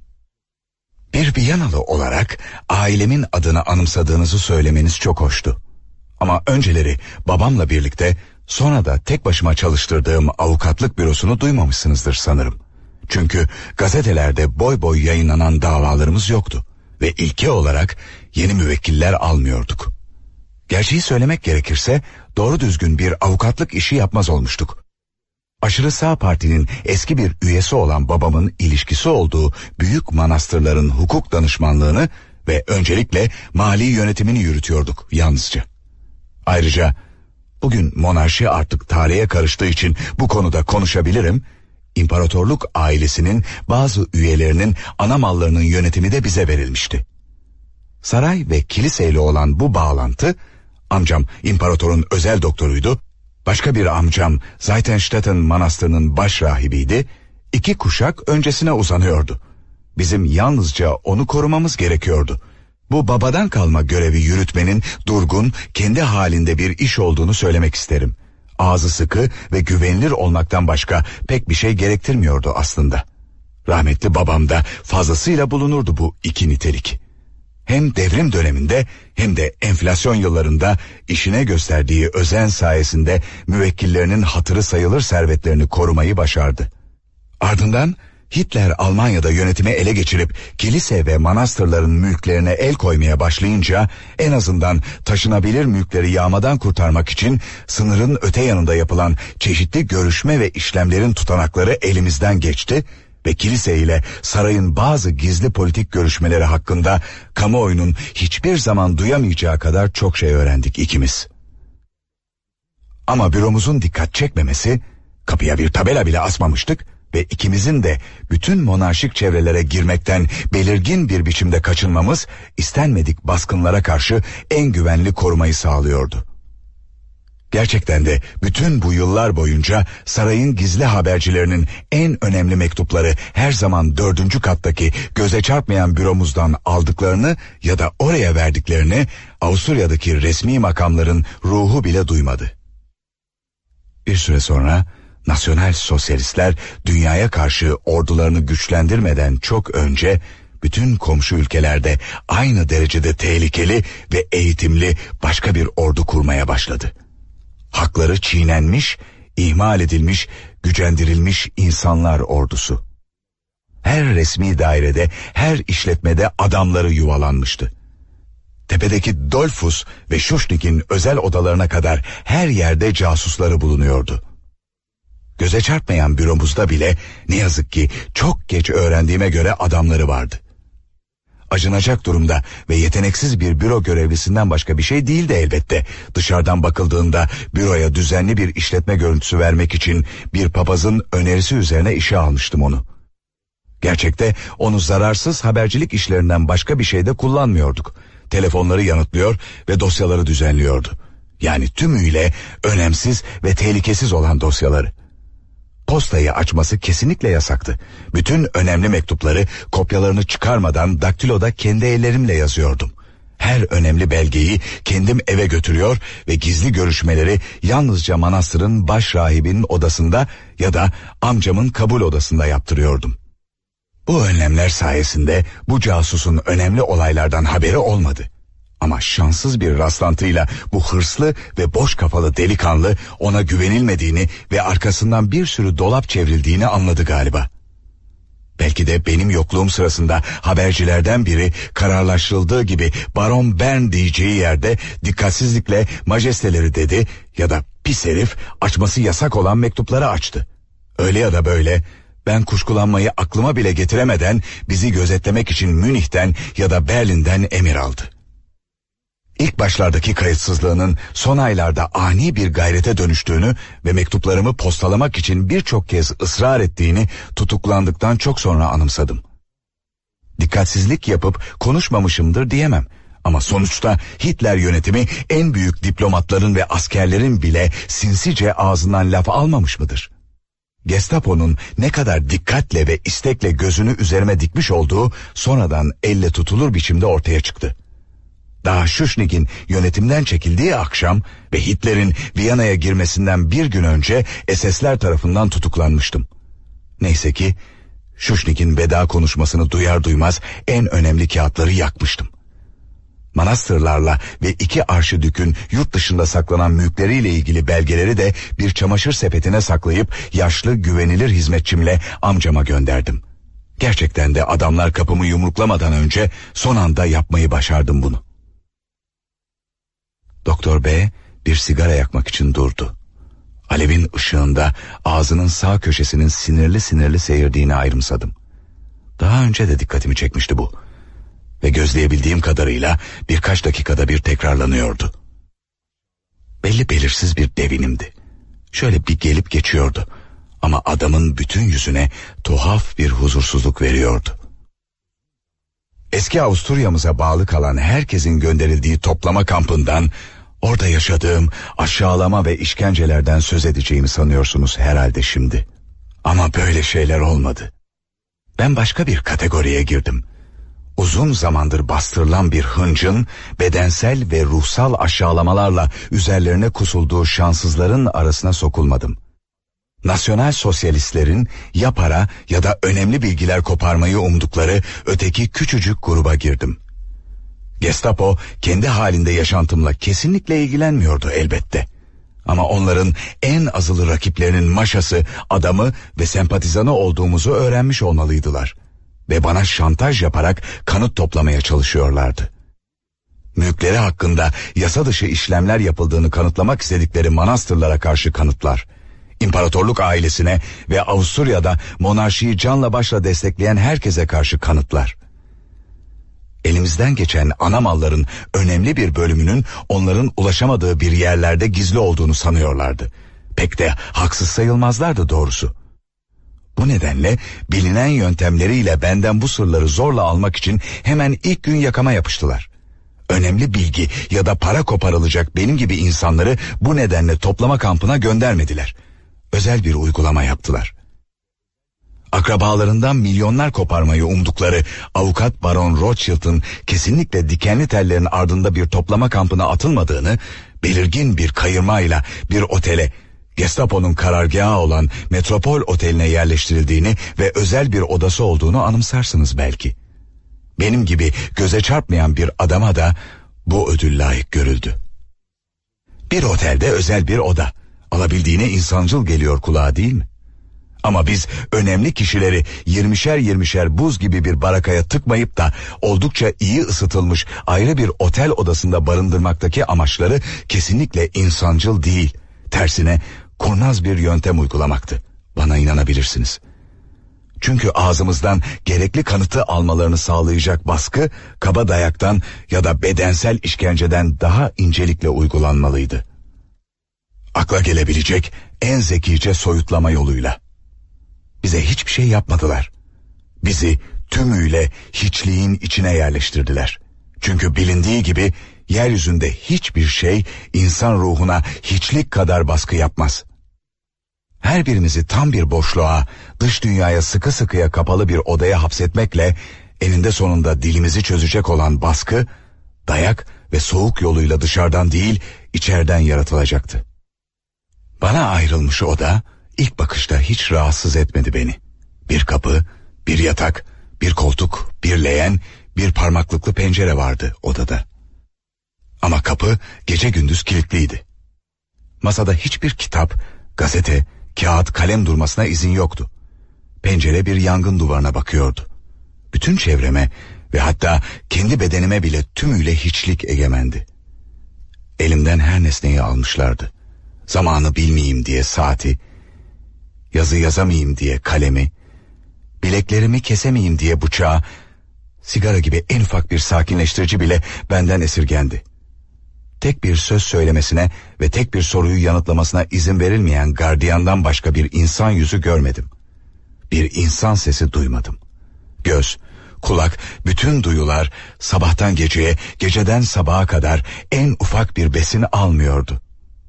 Bir Viyanalı olarak ailemin adını anımsadığınızı söylemeniz çok hoştu. Ama önceleri babamla birlikte, sonra da tek başıma çalıştırdığım avukatlık bürosunu duymamışsınızdır sanırım. Çünkü gazetelerde boy boy yayınlanan davalarımız yoktu ve ilke olarak yeni müvekkiller almıyorduk. Gerçeği söylemek gerekirse doğru düzgün bir avukatlık işi yapmaz olmuştuk. Aşırı sağ partinin eski bir üyesi olan babamın ilişkisi olduğu büyük manastırların hukuk danışmanlığını ve öncelikle mali yönetimini yürütüyorduk yalnızca. Ayrıca bugün monarşi artık tarihe karıştığı için bu konuda konuşabilirim. İmparatorluk ailesinin bazı üyelerinin ana mallarının yönetimi de bize verilmişti. Saray ve kiliseyle olan bu bağlantı, amcam imparatorun özel doktoruydu, başka bir amcam Zeitenstetten manastırının baş rahibiydi, iki kuşak öncesine uzanıyordu. Bizim yalnızca onu korumamız gerekiyordu. Bu babadan kalma görevi yürütmenin durgun, kendi halinde bir iş olduğunu söylemek isterim. Ağzı sıkı ve güvenilir olmaktan başka pek bir şey gerektirmiyordu aslında. Rahmetli babam da fazlasıyla bulunurdu bu iki nitelik. Hem devrim döneminde hem de enflasyon yıllarında işine gösterdiği özen sayesinde müvekkillerinin hatırı sayılır servetlerini korumayı başardı. Ardından Hitler Almanya'da yönetimi ele geçirip kilise ve manastırların mülklerine el koymaya başlayınca en azından taşınabilir mülkleri yağmadan kurtarmak için sınırın öte yanında yapılan çeşitli görüşme ve işlemlerin tutanakları elimizden geçti ve kilise ile sarayın bazı gizli politik görüşmeleri hakkında kamuoyunun hiçbir zaman duyamayacağı kadar çok şey öğrendik ikimiz. Ama büromuzun dikkat çekmemesi, kapıya bir tabela bile asmamıştık ve ikimizin de bütün monarşik çevrelere girmekten belirgin bir biçimde kaçınmamız istenmedik baskınlara karşı en güvenli korumayı sağlıyordu. Gerçekten de bütün bu yıllar boyunca sarayın gizli habercilerinin en önemli mektupları her zaman dördüncü kattaki göze çarpmayan büromuzdan aldıklarını ya da oraya verdiklerini Avusturya'daki resmi makamların ruhu bile duymadı. Bir süre sonra Nasyonal Sosyalistler dünyaya karşı ordularını güçlendirmeden çok önce bütün komşu ülkelerde aynı derecede tehlikeli ve eğitimli başka bir ordu kurmaya başladı. Hakları çiğnenmiş, ihmal edilmiş, gücendirilmiş insanlar ordusu. Her resmi dairede, her işletmede adamları yuvalanmıştı. Tepedeki Dollfuss ve Schuschnigg'in özel odalarına kadar her yerde casusları bulunuyordu. Göze çarpmayan büromuzda bile ne yazık ki çok geç öğrendiğime göre adamları vardı. Acınacak durumda ve yeteneksiz bir büro görevlisinden başka bir şey değildi elbette. Dışarıdan bakıldığında büroya düzenli bir işletme görüntüsü vermek için bir papazın önerisi üzerine işe almıştım onu. Gerçekte onu zararsız habercilik işlerinden başka bir şeyde kullanmıyorduk. Telefonları yanıtlıyor ve dosyaları düzenliyordu. Yani tümüyle önemsiz ve tehlikesiz olan dosyaları. Postayı açması kesinlikle yasaktı. Bütün önemli mektupları kopyalarını çıkarmadan daktiloda kendi ellerimle yazıyordum. Her önemli belgeyi kendim eve götürüyor ve gizli görüşmeleri yalnızca manastırın baş rahibinin odasında ya da amcamın kabul odasında yaptırıyordum. Bu önlemler sayesinde bu casusun önemli olaylardan haberi olmadı. Ama şanssız bir rastlantıyla bu hırslı ve boş kafalı delikanlı ona güvenilmediğini ve arkasından bir sürü dolap çevrildiğini anladı galiba. Belki de benim yokluğum sırasında habercilerden biri kararlaştırıldığı gibi Baron Bern diyeceği yerde dikkatsizlikle majesteleri dedi ya da pis herif açması yasak olan mektupları açtı. Öyle ya da böyle ben kuşkulanmayı aklıma bile getiremeden bizi gözetlemek için Münih'ten ya da Berlin'den emir aldı. İlk başlardaki kayıtsızlığının son aylarda ani bir gayrete dönüştüğünü ve mektuplarımı postalamak için birçok kez ısrar ettiğini tutuklandıktan çok sonra anımsadım. Dikkatsizlik yapıp konuşmamışımdır diyemem. Ama sonuçta Hitler yönetimi en büyük diplomatların ve askerlerin bile sinsice ağzından laf almamış mıdır? Gestapo'nun ne kadar dikkatle ve istekle gözünü üzerime dikmiş olduğu sonradan elle tutulur biçimde ortaya çıktı. Daha Schuschnigg'in yönetimden çekildiği akşam ve Hitler'in Viyana'ya girmesinden bir gün önce S S'ler tarafından tutuklanmıştım. Neyse ki Schuschnigg'in veda konuşmasını duyar duymaz en önemli kağıtları yakmıştım. Manastırlarla ve iki arşidükün yurt dışında saklanan mülkleriyle ilgili belgeleri de bir çamaşır sepetine saklayıp yaşlı güvenilir hizmetçimle amcama gönderdim. Gerçekten de adamlar kapımı yumruklamadan önce son anda yapmayı başardım bunu. Doktor B bir sigara yakmak için durdu. Alevin ışığında ağzının sağ köşesinin sinirli sinirli seyirdiğini ayrımsadım. Daha önce de dikkatimi çekmişti bu. Ve gözleyebildiğim kadarıyla birkaç dakikada bir tekrarlanıyordu. Belli belirsiz bir devinimdi. Şöyle bir gelip geçiyordu. Ama adamın bütün yüzüne tuhaf bir huzursuzluk veriyordu. Eski Avusturya'mıza bağlı kalan herkesin gönderildiği toplama kampından, orada yaşadığım aşağılama ve işkencelerden söz edeceğimi sanıyorsunuz herhalde şimdi. Ama böyle şeyler olmadı. Ben başka bir kategoriye girdim. Uzun zamandır bastırılan bir hıncın bedensel ve ruhsal aşağılamalarla üzerlerine kusulduğu şanssızların arasına sokulmadım. Nasyonal sosyalistlerin ya para ya da önemli bilgiler koparmayı umdukları öteki küçücük gruba girdim. Gestapo kendi halinde yaşantımla kesinlikle ilgilenmiyordu elbette. Ama onların en azılı rakiplerinin maşası, adamı ve sempatizanı olduğumuzu öğrenmiş olmalıydılar. Ve bana şantaj yaparak kanıt toplamaya çalışıyorlardı. Mülkleri hakkında yasa dışı işlemler yapıldığını kanıtlamak istedikleri manastırlara karşı kanıtlar. İmparatorluk ailesine ve Avusturya'da monarşiyi canla başla destekleyen herkese karşı kanıtlar. Elimizden geçen ana malların önemli bir bölümünün onların ulaşamadığı bir yerlerde gizli olduğunu sanıyorlardı. Pek de haksız sayılmazlardı doğrusu. Bu nedenle bilinen yöntemleriyle benden bu sırları zorla almak için hemen ilk gün yakama yapıştılar. Önemli bilgi ya da para koparılacak benim gibi insanları bu nedenle toplama kampına göndermediler. Özel bir uygulama yaptılar. Akrabalarından milyonlar koparmayı umdukları avukat Baron Rothschild'ın kesinlikle dikenli tellerin ardında bir toplama kampına atılmadığını, belirgin bir kayırmayla bir otele, Gestapo'nun karargahı olan Metropol Oteli'ne yerleştirildiğini ve özel bir odası olduğunu anımsarsınız belki. Benim gibi göze çarpmayan bir adama da bu ödül layık görüldü. Bir otelde özel bir oda. Alabildiğine insancıl geliyor kulağa, değil mi? Ama biz önemli kişileri yirmişer yirmişer buz gibi bir barakaya tıkmayıp da oldukça iyi ısıtılmış ayrı bir otel odasında barındırmaktaki amaçları kesinlikle insancıl değil. Tersine kurnaz bir yöntem uygulamaktı. Bana inanabilirsiniz. Çünkü ağzımızdan gerekli kanıtı almalarını sağlayacak baskı, kaba dayaktan ya da bedensel işkenceden daha incelikle uygulanmalıydı. Akla gelebilecek en zekice soyutlama yoluyla. Bize hiçbir şey yapmadılar. Bizi tümüyle hiçliğin içine yerleştirdiler. Çünkü bilindiği gibi yeryüzünde hiçbir şey insan ruhuna hiçlik kadar baskı yapmaz. Her birimizi tam bir boşluğa, dış dünyaya sıkı sıkıya kapalı bir odaya hapsetmekle eninde sonunda dilimizi çözecek olan baskı, dayak ve soğuk yoluyla dışarıdan değil, içeriden yaratılacaktı. Bana ayrılmış oda ilk bakışta hiç rahatsız etmedi beni. Bir kapı, bir yatak, bir koltuk, bir leğen, bir parmaklıklı pencere vardı odada. Ama kapı gece gündüz kilitliydi. Masada hiçbir kitap, gazete, kağıt, kalem durmasına izin yoktu. Pencere bir yangın duvarına bakıyordu. Bütün çevreme ve hatta kendi bedenime bile tümüyle hiçlik egemendi. Elimden her nesneyi almışlardı. Zamanı bilmeyeyim diye saati, yazı yazamayayım diye kalemi, bileklerimi kesemeyeyim diye bıçağı, sigara gibi en ufak bir sakinleştirici bile benden esirgendi. Tek bir söz söylemesine ve tek bir soruyu yanıtlamasına izin verilmeyen gardiyandan başka bir insan yüzü görmedim. Bir insan sesi duymadım. Göz, kulak, bütün duyular sabahtan geceye, geceden sabaha kadar en ufak bir besin almıyordu.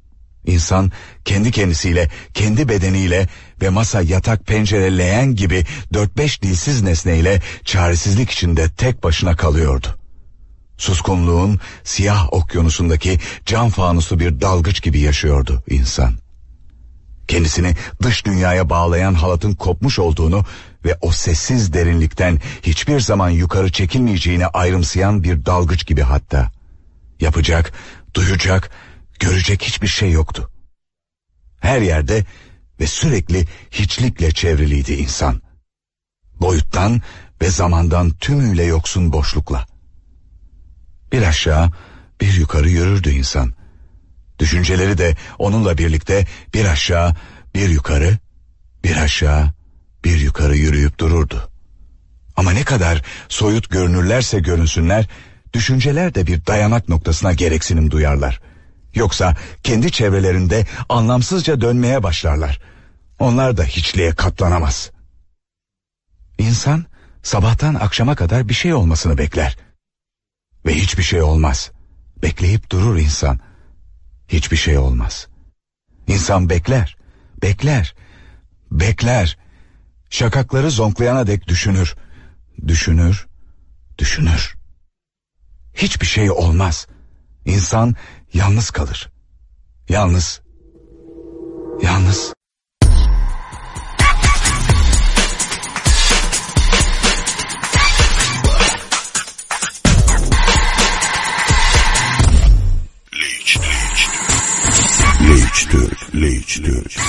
İnsan kendi kendisiyle, kendi bedeniyle ve masa, yatak, pencere, leğen gibi dört beş dilsiz nesneyle çaresizlik içinde tek başına kalıyordu. Suskunluğun siyah okyanusundaki cam fanuslu bir dalgıç gibi yaşıyordu insan. Kendisini dış dünyaya bağlayan halatın kopmuş olduğunu ve o sessiz derinlikten hiçbir zaman yukarı çekilmeyeceğini ayrımsayan bir dalgıç gibi hatta. Yapacak, duyacak, görecek hiçbir şey yoktu. Her yerde ve sürekli hiçlikle çevriliydi insan. Boyuttan ve zamandan tümüyle yoksun boşlukla. Bir aşağı, bir yukarı yürürdü insan. Düşünceleri de onunla birlikte bir aşağı, bir yukarı, bir aşağı, bir yukarı yürüyüp dururdu. Ama ne kadar soyut görünürlerse görünsünler, düşünceler de bir dayanak noktasına gereksinim duyarlar. Yoksa kendi çevrelerinde anlamsızca dönmeye başlarlar. Onlar da hiçliğe katlanamaz. İnsan sabahtan akşama kadar bir şey olmasını bekler. Ve hiçbir şey olmaz. Bekleyip durur insan. Hiçbir şey olmaz. İnsan bekler, bekler, bekler. Şakakları zonklayana dek düşünür, düşünür, düşünür. Hiçbir şey olmaz. İnsan yalnız kalır. Yalnız, yalnız. Leech Leech Türk, Leech Türk.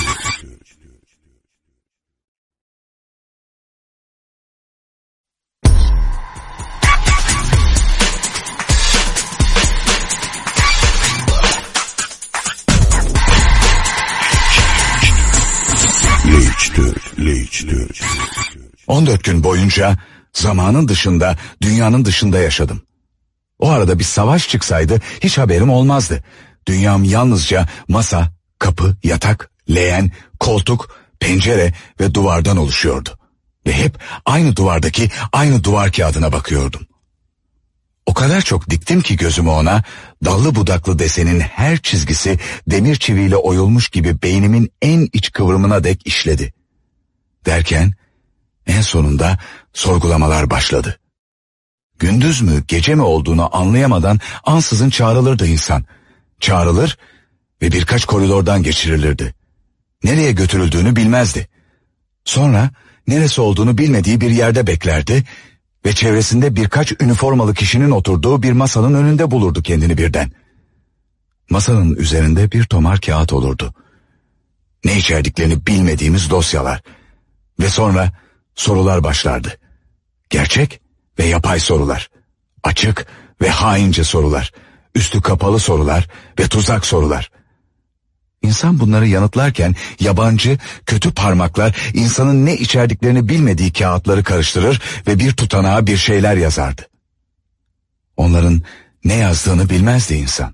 Leech Türk, Leech Türk. on dört gün boyunca zamanın dışında, dünyanın dışında yaşadım. O arada bir savaş çıksaydı hiç haberim olmazdı. Dünyam yalnızca masa, kapı, yatak, leğen, koltuk, pencere ve duvardan oluşuyordu. Ve hep aynı duvardaki aynı duvar kağıdına bakıyordum. O kadar çok diktim ki gözümü ona, dallı budaklı desenin her çizgisi demir çiviyle oyulmuş gibi beynimin en iç kıvrımına dek işledi. Derken en sonunda sorgulamalar başladı. Gündüz mü gece mi olduğunu anlayamadan ansızın çağrılırdı insan. Çağrılır ve birkaç koridordan geçirilirdi. Nereye götürüldüğünü bilmezdi. Sonra neresi olduğunu bilmediği bir yerde beklerdi ve çevresinde birkaç üniformalı kişinin oturduğu bir masanın önünde bulurdu kendini birden. Masanın üzerinde bir tomar kağıt olurdu. Ne içerdiklerini bilmediğimiz dosyalar. Ve sonra sorular başlardı. Gerçek ve yapay sorular. Açık ve haince sorular. Üstü kapalı sorular ve tuzak sorular. İnsan bunları yanıtlarken yabancı, kötü parmaklar insanın ne içerdiklerini bilmediği kağıtları karıştırır ve bir tutanağa bir şeyler yazardı. Onların ne yazdığını bilmezdi insan.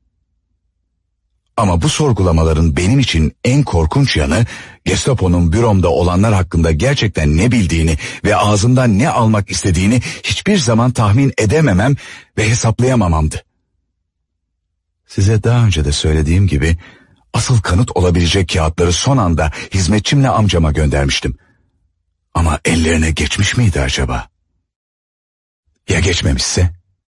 Ama bu sorgulamaların benim için en korkunç yanı, Gestapo'nun büromda olanlar hakkında gerçekten ne bildiğini ve ağzımdan ne almak istediğini hiçbir zaman tahmin edememem ve hesaplayamamamdı. Size daha önce de söylediğim gibi, asıl kanıt olabilecek kağıtları son anda hizmetçimle amcama göndermiştim. Ama ellerine geçmiş miydi acaba? Ya geçmemişse?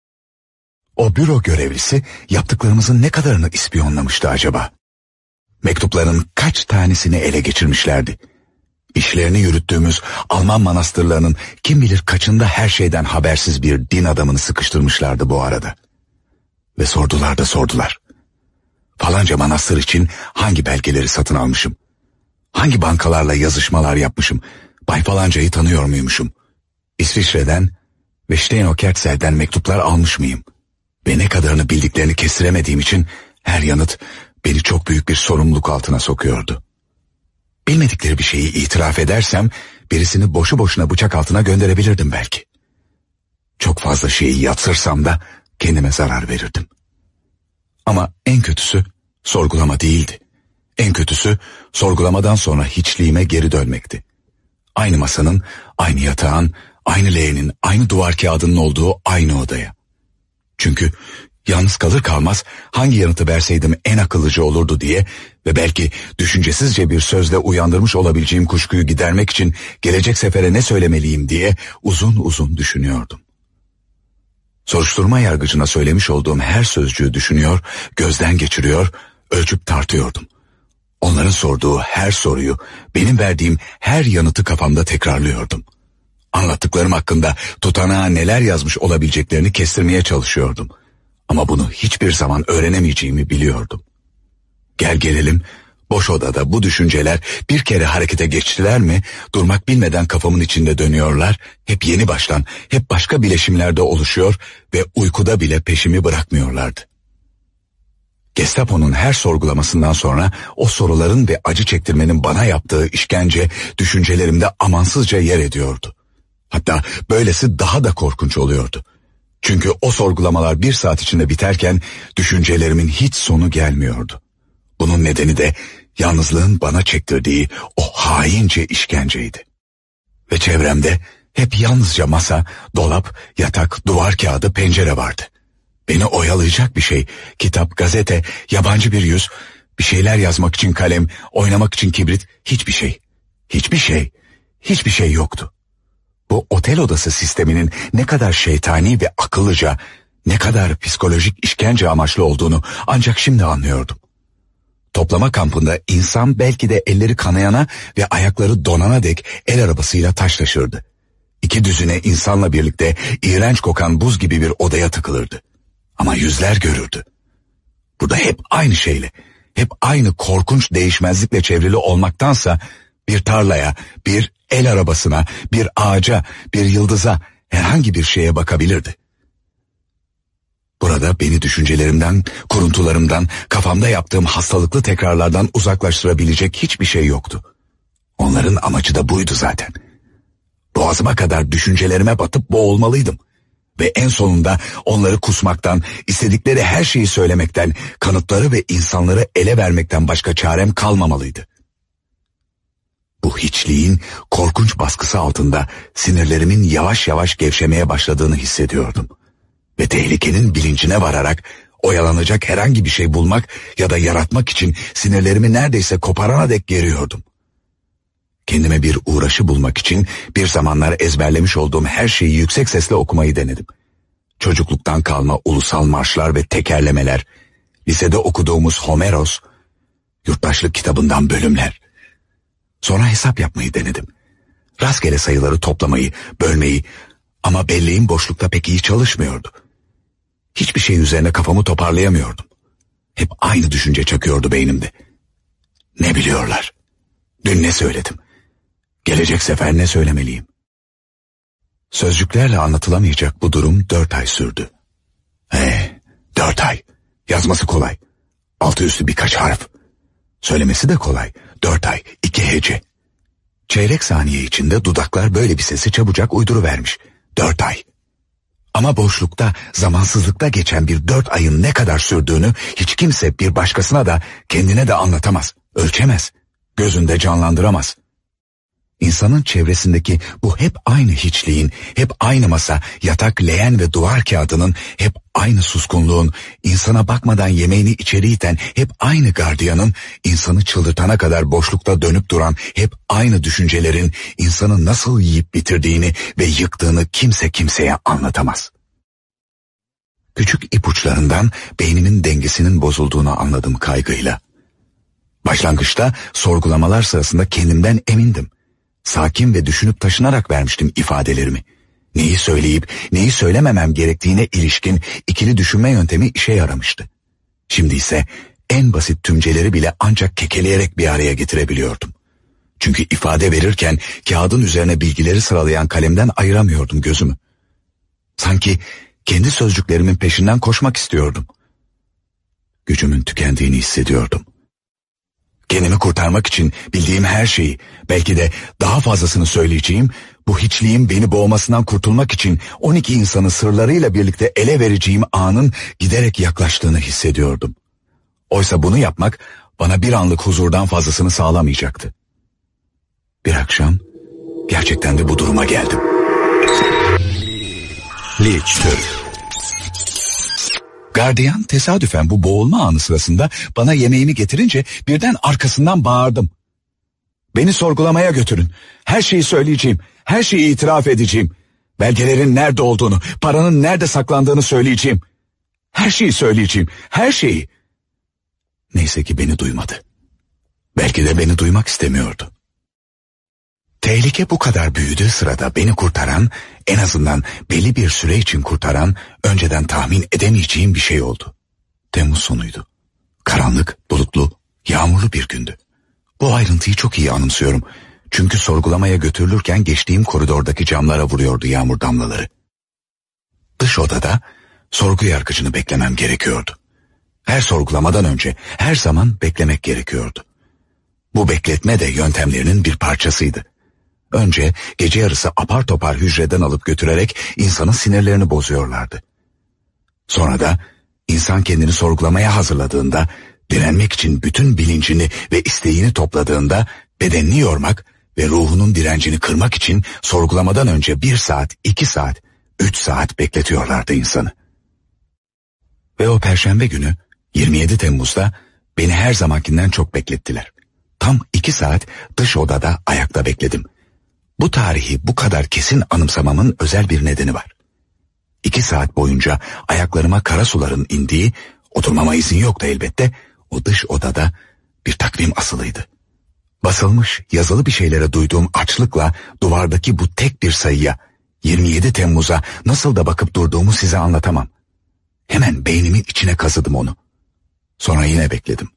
O büro görevlisi yaptıklarımızın ne kadarını ispiyonlamıştı acaba? Mektupların kaç tanesini ele geçirmişlerdi? İşlerini yürüttüğümüz Alman manastırlarının kim bilir kaçında her şeyden habersiz bir din adamını sıkıştırmışlardı bu arada. Ve sordular da sordular. Falanca manastır için hangi belgeleri satın almışım? Hangi bankalarla yazışmalar yapmışım? Bay falancayı tanıyor muymuşum? İsviçre'den ve Steinokertzel'den mektuplar almış mıyım? Ve ne kadarını bildiklerini kestiremediğim için her yanıt beni çok büyük bir sorumluluk altına sokuyordu. Bilmedikleri bir şeyi itiraf edersem birisini boşu boşuna bıçak altına gönderebilirdim belki. Çok fazla şeyi yatsırsam da kendime zarar verirdim. Ama en kötüsü sorgulama değildi. En kötüsü sorgulamadan sonra hiçliğime geri dönmekti. Aynı masanın, aynı yatağın, aynı leğenin, aynı duvar kağıdının olduğu aynı odaya. Çünkü yalnız kalır kalmaz hangi yanıtı verseydim en akıllıca olurdu diye ve belki düşüncesizce bir sözle uyandırmış olabileceğim kuşkuyu gidermek için gelecek sefere ne söylemeliyim diye uzun uzun düşünüyordum. Soruşturma yargıcına söylemiş olduğum her sözcüğü düşünüyor, gözden geçiriyor, ölçüp tartıyordum. Onların sorduğu her soruyu, benim verdiğim her yanıtı kafamda tekrarlıyordum. Anlattıklarım hakkında tutanağa neler yazmış olabileceklerini kestirmeye çalışıyordum. Ama bunu hiçbir zaman öğrenemeyeceğimi biliyordum. Gel gelelim, boş odada bu düşünceler bir kere harekete geçtiler mi, durmak bilmeden kafamın içinde dönüyorlar, hep yeni baştan, hep başka bileşimlerde oluşuyor ve uykuda bile peşimi bırakmıyorlardı. Gestapo'nun her sorgulamasından sonra o soruların ve acı çektirmenin bana yaptığı işkence düşüncelerimde amansızca yer ediyordu. Hatta böylesi daha da korkunç oluyordu. Çünkü o sorgulamalar bir saat içinde biterken düşüncelerimin hiç sonu gelmiyordu. Bunun nedeni de yalnızlığın bana çektirdiği o haince işkenceydi. Ve çevremde hep yalnızca masa, dolap, yatak, duvar kağıdı, pencere vardı. Beni oyalayacak bir şey, kitap, gazete, yabancı bir yüz, bir şeyler yazmak için kalem, oynamak için kibrit, hiçbir şey. Hiçbir şey, hiçbir şey yoktu. Bu otel odası sisteminin ne kadar şeytani ve akıllıca, ne kadar psikolojik işkence amaçlı olduğunu ancak şimdi anlıyordum. Toplama kampında insan belki de elleri kanayana ve ayakları donana dek el arabasıyla taş taşırdı. İki düzine insanla birlikte iğrenç kokan buz gibi bir odaya tıkılırdı. Ama yüzler görürdü. Burada hep aynı şeyle, hep aynı korkunç değişmezlikle çevrili olmaktansa bir tarlaya, bir el arabasına, bir ağaca, bir yıldıza, herhangi bir şeye bakabilirdi. Burada beni düşüncelerimden, kuruntularımdan, kafamda yaptığım hastalıklı tekrarlardan uzaklaştırabilecek hiçbir şey yoktu. Onların amacı da buydu zaten. Boğazıma kadar düşüncelerime batıp boğulmalıydım. Ve en sonunda onları kusmaktan, istedikleri her şeyi söylemekten, kanıtları ve insanları ele vermekten başka çarem kalmamalıydı. Bu hiçliğin korkunç baskısı altında sinirlerimin yavaş yavaş gevşemeye başladığını hissediyordum. Ve tehlikenin bilincine vararak oyalanacak herhangi bir şey bulmak ya da yaratmak için sinirlerimi neredeyse koparana dek geriyordum. Kendime bir uğraşı bulmak için bir zamanlar ezberlemiş olduğum her şeyi yüksek sesle okumayı denedim. Çocukluktan kalma ulusal marşlar ve tekerlemeler, lisede okuduğumuz Homeros, yurttaşlık kitabından bölümler. Sonra hesap yapmayı denedim. Rastgele sayıları toplamayı, bölmeyi ama belleğim boşlukta pek iyi çalışmıyordu. Hiçbir şey üzerine kafamı toparlayamıyordum. Hep aynı düşünce çakıyordu beynimde. Ne biliyorlar? Dün ne söyledim? Gelecek sefer ne söylemeliyim? Sözcüklerle anlatılamayacak bu durum dört ay sürdü. He, dört ay. Yazması kolay. Altı üstü birkaç harf. Söylemesi de kolay. Dört ay, iki hece. Çeyrek saniye içinde dudaklar böyle bir sesi çabucak uyduruvermiş. Dört ay. Ama boşlukta, zamansızlıkta geçen bir dört ayın ne kadar sürdüğünü hiç kimse bir başkasına da kendine de anlatamaz, ölçemez, gözünde canlandıramaz. İnsanın çevresindeki bu hep aynı hiçliğin, hep aynı masa, yatak, leğen ve duvar kağıdının, hep aynı suskunluğun, insana bakmadan yemeğini içeri iten hep aynı gardiyanın, insanı çıldırtana kadar boşlukta dönüp duran hep aynı düşüncelerin insanı nasıl yiyip bitirdiğini ve yıktığını kimse kimseye anlatamaz. Küçük ipuçlarından beynimin dengesinin bozulduğunu anladım kaygıyla. Başlangıçta sorgulamalar sırasında kendimden emindim. Sakin ve düşünüp taşınarak vermiştim ifadelerimi. Neyi söyleyip neyi söylememem gerektiğine ilişkin ikili düşünme yöntemi işe yaramıştı. Şimdi ise en basit tümceleri bile ancak kekeleyerek bir araya getirebiliyordum. Çünkü ifade verirken kağıdın üzerine bilgileri sıralayan kalemden ayıramıyordum gözümü. Sanki kendi sözcüklerimin peşinden koşmak istiyordum. Gücümün tükendiğini hissediyordum. Kendimi kurtarmak için bildiğim her şeyi, belki de daha fazlasını söyleyeceğim, bu hiçliğin beni boğmasından kurtulmak için on iki insanı sırlarıyla birlikte ele vereceğim anın giderek yaklaştığını hissediyordum. Oysa bunu yapmak bana bir anlık huzurdan fazlasını sağlamayacaktı. Bir akşam gerçekten de bu duruma geldim. Lichtür. Gardiyan tesadüfen bu boğulma anı sırasında bana yemeğimi getirince birden arkasından bağırdım. Beni sorgulamaya götürün. Her şeyi söyleyeceğim. Her şeyi itiraf edeceğim. Belgelerin nerede olduğunu, paranın nerede saklandığını söyleyeceğim. Her şeyi söyleyeceğim. Her şeyi. Neyse ki beni duymadı. Belki de beni duymak istemiyordu. Tehlike bu kadar büyüdüğü sırada beni kurtaran, en azından belli bir süre için kurtaran, önceden tahmin edemeyeceğim bir şey oldu. Temmuz sonuydu. Karanlık, bulutlu, yağmurlu bir gündü. Bu ayrıntıyı çok iyi anımsıyorum. Çünkü sorgulamaya götürülürken geçtiğim koridordaki camlara vuruyordu yağmur damlaları. Dış odada sorgu yargıcını beklemem gerekiyordu. Her sorgulamadan önce her zaman beklemek gerekiyordu. Bu bekletme de yöntemlerinin bir parçasıydı. Önce gece yarısı apar topar hücreden alıp götürerek insanın sinirlerini bozuyorlardı. Sonra da insan kendini sorgulamaya hazırladığında, direnmek için bütün bilincini ve isteğini topladığında bedenini yormak ve ruhunun direncini kırmak için sorgulamadan önce bir saat, iki saat, üç saat bekletiyorlardı insanı. Ve o perşembe günü yirmi yedi Temmuz'da beni her zamankinden çok beklettiler. Tam iki saat dış odada ayakta bekledim. Bu tarihi bu kadar kesin anımsamamın özel bir nedeni var. İki saat boyunca ayaklarıma kara suların indiği, oturmama izin yoktu elbette, o dış odada bir takvim asılıydı. Basılmış, yazılı bir şeylere duyduğum açlıkla duvardaki bu tek bir sayıya, yirmi yedi Temmuz'a nasıl da bakıp durduğumu size anlatamam. Hemen beynimin içine kazıdım onu. Sonra yine bekledim.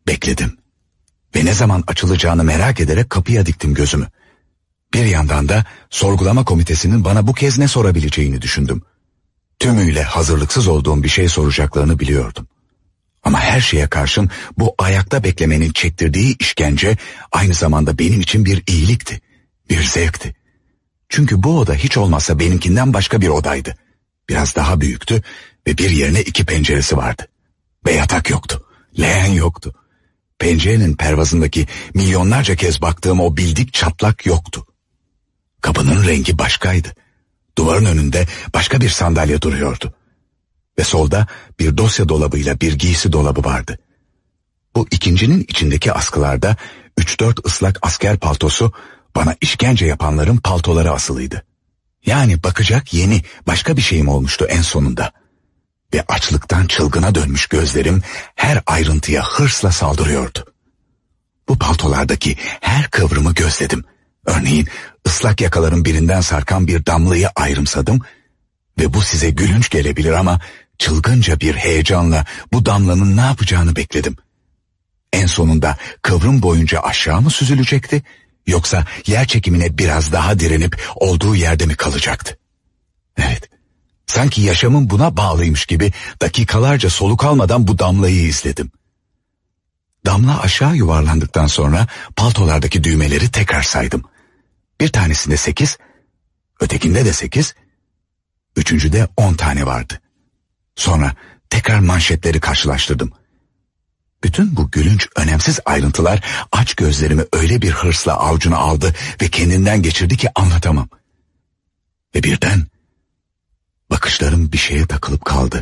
Bekledim. Ve ne zaman açılacağını merak ederek kapıya diktim gözümü. Bir yandan da sorgulama komitesinin bana bu kez ne sorabileceğini düşündüm. Tümüyle hazırlıksız olduğum bir şey soracaklarını biliyordum. Ama her şeye karşın bu ayakta beklemenin çektirdiği işkence aynı zamanda benim için bir iyilikti, bir zevkti. Çünkü bu oda hiç olmazsa benimkinden başka bir odaydı. Biraz daha büyüktü ve bir yerine iki penceresi vardı. Ve yatak yoktu, leğen yoktu. Pencerenin pervazındaki milyonlarca kez baktığım o bildik çatlak yoktu. Kapının rengi başkaydı. Duvarın önünde başka bir sandalye duruyordu. Ve solda bir dosya dolabıyla bir giysi dolabı vardı. Bu ikincinin içindeki askılarda üç dört ıslak asker paltosu bana işkence yapanların paltoları asılıydı. Yani bakacak yeni başka bir şeyim olmuştu en sonunda. Ve açlıktan çılgına dönmüş gözlerim her ayrıntıya hırsla saldırıyordu. Bu paltolardaki her kıvrımı gözledim. Örneğin ıslak yakaların birinden sarkan bir damlayı ayrımsadım ve bu size gülünç gelebilir ama çılgınca bir heyecanla bu damlanın ne yapacağını bekledim. En sonunda kıvrım boyunca aşağı mı süzülecekti yoksa yer çekimine biraz daha direnip olduğu yerde mi kalacaktı? Evet, sanki yaşamım buna bağlıymış gibi dakikalarca soluk almadan bu damlayı izledim. Damla aşağı yuvarlandıktan sonra paltolardaki düğmeleri tekrar saydım. Bir tanesinde sekiz, ötekinde de sekiz, üçüncüde on tane vardı. Sonra tekrar manşetleri karşılaştırdım. Bütün bu gülünç önemsiz ayrıntılar aç gözlerimi öyle bir hırsla avucuna aldı ve kendinden geçirdi ki anlatamam. Ve birden bakışlarım bir şeye takılıp kaldı.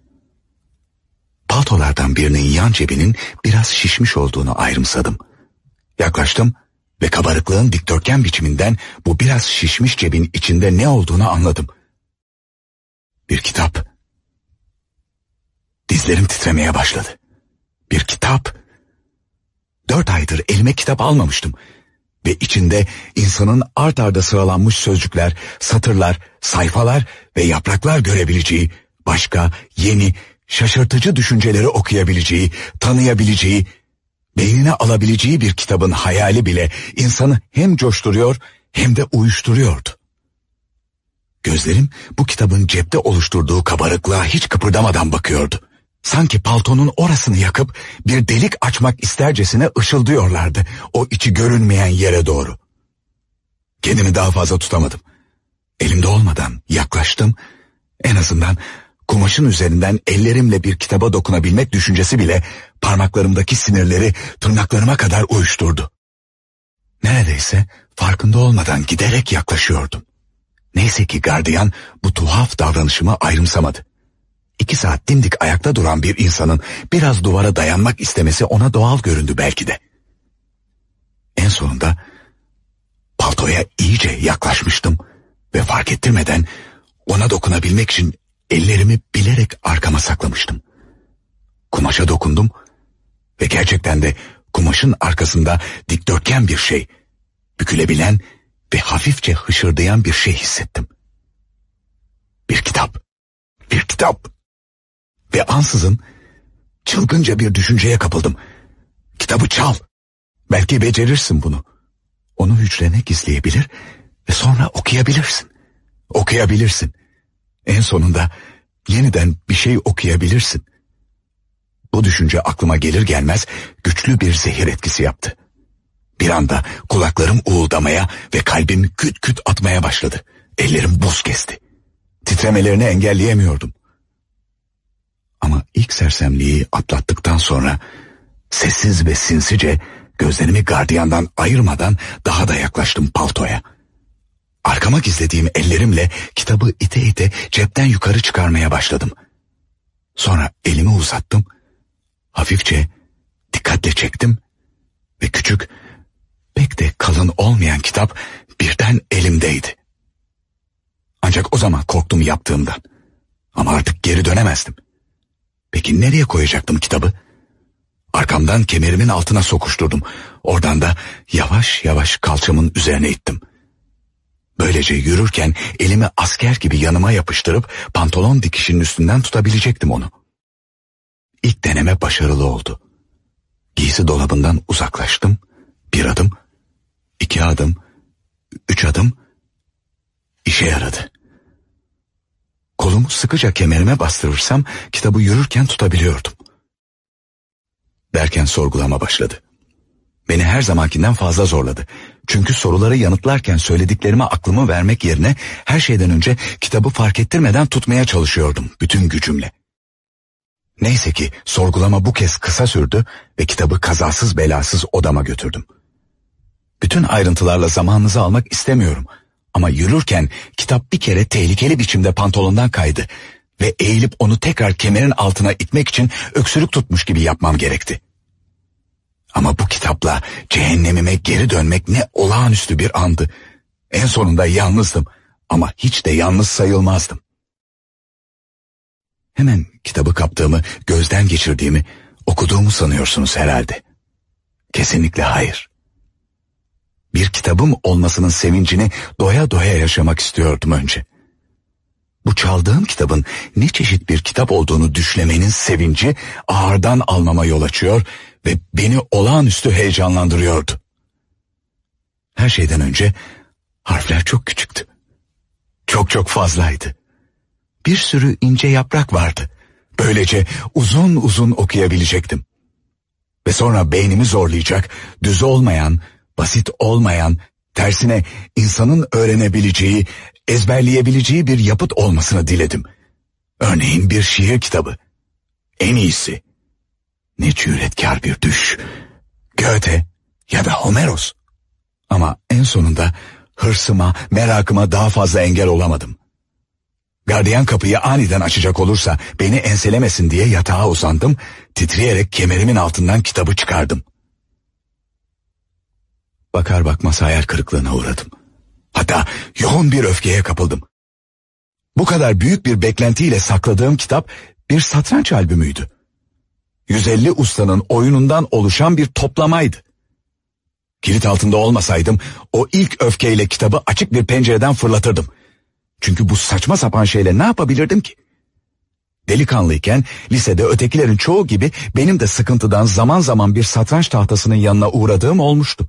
Paltolardan birinin yan cebinin biraz şişmiş olduğunu ayrımsadım. Yaklaştım ve kabarıklığın dikdörtgen biçiminden bu biraz şişmiş cebin içinde ne olduğunu anladım. Bir kitap. Dizlerim titremeye başladı. Bir kitap. Dört aydır elime kitap almamıştım. Ve içinde insanın art arda sıralanmış sözcükler, satırlar, sayfalar ve yapraklar görebileceği, başka, yeni, şaşırtıcı düşünceleri okuyabileceği, tanıyabileceği, beynine alabileceği bir kitabın hayali bile insanı hem coşturuyor hem de uyuşturuyordu. Gözlerim bu kitabın cepte oluşturduğu kabarıklığa hiç kıpırdamadan bakıyordu. Sanki paltonun orasını yakıp bir delik açmak istercesine ışıldıyorlardı o içi görünmeyen yere doğru. Kendimi daha fazla tutamadım. Elimde olmadan yaklaştım. En azından kumaşın üzerinden ellerimle bir kitaba dokunabilmek düşüncesi bile parmaklarımdaki sinirleri tırnaklarıma kadar uyuşturdu. Neredeyse farkında olmadan giderek yaklaşıyordum. Neyse ki gardiyan bu tuhaf davranışımı ayrımsamadı. İki saat dimdik ayakta duran bir insanın biraz duvara dayanmak istemesi ona doğal göründü belki de. En sonunda paltoya iyice yaklaşmıştım ve fark ettirmeden ona dokunabilmek için ellerimi bilerek arkama saklamıştım. Kumaşa dokundum ve gerçekten de kumaşın arkasında dikdörtgen bir şey, bükülebilen ve hafifçe hışırdayan bir şey hissettim. Bir kitap, bir kitap. Ve ansızın çılgınca bir düşünceye kapıldım. Kitabı çal. Belki becerirsin bunu. Onu hücrene gizleyebilir ve sonra okuyabilirsin. Okuyabilirsin. En sonunda yeniden bir şey okuyabilirsin. Bu düşünce aklıma gelir gelmez güçlü bir zehir etkisi yaptı. Bir anda kulaklarım uğuldamaya ve kalbim küt küt atmaya başladı. Ellerim buz kesti. Titremelerini engelleyemiyordum. Ama ilk sersemliği atlattıktan sonra sessiz ve sinsice gözlerimi gardiyandan ayırmadan daha da yaklaştım paltoya. Arkama gizlediğim ellerimle kitabı ite ite cepten yukarı çıkarmaya başladım. Sonra elimi uzattım, hafifçe, dikkatle çektim ve küçük, pek de kalın olmayan kitap birden elimdeydi. Ancak o zaman korktum yaptığımdan. Ama artık geri dönemezdim. Peki nereye koyacaktım kitabı? Arkamdan kemerimin altına sokuşturdum. Oradan da yavaş yavaş kalçamın üzerine ittim. Böylece yürürken elimi asker gibi yanıma yapıştırıp pantolon dikişinin üstünden tutabilecektim onu. İlk deneme başarılı oldu. Giysi dolabından uzaklaştım. Bir adım, iki adım, üç adım. İşe yaradı. Kolumu sıkıca kemerime bastırırsam kitabı yürürken tutabiliyordum. Derken sorgulama başladı. Beni her zamankinden fazla zorladı. Çünkü soruları yanıtlarken söylediklerime aklımı vermek yerine her şeyden önce kitabı fark ettirmeden tutmaya çalışıyordum bütün gücümle. Neyse ki sorgulama bu kez kısa sürdü ve kitabı kazasız belasız odama götürdüm. Bütün ayrıntılarla zamanınızı almak istemiyorum. Ama yürürken kitap bir kere tehlikeli biçimde pantolondan kaydı ve eğilip onu tekrar kemerin altına itmek için öksürük tutmuş gibi yapmam gerekti. Ama bu kitapla cehennemime geri dönmek ne olağanüstü bir andı. En sonunda yalnızdım ama hiç de yalnız sayılmazdım. Hemen kitabı kaptığımı, gözden geçirdiğimi, okuduğumu sanıyorsunuz herhalde. Kesinlikle hayır. Bir kitabım olmasının sevincini doya doya yaşamak istiyordum önce. Bu çaldığım kitabın ne çeşit bir kitap olduğunu düşlemenin sevinci ağırdan almama yol açıyor ve beni olağanüstü heyecanlandırıyordu. Her şeyden önce harfler çok küçüktü. Çok çok fazlaydı. Bir sürü ince yaprak vardı. Böylece uzun uzun okuyabilecektim. Ve sonra beynimi zorlayacak, düz olmayan, basit olmayan, tersine insanın öğrenebileceği, ezberleyebileceği bir yapıt olmasını diledim. Örneğin bir şiir kitabı. En iyisi. Ne cüretkar bir düş. Goethe ya da Homeros. Ama en sonunda hırsıma, merakıma daha fazla engel olamadım. Gardiyan kapıyı aniden açacak olursa beni enselemesin diye yatağa uzandım, titreyerek kemerimin altından kitabı çıkardım. Bakar bakmaz hayal kırıklığına uğradım. Hatta yoğun bir öfkeye kapıldım. Bu kadar büyük bir beklentiyle sakladığım kitap bir satranç albümüydü. yüz elli ustanın oyunundan oluşan bir toplamaydı. Kilit altında olmasaydım o ilk öfkeyle kitabı açık bir pencereden fırlatırdım. Çünkü bu saçma sapan şeyle ne yapabilirdim ki? Delikanlıyken lisede ötekilerin çoğu gibi benim de sıkıntıdan zaman zaman bir satranç tahtasının yanına uğradığım olmuştu.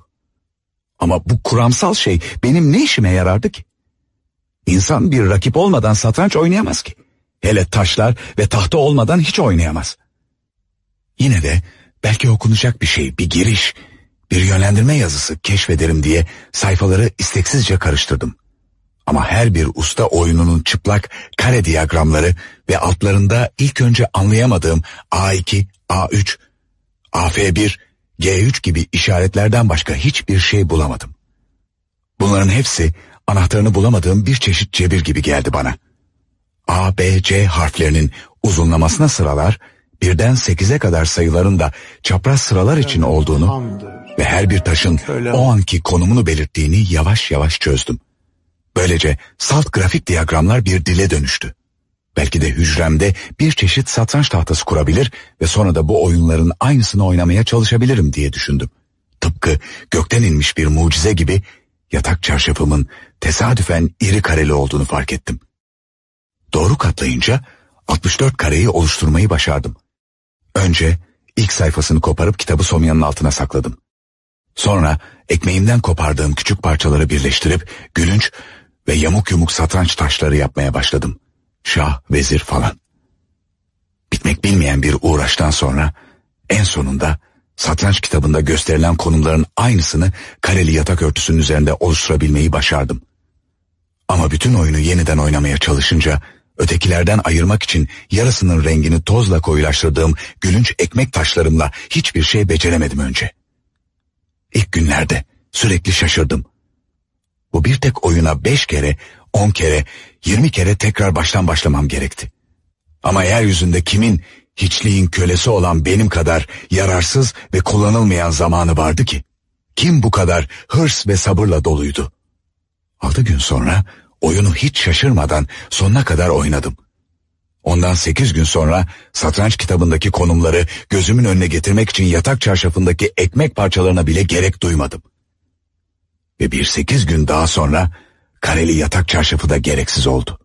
Ama bu kuramsal şey benim ne işime yarardı ki? İnsan bir rakip olmadan satranç oynayamaz ki. Hele taşlar ve tahta olmadan hiç oynayamaz. Yine de belki okunacak bir şey, bir giriş, bir yönlendirme yazısı keşfederim diye sayfaları isteksizce karıştırdım. Ama her bir usta oyununun çıplak kare diyagramları ve altlarında ilk önce anlayamadığım A iki, A üç, A F bir, G üç gibi işaretlerden başka hiçbir şey bulamadım. Bunların hepsi anahtarını bulamadığım bir çeşit cebir gibi geldi bana. A, B, C harflerinin uzunlamasına sıralar, birden sekize kadar sayıların da çapraz sıralar için olduğunu ve her bir taşın o anki konumunu belirttiğini yavaş yavaş çözdüm. Böylece salt grafik diyagramlar bir dile dönüştü. Belki de hücremde bir çeşit satranç tahtası kurabilir ve sonra da bu oyunların aynısını oynamaya çalışabilirim diye düşündüm. Tıpkı gökten inmiş bir mucize gibi yatak çarşafımın tesadüfen iri kareli olduğunu fark ettim. Doğru katlayınca altmış dört kareyi oluşturmayı başardım. Önce ilk sayfasını koparıp kitabı somyanın altına sakladım. Sonra ekmeğimden kopardığım küçük parçaları birleştirip gülünç ve yamuk yumuk satranç taşları yapmaya başladım. Şah, vezir falan. Bitmek bilmeyen bir uğraştan sonra en sonunda satranç kitabında gösterilen konumların aynısını kareli yatak örtüsünün üzerinde oluşturabilmeyi başardım. Ama bütün oyunu yeniden oynamaya çalışınca ötekilerden ayırmak için yarısının rengini tozla koyulaştırdığım gülünç ekmek taşlarımla hiçbir şey beceremedim önce. İlk günlerde sürekli şaşırdım. Bu bir tek oyuna beş kere, on kere, yirmi kere tekrar baştan başlamam gerekti. Ama yeryüzünde kimin hiçliğin kölesi olan benim kadar yararsız ve kullanılmayan zamanı vardı ki? Kim bu kadar hırs ve sabırla doluydu? Altı gün sonra oyunu hiç şaşırmadan sonuna kadar oynadım. Ondan sekiz gün sonra satranç kitabındaki konumları gözümün önüne getirmek için yatak çarşafındaki ekmek parçalarına bile gerek duymadım. Ve bir sekiz gün daha sonra kareli yatak çarşafı da gereksiz oldu.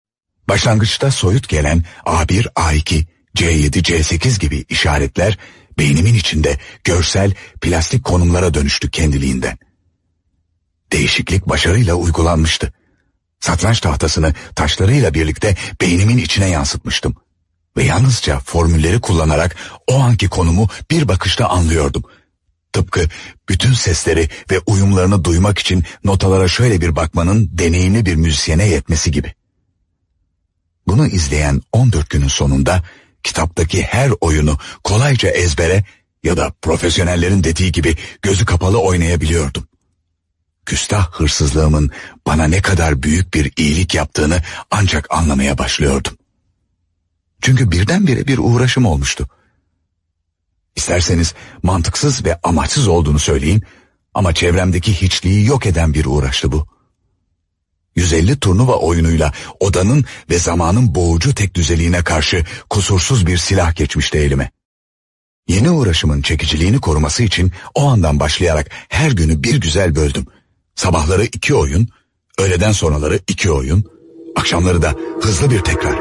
Başlangıçta soyut gelen A bir, A iki, C yedi, C sekiz gibi işaretler Beynimin içinde görsel, plastik konumlara dönüştü kendiliğinden. Değişiklik başarıyla uygulanmıştı. Satranç tahtasını taşlarıyla birlikte beynimin içine yansıtmıştım. Ve yalnızca formülleri kullanarak o anki konumu bir bakışta anlıyordum. Tıpkı bütün sesleri ve uyumlarını duymak için notalara şöyle bir bakmanın deneyimli bir müzisyene yetmesi gibi. Bunu izleyen on dört günün sonunda kitaptaki her oyunu kolayca ezbere ya da profesyonellerin dediği gibi gözü kapalı oynayabiliyordum. Küstah hırsızlığımın bana ne kadar büyük bir iyilik yaptığını ancak anlamaya başlıyordum. Çünkü birdenbire bir uğraşım olmuştu. İsterseniz mantıksız ve amaçsız olduğunu söyleyin ama çevremdeki hiçliği yok eden bir uğraştı bu. yüz elli turnuva oyunuyla odanın ve zamanın boğucu tek düzeliğine karşı kusursuz bir silah geçmişti elime. Yeni uğraşımın çekiciliğini koruması için o andan başlayarak her günü bir güzel böldüm. Sabahları iki oyun, öğleden sonraları iki oyun, akşamları da hızlı bir tekrar.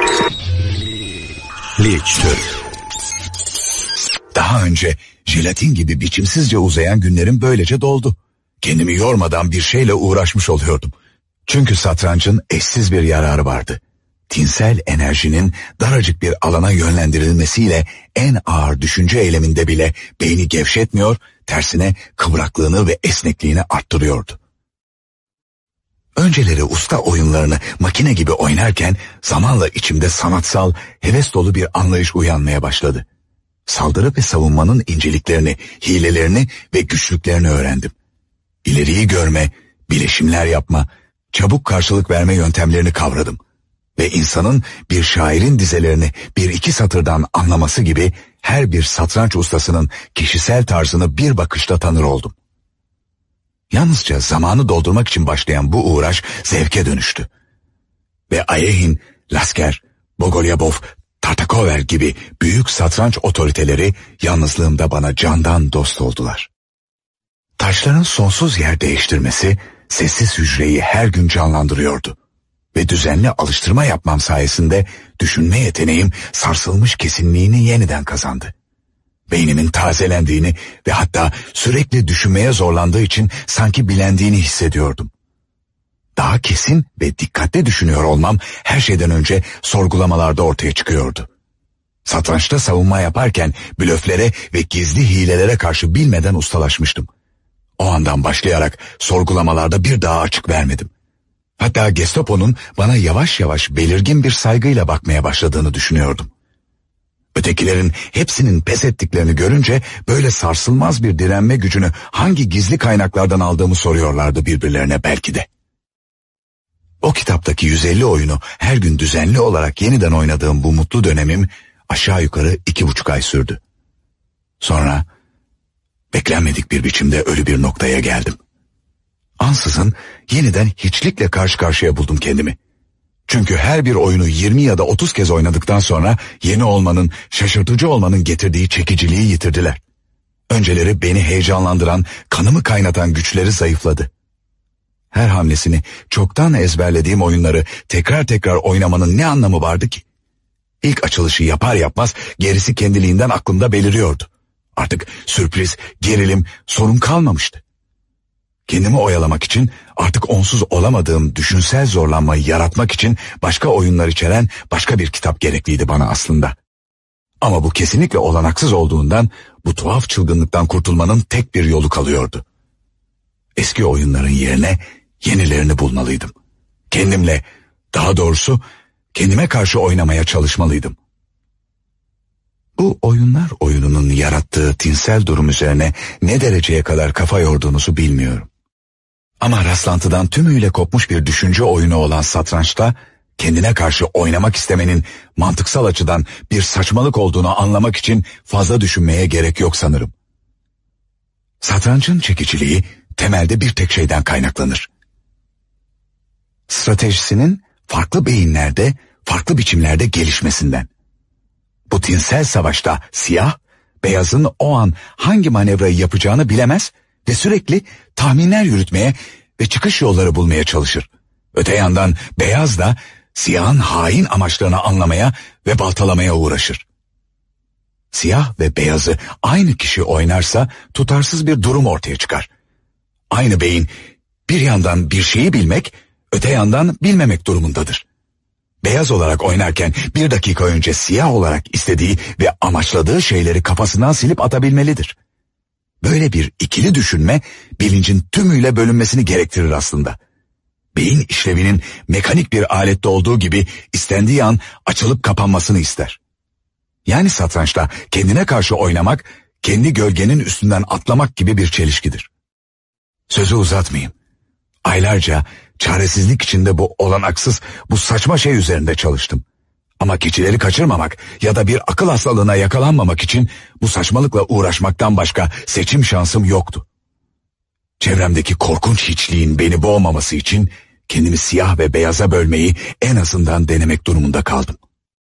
Lichtür. Daha önce jelatin gibi biçimsizce uzayan günlerim böylece doldu. Kendimi yormadan bir şeyle uğraşmış oluyordum. Çünkü satrancın eşsiz bir yararı vardı. Tinsel enerjinin daracık bir alana yönlendirilmesiyle en ağır düşünce eyleminde bile beyni gevşetmiyor, tersine kıvraklığını ve esnekliğini arttırıyordu. Önceleri usta oyunlarını makine gibi oynarken zamanla içimde sanatsal, heves dolu bir anlayış uyanmaya başladı. Saldırı ve savunmanın inceliklerini, hilelerini ve güçlüklerini öğrendim. İleriyi görme, bileşimler yapma, çabuk karşılık verme yöntemlerini kavradım. Ve insanın bir şairin dizelerini bir iki satırdan anlaması gibi her bir satranç ustasının kişisel tarzını bir bakışta tanır oldum. Yalnızca zamanı doldurmak için başlayan bu uğraş zevke dönüştü. Ve Ayehin, Lasker, Bogolyabov, Tartakover gibi büyük satranç otoriteleri yalnızlığımda bana candan dost oldular. Taşların sonsuz yer değiştirmesi sessiz hücreyi her gün canlandırıyordu. Ve düzenli alıştırma yapmam sayesinde düşünme yeteneğim sarsılmış kesinliğini yeniden kazandı. Beynimin tazelendiğini ve hatta sürekli düşünmeye zorlandığı için sanki bilendiğini hissediyordum. Daha kesin ve dikkatli düşünüyor olmam her şeyden önce sorgulamalarda ortaya çıkıyordu. Satrançta savunma yaparken blöflere ve gizli hilelere karşı bilmeden ustalaşmıştım. O andan başlayarak sorgulamalarda bir daha açık vermedim. Hatta Gestapo'nun bana yavaş yavaş belirgin bir saygıyla bakmaya başladığını düşünüyordum. Ötekilerin hepsinin pes ettiklerini görünce böyle sarsılmaz bir direnme gücünü hangi gizli kaynaklardan aldığımı soruyorlardı birbirlerine belki de. O kitaptaki yüz elli oyunu her gün düzenli olarak yeniden oynadığım bu mutlu dönemim aşağı yukarı iki buçuk ay sürdü. Sonra beklenmedik bir biçimde ölü bir noktaya geldim. Ansızın yeniden hiçlikle karşı karşıya buldum kendimi. Çünkü her bir oyunu yirmi ya da otuz kez oynadıktan sonra yeni olmanın, şaşırtıcı olmanın getirdiği çekiciliği yitirdiler. Önceleri beni heyecanlandıran, kanımı kaynatan güçleri zayıfladı. Her hamlesini çoktan ezberlediğim oyunları tekrar tekrar oynamanın ne anlamı vardı ki? İlk açılışı yapar yapmaz gerisi kendiliğinden aklımda beliriyordu. Artık sürpriz, gerilim, sorun kalmamıştı. Kendimi oyalamak için artık onsuz olamadığım düşünsel zorlanmayı yaratmak için başka oyunlar içeren başka bir kitap gerekliydi bana aslında. Ama bu kesinlikle olanaksız olduğundan bu tuhaf çılgınlıktan kurtulmanın tek bir yolu kalıyordu. Eski oyunların yerine yenilerini bulmalıydım. Kendimle, daha doğrusu kendime karşı oynamaya çalışmalıydım. Bu oyunlar oyununun yarattığı tinsel durum üzerine ne dereceye kadar kafa yorduğunuzu bilmiyorum. Ama rastlantıdan tümüyle kopmuş bir düşünce oyunu olan satrançta kendine karşı oynamak istemenin mantıksal açıdan bir saçmalık olduğunu anlamak için fazla düşünmeye gerek yok sanırım. Satrancın çekiciliği temelde bir tek şeyden kaynaklanır. Stratejisinin farklı beyinlerde, farklı biçimlerde gelişmesinden. Bu tinsel savaşta siyah, beyazın o an hangi manevrayı yapacağını bilemez ve sürekli tahminler yürütmeye ve çıkış yolları bulmaya çalışır. Öte yandan beyaz da siyahın hain amaçlarını anlamaya ve baltalamaya uğraşır. Siyah ve beyazı aynı kişi oynarsa tutarsız bir durum ortaya çıkar. Aynı beyin bir yandan bir şeyi bilmek, öte yandan bilmemek durumundadır. Beyaz olarak oynarken bir dakika önce siyah olarak istediği ve amaçladığı şeyleri kafasından silip atabilmelidir. Böyle bir ikili düşünme bilincin tümüyle bölünmesini gerektirir aslında. Beyin işlevinin mekanik bir alette olduğu gibi istendiği an açılıp kapanmasını ister. Yani satrançta kendine karşı oynamak, kendi gölgenin üstünden atlamak gibi bir çelişkidir. Sözü uzatmayayım. Aylarca çaresizlik içinde bu olanaksız, bu saçma şey üzerinde çalıştım. Ama keçileri kaçırmamak ya da bir akıl hastalığına yakalanmamak için bu saçmalıkla uğraşmaktan başka seçim şansım yoktu. Çevremdeki korkunç hiçliğin beni boğmaması için kendimi siyah ve beyaza bölmeyi en azından denemek durumunda kaldım.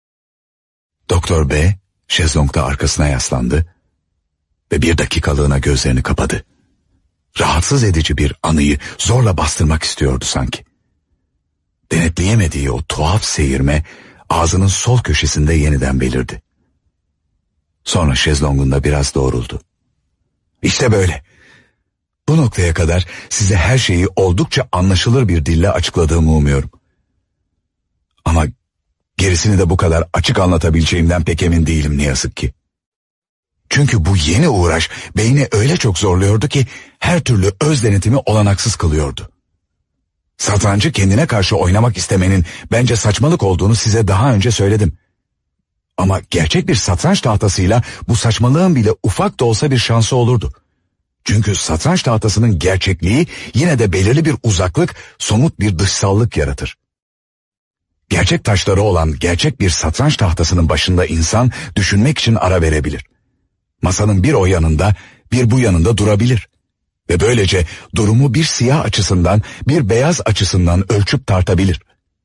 Doktor B, şezlongda arkasına yaslandı ve bir dakikalığına gözlerini kapadı. Rahatsız edici bir anıyı zorla bastırmak istiyordu sanki. Denetleyemediği o tuhaf seyirme ağzının sol köşesinde yeniden belirdi. Sonra şezlongunda biraz doğruldu. İşte böyle. Bu noktaya kadar size her şeyi oldukça anlaşılır bir dille açıkladığımı umuyorum. Ama gerisini de bu kadar açık anlatabileceğimden pek emin değilim ne yazık ki. Çünkü bu yeni uğraş beyni öyle çok zorluyordu ki her türlü öz denetimi olanaksız kılıyordu. Satrancı kendine karşı oynamak istemenin bence saçmalık olduğunu size daha önce söyledim. Ama gerçek bir satranç tahtasıyla bu saçmalığın bile ufak da olsa bir şansı olurdu. Çünkü satranç tahtasının gerçekliği yine de belirli bir uzaklık, somut bir dışsallık yaratır. Gerçek taşları olan gerçek bir satranç tahtasının başında insan düşünmek için ara verebilir. Masanın bir o yanında, bir bu yanında durabilir. Ve böylece durumu bir siyah açısından, bir beyaz açısından ölçüp tartabilir.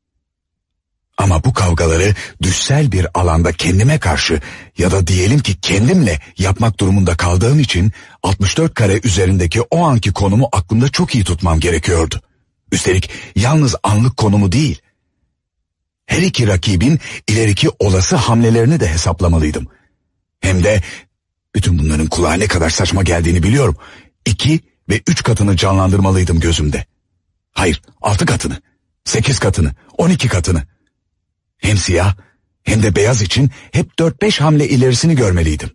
Ama bu kavgaları düşsel bir alanda kendime karşı ya da diyelim ki kendimle yapmak durumunda kaldığım için altmış dört kare üzerindeki o anki konumu aklımda çok iyi tutmam gerekiyordu. Üstelik yalnız anlık konumu değil. Her iki rakibin ileriki olası hamlelerini de hesaplamalıydım. Hem de bütün bunların kulağa ne kadar saçma geldiğini biliyorum. İki ve üç katını canlandırmalıydım gözümde. Hayır, altı katını, sekiz katını, on iki katını. Hem siyah hem de beyaz için hep dört beş hamle ilerisini görmeliydim.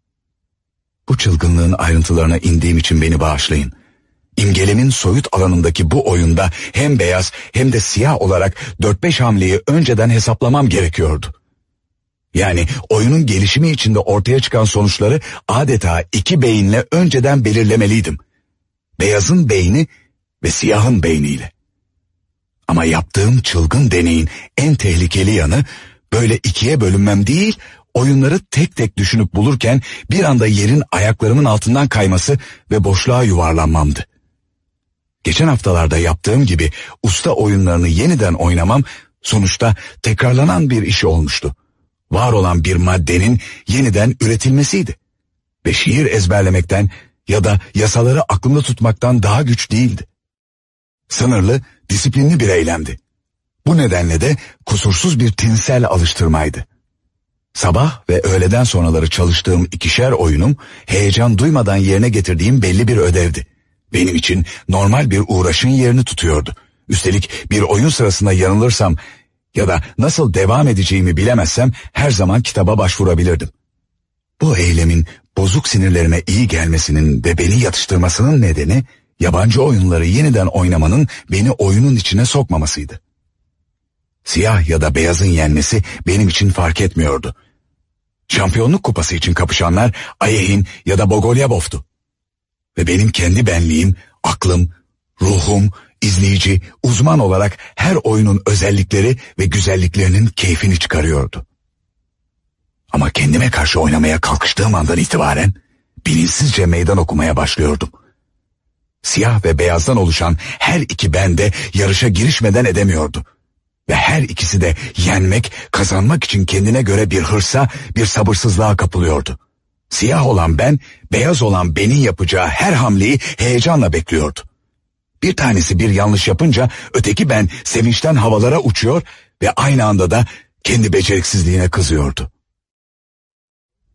Bu çılgınlığın ayrıntılarına indiğim için beni bağışlayın. İmgelemin soyut alanındaki bu oyunda hem beyaz hem de siyah olarak dört beş hamleyi önceden hesaplamam gerekiyordu. Yani oyunun gelişimi içinde ortaya çıkan sonuçları adeta iki beyinle önceden belirlemeliydim. Beyazın beyni ve siyahın beyniyle. Ama yaptığım çılgın deneyin en tehlikeli yanı böyle ikiye bölünmem değil, oyunları tek tek düşünüp bulurken bir anda yerin ayaklarımın altından kayması ve boşluğa yuvarlanmamdı. Geçen haftalarda yaptığım gibi usta oyunlarını yeniden oynamam sonuçta tekrarlanan bir iş olmuştu. Var olan bir maddenin yeniden üretilmesiydi. Ve şiir ezberlemekten ya da yasaları aklımda tutmaktan daha güç değildi. Sınırlı, disiplinli bir eylemdi. Bu nedenle de kusursuz bir tinsel alıştırmaydı. Sabah ve öğleden sonraları çalıştığım ikişer oyunum heyecan duymadan yerine getirdiğim belli bir ödevdi. Benim için normal bir uğraşın yerini tutuyordu. Üstelik bir oyun sırasında yanılırsam ya da nasıl devam edeceğimi bilemezsem her zaman kitaba başvurabilirdim. Bu eylemin bozuk sinirlerime iyi gelmesinin ve beni yatıştırmasının nedeni yabancı oyunları yeniden oynamanın beni oyunun içine sokmamasıydı. Siyah ya da beyazın yenmesi benim için fark etmiyordu. Şampiyonluk kupası için kapışanlar Ayehin ya da Bogolyabov'tu. Ve benim kendi benliğim, aklım, ruhum, izleyici, uzman olarak her oyunun özellikleri ve güzelliklerinin keyfini çıkarıyordu. Ama kendime karşı oynamaya kalkıştığım andan itibaren bilinçsizce meydan okumaya başlıyordum. Siyah ve beyazdan oluşan her iki ben de yarışa girişmeden edemiyordu. Ve her ikisi de yenmek, kazanmak için kendine göre bir hırsa, bir sabırsızlığa kapılıyordu. Siyah olan ben, beyaz olan benim yapacağı her hamleyi heyecanla bekliyordu. Bir tanesi bir yanlış yapınca öteki ben sevinçten havalara uçuyor ve aynı anda da kendi beceriksizliğine kızıyordu.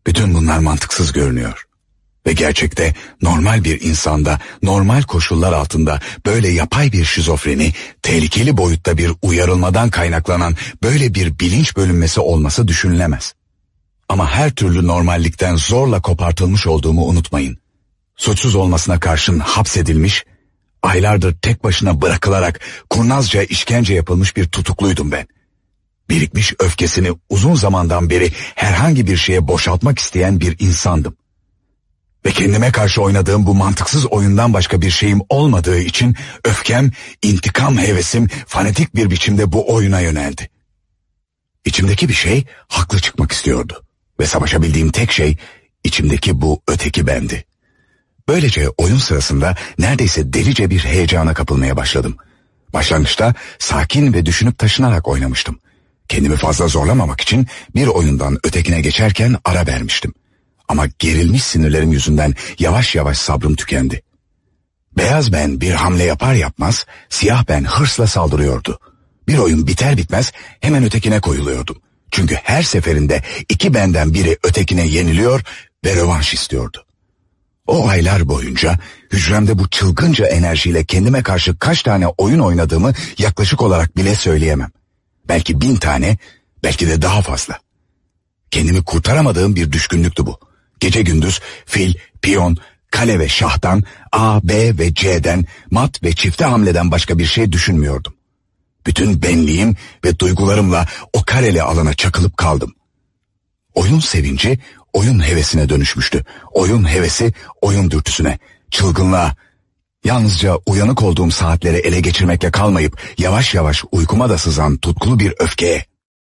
Bütün bunlar mantıksız görünüyor. Ve gerçekte normal bir insanda, normal koşullar altında böyle yapay bir şizofreni, tehlikeli boyutta bir uyarılmadan kaynaklanan böyle bir bilinç bölünmesi olması düşünülemez. Ama her türlü normallikten zorla kopartılmış olduğumu unutmayın. Suçsuz olmasına karşın hapsedilmiş, aylardır tek başına bırakılarak kurnazca işkence yapılmış bir tutukluydum ben. Birikmiş öfkesini uzun zamandan beri herhangi bir şeye boşaltmak isteyen bir insandım. Ve kendime karşı oynadığım bu mantıksız oyundan başka bir şeyim olmadığı için öfkem, intikam hevesim fanatik bir biçimde bu oyuna yöneldi. İçimdeki bir şey haklı çıkmak istiyordu. Ve savaşabildiğim tek şey içimdeki bu öteki bendi. Böylece oyun sırasında neredeyse delice bir heyecana kapılmaya başladım. Başlangıçta sakin ve düşünüp taşınarak oynamıştım. Kendimi fazla zorlamamak için bir oyundan ötekine geçerken ara vermiştim. Ama gerilmiş sinirlerim yüzünden yavaş yavaş sabrım tükendi. Beyaz ben bir hamle yapar yapmaz, siyah ben hırsla saldırıyordu. Bir oyun biter bitmez hemen ötekine koyuluyordum. Çünkü her seferinde iki benden biri ötekine yeniliyor ve rövanş istiyordu. O aylar boyunca hücremde bu çılgınca enerjiyle kendime karşı kaç tane oyun oynadığımı yaklaşık olarak bile söyleyemem. Belki bin tane, belki de daha fazla. Kendimi kurtaramadığım bir düşkünlüktü bu. Gece gündüz fil, piyon, kale ve şahtan, A, B ve C'den, mat ve çifte hamleden başka bir şey düşünmüyordum. Bütün benliğim ve duygularımla o kareli alana çakılıp kaldım. Oyun sevinci, oyun hevesine dönüşmüştü. Oyun hevesi, oyun dürtüsüne, çılgınlığa. Yalnızca uyanık olduğum saatleri ele geçirmekle kalmayıp yavaş yavaş uykuma da sızan tutkulu bir öfkeye.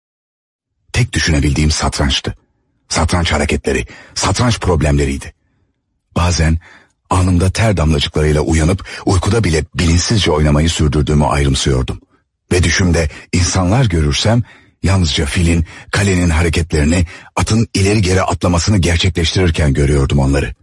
Tek düşünebildiğim satrançtı. Satranç hareketleri, satranç problemleriydi. Bazen anımda ter damlacıklarıyla uyanıp uykuda bile bilinçsizce oynamayı sürdürdüğümü ayrımsıyordum. Ve düşümde insanlar görürsem yalnızca filin, kalenin hareketlerini, atın ileri geri atlamasını gerçekleştirirken görüyordum onları.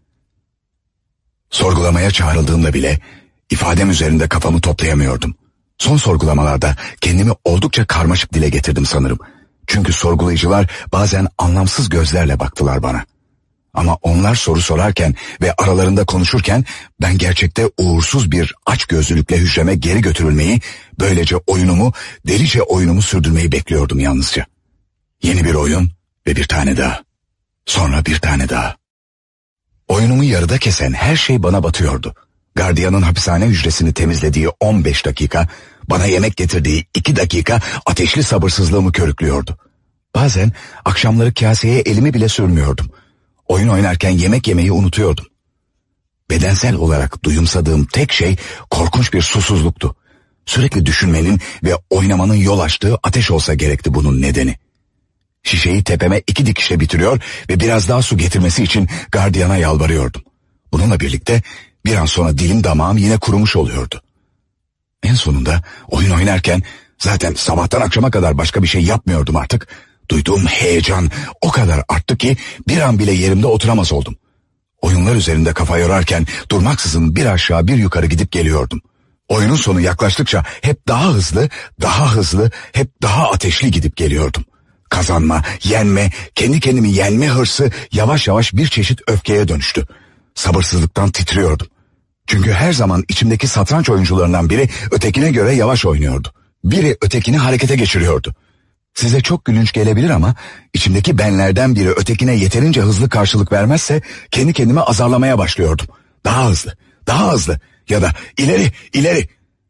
Sorgulamaya çağrıldığımda bile ifadem üzerinde kafamı toplayamıyordum. Son sorgulamalarda kendimi oldukça karmaşık dile getirdim sanırım. Çünkü sorgulayıcılar bazen anlamsız gözlerle baktılar bana. Ama onlar soru sorarken ve aralarında konuşurken ben gerçekte uğursuz bir açgözlülükle hücreme geri götürülmeyi, böylece oyunumu, delice oyunumu sürdürmeyi bekliyordum yalnızca. Yeni bir oyun ve bir tane daha. Sonra bir tane daha. Oyunumu yarıda kesen her şey bana batıyordu. Gardiyanın hapishane hücresini temizlediği on beş dakika, bana yemek getirdiği iki dakika ateşli sabırsızlığımı körüklüyordu. Bazen akşamları kaseye elimi bile sürmüyordum. Oyun oynarken yemek yemeyi unutuyordum. Bedensel olarak duyumsadığım tek şey korkunç bir susuzluktu. Sürekli düşünmenin ve oynamanın yol açtığı ateş olsa gerekti bunun nedeni. Şişeyi tepeme iki dikişle bitiriyor ve biraz daha su getirmesi için gardiyana yalvarıyordum. Bununla birlikte bir an sonra dilim damağım yine kurumuş oluyordu. En sonunda oyun oynarken zaten sabahtan akşama kadar başka bir şey yapmıyordum artık. Duyduğum heyecan o kadar arttı ki bir an bile yerimde oturamaz oldum. Oyunlar üzerinde kafa yorarken durmaksızın bir aşağı bir yukarı gidip geliyordum. Oyunun sonu yaklaştıkça hep daha hızlı, daha hızlı, hep daha ateşli gidip geliyordum. Kazanma, yenme, kendi kendimi yenme hırsı yavaş yavaş bir çeşit öfkeye dönüştü. Sabırsızlıktan titriyordum. Çünkü her zaman içimdeki satranç oyuncularından biri ötekine göre yavaş oynuyordu. Biri ötekini harekete geçiriyordu. Size çok gülünç gelebilir ama içimdeki benlerden biri ötekine yeterince hızlı karşılık vermezse kendi kendime azarlamaya başlıyordum. Daha hızlı, daha hızlı ya da ileri, ileri.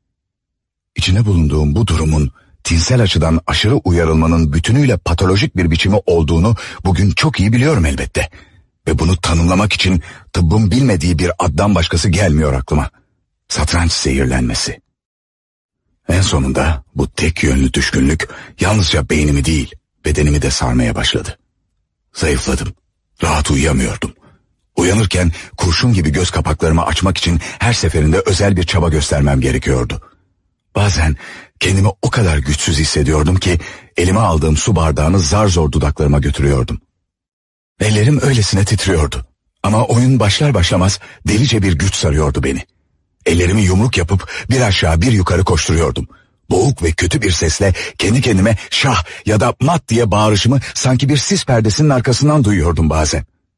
İçinde bulunduğum bu durumun tinsel açıdan aşırı uyarılmanın bütünüyle patolojik bir biçimi olduğunu bugün çok iyi biliyorum elbette. Ve bunu tanımlamak için tıbbın bilmediği bir addan başkası gelmiyor aklıma. Satranç zehirlenmesi. En sonunda bu tek yönlü düşkünlük yalnızca beynimi değil, bedenimi de sarmaya başladı. Zayıfladım. Rahat uyuyamıyordum. Uyanırken kurşun gibi göz kapaklarımı açmak için her seferinde özel bir çaba göstermem gerekiyordu. Bazen kendimi o kadar güçsüz hissediyordum ki elime aldığım su bardağını zar zor dudaklarıma götürüyordum. Ellerim öylesine titriyordu. Ama oyun başlar başlamaz delice bir güç sarıyordu beni. Ellerimi yumruk yapıp bir aşağı bir yukarı koşturuyordum. Boğuk ve kötü bir sesle kendi kendime şah ya da mat diye bağırışımı sanki bir sis perdesinin arkasından duyuyordum bazen.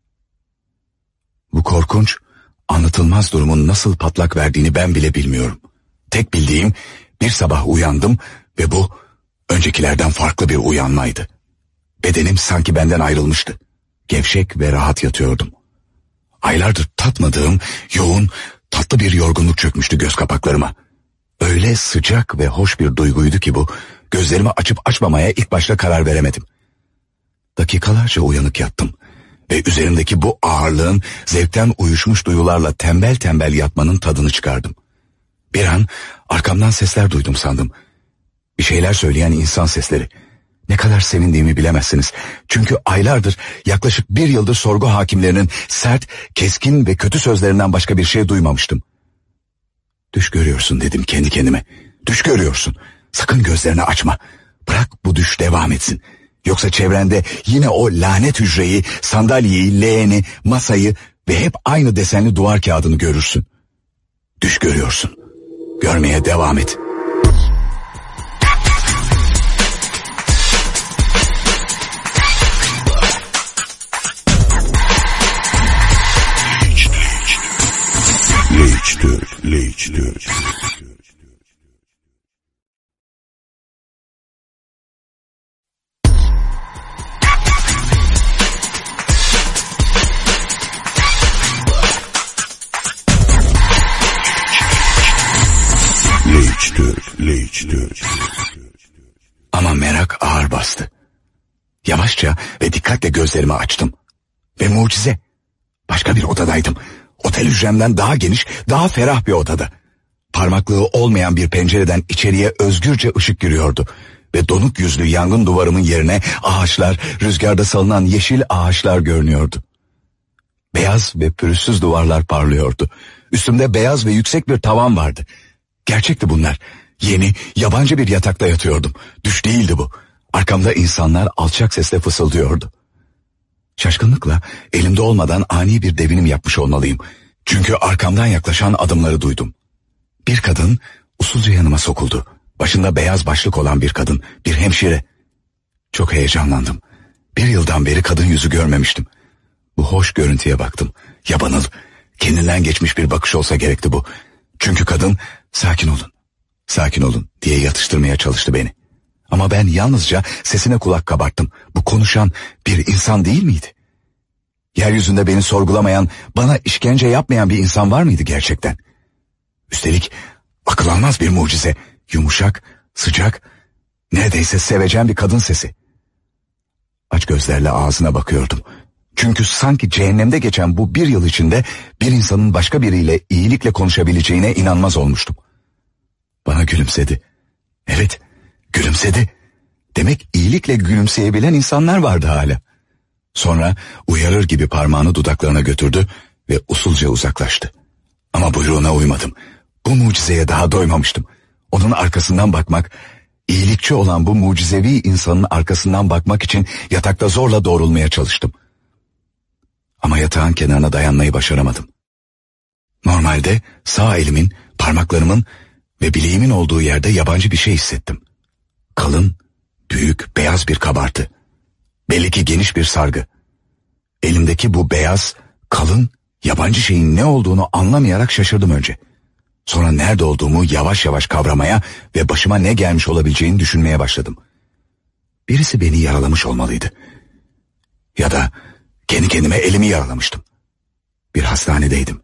Bu korkunç, anlatılmaz durumun nasıl patlak verdiğini ben bile bilmiyorum. Tek bildiğim, bir sabah uyandım ve bu öncekilerden farklı bir uyanmaydı. Bedenim sanki benden ayrılmıştı. Gevşek ve rahat yatıyordum. Aylardır tatmadığım yoğun, tatlı bir yorgunluk çökmüştü göz kapaklarıma. Öyle sıcak ve hoş bir duyguydu ki bu, gözlerimi açıp açmamaya ilk başta karar veremedim. Dakikalarca uyanık yattım ve üzerimdeki bu ağırlığın zevkten uyuşmuş duyularla tembel tembel yatmanın tadını çıkardım. Bir an arkamdan sesler duydum sandım. Bir şeyler söyleyen insan sesleri. Ne kadar sevindiğimi bilemezsiniz. Çünkü aylardır, yaklaşık bir yıldır sorgu hakimlerinin sert, keskin ve kötü sözlerinden başka bir şey duymamıştım. Düş görüyorsun dedim kendi kendime. Düş görüyorsun. Sakın gözlerini açma. Bırak bu düş devam etsin. Yoksa çevrende yine o lanet hücreyi, sandalyeyi, leğeni, masayı ve hep aynı desenli duvar kağıdını görürsün. Düş görüyorsun. Görmeye devam et. Leitchtür, Leitchtür. Leitchtür, Leitchtür. Ama merak ağır bastı. Yavaşça ve dikkatle gözlerimi açtım. Ve mucize. Başka bir odadaydım. Otel hücremden daha geniş, daha ferah bir odada. Parmaklığı olmayan bir pencereden içeriye özgürce ışık giriyordu. Ve donuk yüzlü yangın duvarımın yerine ağaçlar, rüzgarda salınan yeşil ağaçlar görünüyordu. Beyaz ve pürüzsüz duvarlar parlıyordu. Üstümde beyaz ve yüksek bir tavan vardı. Gerçekti bunlar. Yeni, yabancı bir yatakta yatıyordum. Düş değildi bu. Arkamda insanlar alçak sesle fısıldıyordu. Şaşkınlıkla elimde olmadan ani bir devinim yapmış olmalıyım. Çünkü arkamdan yaklaşan adımları duydum. Bir kadın usulca yanıma sokuldu. Başında beyaz başlık olan bir kadın, bir hemşire. Çok heyecanlandım. Bir yıldan beri kadın yüzü görmemiştim. Bu hoş görüntüye baktım. Yabanıl, kendinden geçmiş bir bakış olsa gerekti bu. Çünkü kadın, sakin olun, sakin olun diye yatıştırmaya çalıştı beni. Ama ben yalnızca sesine kulak kabarttım. Bu konuşan bir insan değil miydi? Yeryüzünde beni sorgulamayan, bana işkence yapmayan bir insan var mıydı gerçekten? Üstelik akıl almaz bir mucize. Yumuşak, sıcak, neredeyse sevecen bir kadın sesi. Aç gözlerle ağzına bakıyordum. Çünkü sanki cehennemde geçen bu bir yıl içinde bir insanın başka biriyle iyilikle konuşabileceğine inanmaz olmuştum. Bana gülümsedi. Evet, gülümsedi. Demek iyilikle gülümseyebilen insanlar vardı hala. Sonra uyarır gibi parmağını dudaklarına götürdü ve usulca uzaklaştı. Ama buyruğuna uymadım. Bu mucizeye daha doymamıştım. Onun arkasından bakmak, iyilikçi olan bu mucizevi insanın arkasından bakmak için yatakta zorla doğrulmaya çalıştım. Ama yatağın kenarına dayanmayı başaramadım. Normalde sağ elimin, parmaklarımın ve bileğimin olduğu yerde yabancı bir şey hissettim. Kalın, büyük, beyaz bir kabartı. Belli ki geniş bir sargı. Elimdeki bu beyaz, kalın, yabancı şeyin ne olduğunu anlamayarak şaşırdım önce. Sonra nerede olduğumu yavaş yavaş kavramaya ve başıma ne gelmiş olabileceğini düşünmeye başladım. Birisi beni yaralamış olmalıydı. Ya da kendi kendime elimi yaralamıştım. Bir hastanedeydim.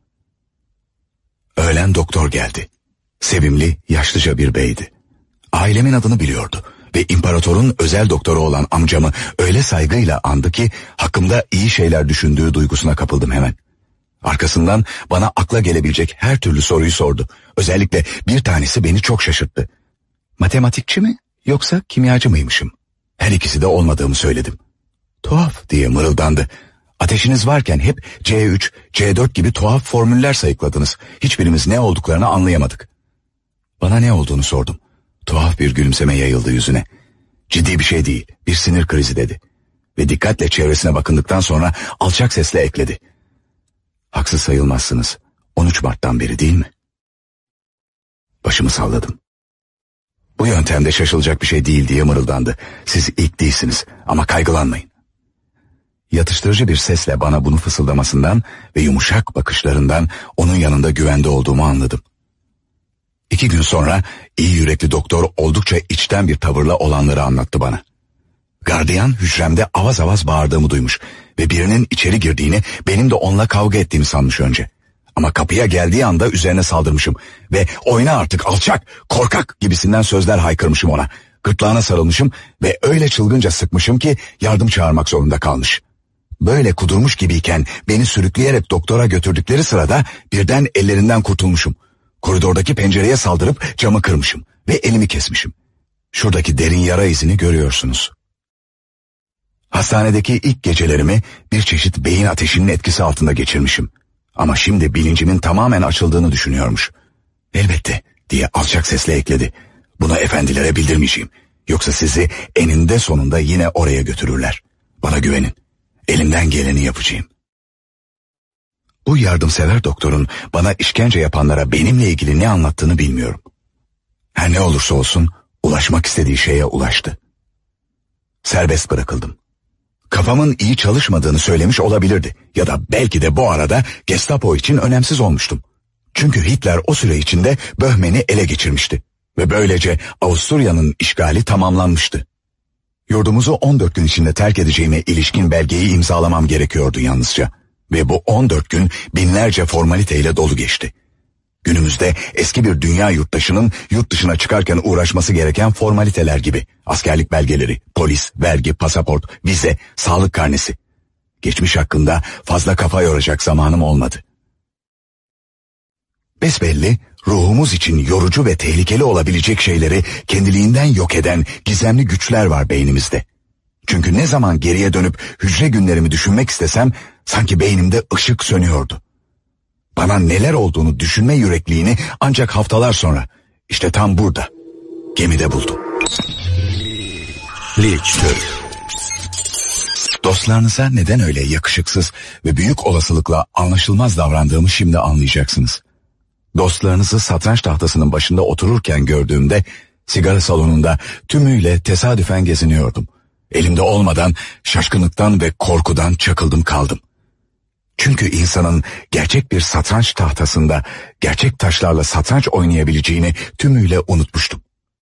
Öğlen doktor geldi. Sevimli, yaşlıca bir beydi. Ailemin adını biliyordu ve imparatorun özel doktoru olan amcamı öyle saygıyla andı ki hakkımda iyi şeyler düşündüğü duygusuna kapıldım hemen. Arkasından bana akla gelebilecek her türlü soruyu sordu. Özellikle bir tanesi beni çok şaşırttı. Matematikçi mi yoksa kimyacı mıymışım? Her ikisi de olmadığımı söyledim. Tuhaf diye mırıldandı. Ateşiniz varken hep C üç, C dört gibi tuhaf formüller sayıkladınız. Hiçbirimiz ne olduklarını anlayamadık. Bana ne olduğunu sordum. Tuhaf bir gülümseme yayıldı yüzüne. Ciddi bir şey değil, bir sinir krizi dedi. Ve dikkatle çevresine bakındıktan sonra alçak sesle ekledi. Haksız sayılmazsınız. on üç Mart'tan beri değil mi? Başımı salladım. Bu yöntemde şaşılacak bir şey değil diye mırıldandı. Siz ilk değilsiniz ama kaygılanmayın. Yatıştırıcı bir sesle bana bunu fısıldamasından ve yumuşak bakışlarından onun yanında güvende olduğumu anladım. İki gün sonra iyi yürekli doktor oldukça içten bir tavırla olanları anlattı bana. Gardiyan hücremde avaz avaz bağırdığımı duymuş ve birinin içeri girdiğini, benim de onunla kavga ettiğimi sanmış önce. Ama kapıya geldiği anda üzerine saldırmışım ve oyna artık alçak, korkak gibisinden sözler haykırmışım ona. Gırtlağına sarılmışım ve öyle çılgınca sıkmışım ki yardım çağırmak zorunda kalmış. Böyle kudurmuş gibiyken beni sürükleyerek doktora götürdükleri sırada birden ellerinden kurtulmuşum. Koridordaki pencereye saldırıp camı kırmışım ve elimi kesmişim. Şuradaki derin yara izini görüyorsunuz. Hastanedeki ilk gecelerimi bir çeşit beyin ateşinin etkisi altında geçirmişim. Ama şimdi bilincimin tamamen açıldığını düşünüyormuş. Elbette diye alçak sesle ekledi. Bunu efendilere bildirmeyeceğim. Yoksa sizi eninde sonunda yine oraya götürürler. Bana güvenin. Elimden geleni yapacağım. Bu yardımsever doktorun bana işkence yapanlara benimle ilgili ne anlattığını bilmiyorum. Her ne olursa olsun ulaşmak istediği şeye ulaştı. Serbest bırakıldım. Kafamın iyi çalışmadığını söylemiş olabilirdi ya da belki de bu arada Gestapo için önemsiz olmuştum. Çünkü Hitler o süre içinde Böhmen'i ele geçirmişti ve böylece Avusturya'nın işgali tamamlanmıştı. Yurdumuzu on dört gün içinde terk edeceğime ilişkin belgeyi imzalamam gerekiyordu yalnızca ve bu on dört gün binlerce formaliteyle dolu geçti. Günümüzde eski bir dünya yurttaşının yurt dışına çıkarken uğraşması gereken formaliteler gibi. Askerlik belgeleri, polis, vergi, pasaport, vize, sağlık karnesi. Geçmiş hakkında fazla kafa yoracak zamanım olmadı. Besbelli ruhumuz için yorucu ve tehlikeli olabilecek şeyleri kendiliğinden yok eden gizemli güçler var beynimizde. Çünkü ne zaman geriye dönüp hücre günlerimi düşünmek istesem sanki beynimde ışık sönüyordu. Bana neler olduğunu düşünme yürekliğini ancak haftalar sonra, işte tam burada, gemide buldum. Lichtür. Dostlarınıza neden öyle yakışıksız ve büyük olasılıkla anlaşılmaz davrandığımı şimdi anlayacaksınız. Dostlarınızı satranç tahtasının başında otururken gördüğümde sigara salonunda tümüyle tesadüfen geziniyordum. Elimde olmadan şaşkınlıktan ve korkudan çakıldım kaldım. Çünkü insanın gerçek bir satranç tahtasında gerçek taşlarla satranç oynayabileceğini tümüyle unutmuştum.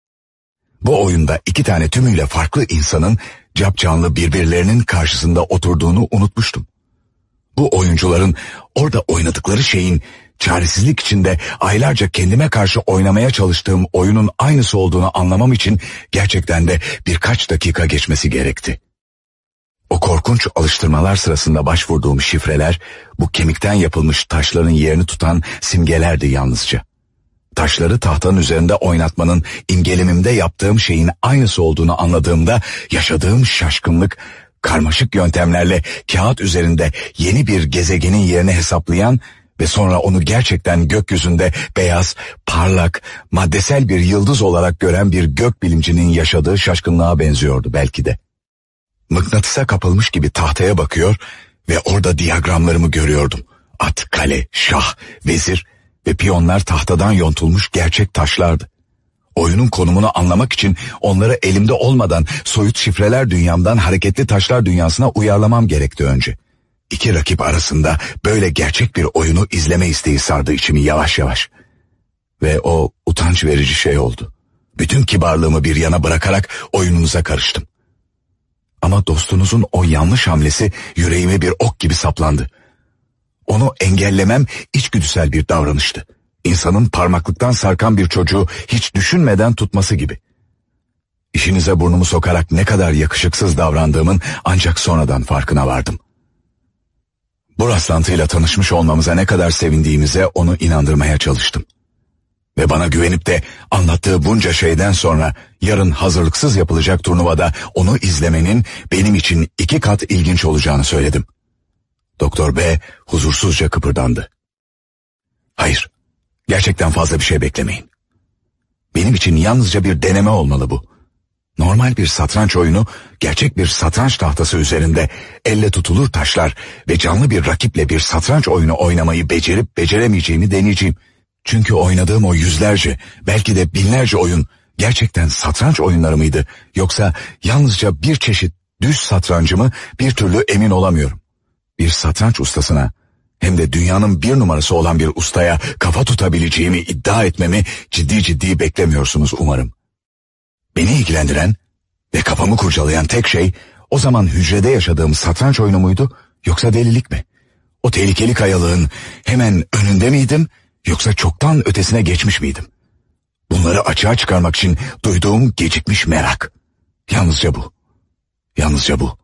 Bu oyunda iki tane tümüyle farklı insanın capcanlı birbirlerinin karşısında oturduğunu unutmuştum. Bu oyuncuların orada oynadıkları şeyin çaresizlik içinde aylarca kendime karşı oynamaya çalıştığım oyunun aynısı olduğunu anlamam için gerçekten de birkaç dakika geçmesi gerekti. O korkunç alıştırmalar sırasında başvurduğum şifreler, bu kemikten yapılmış taşların yerini tutan simgelerdi yalnızca. Taşları tahtanın üzerinde oynatmanın imgelemimde yaptığım şeyin aynısı olduğunu anladığımda yaşadığım şaşkınlık, karmaşık yöntemlerle kağıt üzerinde yeni bir gezegenin yerini hesaplayan ve sonra onu gerçekten gökyüzünde beyaz, parlak, maddesel bir yıldız olarak gören bir gökbilimcinin yaşadığı şaşkınlığa benziyordu belki de. Mıknatısa kapılmış gibi tahtaya bakıyor ve orada diyagramlarımı görüyordum. At, kale, şah, vezir ve piyonlar tahtadan yontulmuş gerçek taşlardı. Oyunun konumunu anlamak için onları elimde olmadan soyut şifreler dünyamdan hareketli taşlar dünyasına uyarlamam gerekti önce. İki rakip arasında böyle gerçek bir oyunu izleme isteği sardı içimi yavaş yavaş. Ve o utanç verici şey oldu. Bütün kibarlığımı bir yana bırakarak oyununuza karıştım. Ama dostunuzun o yanlış hamlesi yüreğime bir ok gibi saplandı. Onu engellemem içgüdüsel bir davranıştı. İnsanın parmaklıktan sarkan bir çocuğu hiç düşünmeden tutması gibi. İşinize burnumu sokarak ne kadar yakışıksız davrandığımın ancak sonradan farkına vardım. Bu rastlantıyla tanışmış olmamıza ne kadar sevindiğimize onu inandırmaya çalıştım. Ve bana güvenip de anlattığı bunca şeyden sonra yarın hazırlıksız yapılacak turnuvada onu izlemenin benim için iki kat ilginç olacağını söyledim. Doktor B huzursuzca kıpırdandı. Hayır, gerçekten fazla bir şey beklemeyin. Benim için yalnızca bir deneme olmalı bu. Normal bir satranç oyunu, gerçek bir satranç tahtası üzerinde elle tutulur taşlar ve canlı bir rakiple bir satranç oyunu oynamayı becerip beceremeyeceğimi deneyeceğim. Çünkü oynadığım o yüzlerce, belki de binlerce oyun gerçekten satranç oyunları mıydı? Yoksa yalnızca bir çeşit Düz satrancımı bir türlü emin olamıyorum. Bir satranç ustasına, hem de dünyanın bir numarası olan bir ustaya kafa tutabileceğimi iddia etmemi ciddi ciddi beklemiyorsunuz umarım. Beni ilgilendiren ve kafamı kurcalayan tek şey, o zaman hücrede yaşadığım satranç oyunu muydu, yoksa delilik mi? O tehlikeli kayalığın hemen önünde miydim, yoksa çoktan ötesine geçmiş miydim? Bunları açığa çıkarmak için duyduğum gecikmiş merak. Yalnızca bu. Yalnızca bu.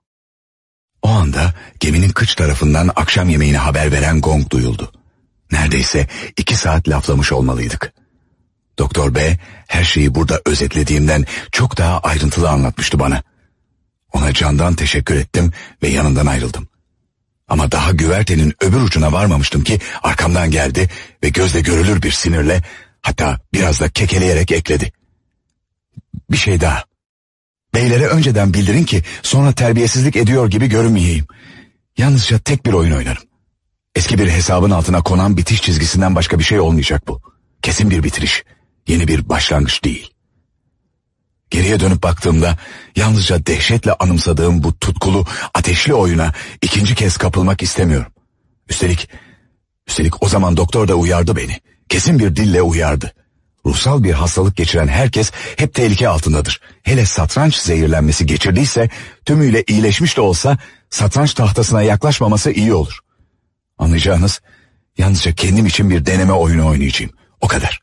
O anda geminin kıç tarafından akşam yemeğine haber veren gong duyuldu. Neredeyse iki saat laflamış olmalıydık. Doktor B her şeyi burada özetlediğimden çok daha ayrıntılı anlatmıştı bana. Ona candan teşekkür ettim ve yanından ayrıldım. Ama daha güvertenin öbür ucuna varmamıştım ki arkamdan geldi ve gözle görülür bir sinirle, hatta biraz da kekeleyerek ekledi. Bir şey daha. Beylere önceden bildirin ki sonra terbiyesizlik ediyor gibi görünmeyeyim. Yalnızca tek bir oyun oynarım. Eski bir hesabın altına konan bitiş çizgisinden başka bir şey olmayacak bu. Kesin bir bitiriş. Yeni bir başlangıç değil. Geriye dönüp baktığımda yalnızca dehşetle anımsadığım bu tutkulu, ateşli oyuna ikinci kez kapılmak istemiyorum. Üstelik, üstelik o zaman doktor da uyardı beni. Kesin bir dille uyardı. Ruhsal bir hastalık geçiren herkes hep tehlike altındadır. Hele satranç zehirlenmesi geçirdiyse, tümüyle iyileşmiş de olsa satranç tahtasına yaklaşmaması iyi olur. Anlayacağınız, yalnızca kendim için bir deneme oyunu oynayacağım. O kadar.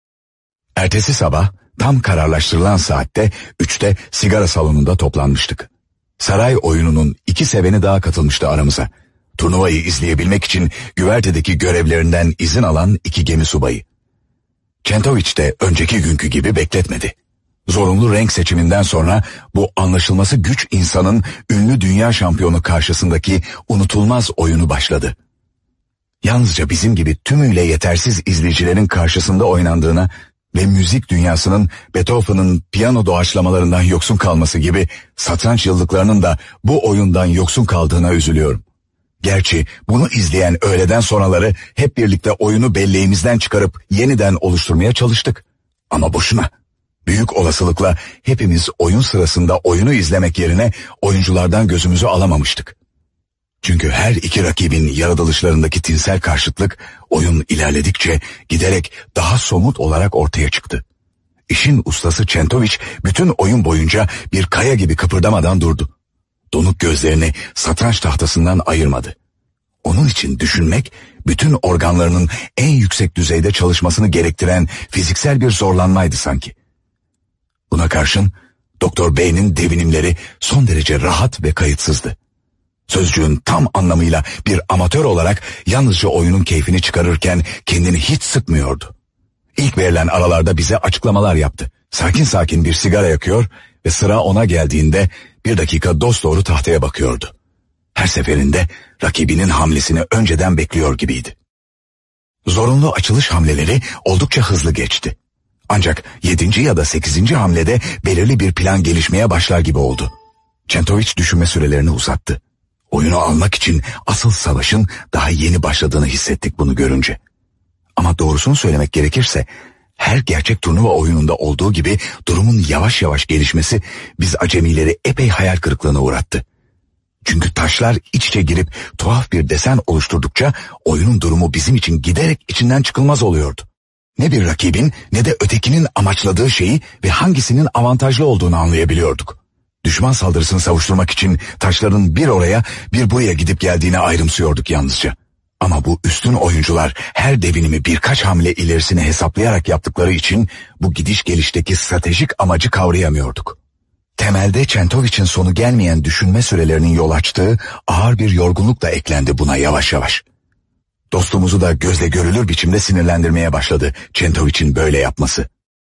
Ertesi sabah tam kararlaştırılan saatte üçte sigara salonunda toplanmıştık. Saray oyununun iki seveni daha katılmıştı aramıza. Turnuvayı izleyebilmek için güvertedeki görevlerinden izin alan iki gemi subayı. Çentoviç de önceki günkü gibi bekletmedi. Zorunlu renk seçiminden sonra bu anlaşılması güç insanın ünlü dünya şampiyonu karşısındaki unutulmaz oyunu başladı. Yalnızca bizim gibi tümüyle yetersiz izleyicilerin karşısında oynandığına ve müzik dünyasının Beethoven'ın piyano doğaçlamalarından yoksun kalması gibi satranç yıllıklarının da bu oyundan yoksun kaldığına üzülüyorum. Gerçi bunu izleyen öğleden sonraları hep birlikte oyunu belleğimizden çıkarıp yeniden oluşturmaya çalıştık. Ama boşuna. Büyük olasılıkla hepimiz oyun sırasında oyunu izlemek yerine oyunculardan gözümüzü alamamıştık. Çünkü her iki rakibin yaratılışlarındaki tinsel karşıtlık oyun ilerledikçe giderek daha somut olarak ortaya çıktı. İşin ustası Çentoviç bütün oyun boyunca bir kaya gibi kıpırdamadan durdu. Donuk gözlerini satranç tahtasından ayırmadı. Onun için düşünmek, bütün organlarının en yüksek düzeyde çalışmasını gerektiren fiziksel bir zorlanmaydı sanki. Buna karşın Doktor B'nin devinimleri son derece rahat ve kayıtsızdı. Sözcüğün tam anlamıyla bir amatör olarak yalnızca oyunun keyfini çıkarırken kendini hiç sıkmıyordu. İlk verilen aralarda bize açıklamalar yaptı. Sakin sakin bir sigara yakıyor ve sıra ona geldiğinde bir dakika dosdoğru tahtaya bakıyordu. Her seferinde rakibinin hamlesini önceden bekliyor gibiydi. Zorunlu açılış hamleleri oldukça hızlı geçti. Ancak yedinci ya da sekizinci hamlede belirli bir plan gelişmeye başlar gibi oldu. Çentoviç düşünme sürelerini uzattı. Oyunu almak için asıl savaşın daha yeni başladığını hissettik bunu görünce. Ama doğrusunu söylemek gerekirse, her gerçek turnuva oyununda olduğu gibi durumun yavaş yavaş gelişmesi biz acemileri epey hayal kırıklığına uğrattı. Çünkü taşlar iç içe girip tuhaf bir desen oluşturdukça oyunun durumu bizim için giderek içinden çıkılmaz oluyordu. Ne bir rakibin ne de ötekinin amaçladığı şeyi ve hangisinin avantajlı olduğunu anlayabiliyorduk. Düşman saldırısını savuşturmak için taşların bir oraya bir buraya gidip geldiğine ayrımsıyorduk yalnızca. Ama bu üstün oyuncular her devinimi birkaç hamle ilerisine hesaplayarak yaptıkları için bu gidiş gelişteki stratejik amacı kavrayamıyorduk. Temelde Çentoviç'in sonu gelmeyen düşünme sürelerinin yol açtığı ağır bir yorgunluk da eklendi buna yavaş yavaş. Dostumuzu da gözle görülür biçimde sinirlendirmeye başladı Çentoviç'in böyle yapması.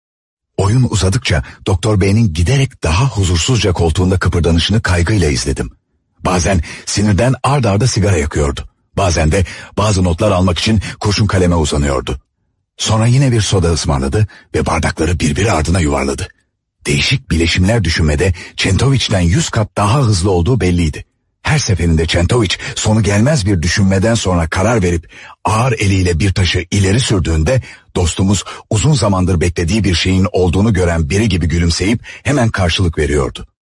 Oyun uzadıkça Doktor B'nin giderek daha huzursuzca koltuğunda kıpırdanışını kaygıyla izledim. Bazen sinirden ard arda sigara yakıyordu. Bazen de bazı notlar almak için kurşun kaleme uzanıyordu. Sonra yine bir soda ısmarladı ve bardakları birbiri ardına yuvarladı. Değişik bileşimler düşünmede Çentoviç'ten yüz kat daha hızlı olduğu belliydi. Her seferinde Çentoviç sonu gelmez bir düşünmeden sonra karar verip ağır eliyle bir taşı ileri sürdüğünde dostumuz uzun zamandır beklediği bir şeyin olduğunu gören biri gibi gülümseyip hemen karşılık veriyordu.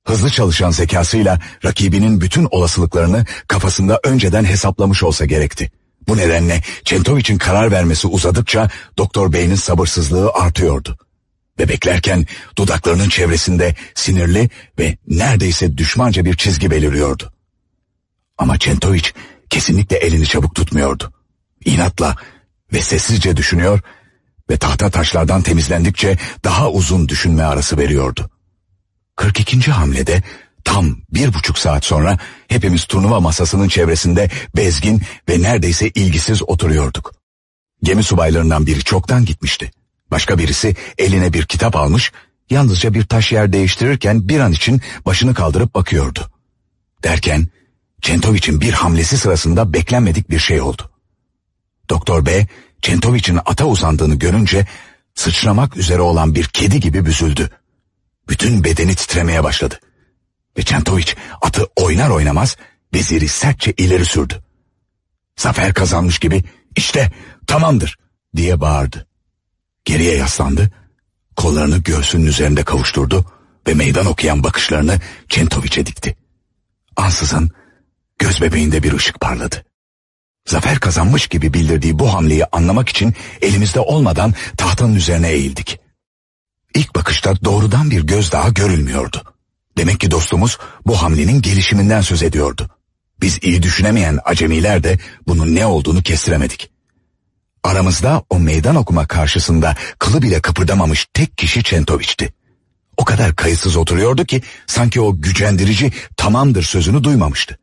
Hızlı çalışan zekasıyla rakibinin bütün olasılıklarını kafasında önceden hesaplamış olsa gerekti. Bu nedenle Çentoviç'in karar vermesi uzadıkça Doktor Bey'in sabırsızlığı artıyordu. Ve beklerken dudaklarının çevresinde sinirli ve neredeyse düşmanca bir çizgi beliriyordu. Ama Çentoviç kesinlikle elini çabuk tutmuyordu. İnatla ve sessizce düşünüyor ve tahta taşlardan temizlendikçe daha uzun düşünme arası veriyordu. kırk ikinci hamlede tam bir buçuk saat sonra hepimiz turnuva masasının çevresinde bezgin ve neredeyse ilgisiz oturuyorduk. Gemi subaylarından biri çoktan gitmişti. Başka birisi eline bir kitap almış, yalnızca bir taş yer değiştirirken bir an için başını kaldırıp bakıyordu. Derken Çentoviç'in bir hamlesi sırasında beklenmedik bir şey oldu. Doktor B, Çentoviç'in ata uzandığını görünce sıçramak üzere olan bir kedi gibi büzüldü. Bütün bedeni titremeye başladı. Ve Çentoviç atı oynar oynamaz veziri sertçe ileri sürdü. Zafer kazanmış gibi işte tamamdır diye bağırdı. Geriye yaslandı, kollarını göğsünün üzerinde kavuşturdu ve meydan okuyan bakışlarını Çentoviç'e dikti. Ansızın göz bebeğinde bir ışık parladı. Zafer kazanmış gibi bildirdiği bu hamleyi anlamak için elimizde olmadan tahtanın üzerine eğildik. İlk bakışta doğrudan bir gözdağı görülmüyordu. Demek ki dostumuz bu hamlenin gelişiminden söz ediyordu. Biz iyi düşünemeyen acemiler de bunun ne olduğunu kestiremedik. Aramızda o meydan okuma karşısında kılı bile kıpırdamamış tek kişi Çentoviç'ti. O kadar kayıtsız oturuyordu ki sanki o gücendirici tamamdır sözünü duymamıştı.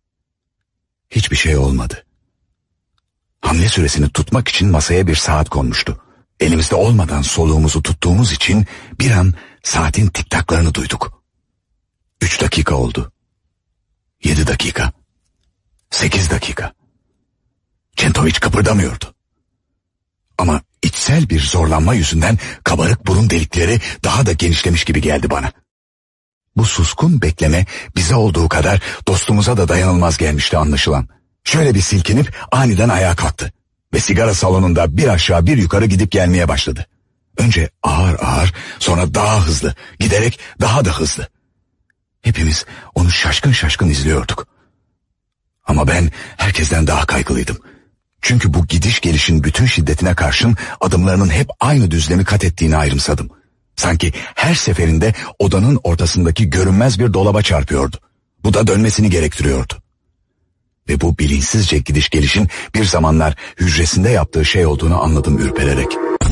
Hiçbir şey olmadı. Hamle süresini tutmak için masaya bir saat konmuştu. Elimizde olmadan soluğumuzu tuttuğumuz için bir an saatin tiktaklarını duyduk. Üç dakika oldu. Yedi dakika. Sekiz dakika. Çentoviç kıpırdamıyordu. Ama içsel bir zorlanma yüzünden kabarık burun delikleri daha da genişlemiş gibi geldi bana. Bu suskun bekleme bize olduğu kadar dostumuza da dayanılmaz gelmişti anlaşılan. Şöyle bir silkinip aniden ayağa kalktı ve sigara salonunda bir aşağı bir yukarı gidip gelmeye başladı. Önce ağır ağır, sonra daha hızlı, giderek daha da hızlı. Hepimiz onu şaşkın şaşkın izliyorduk. Ama ben herkesten daha kaygılıydım. Çünkü bu gidiş gelişin bütün şiddetine karşın adımlarının hep aynı düzlemi kat ettiğini ayrımsadım. Sanki her seferinde odanın ortasındaki görünmez bir dolaba çarpıyordu. Bu da dönmesini gerektiriyordu. Ve bu bilinçsizce gidiş gelişin bir zamanlar hücresinde yaptığı şey olduğunu anladım ürpererek.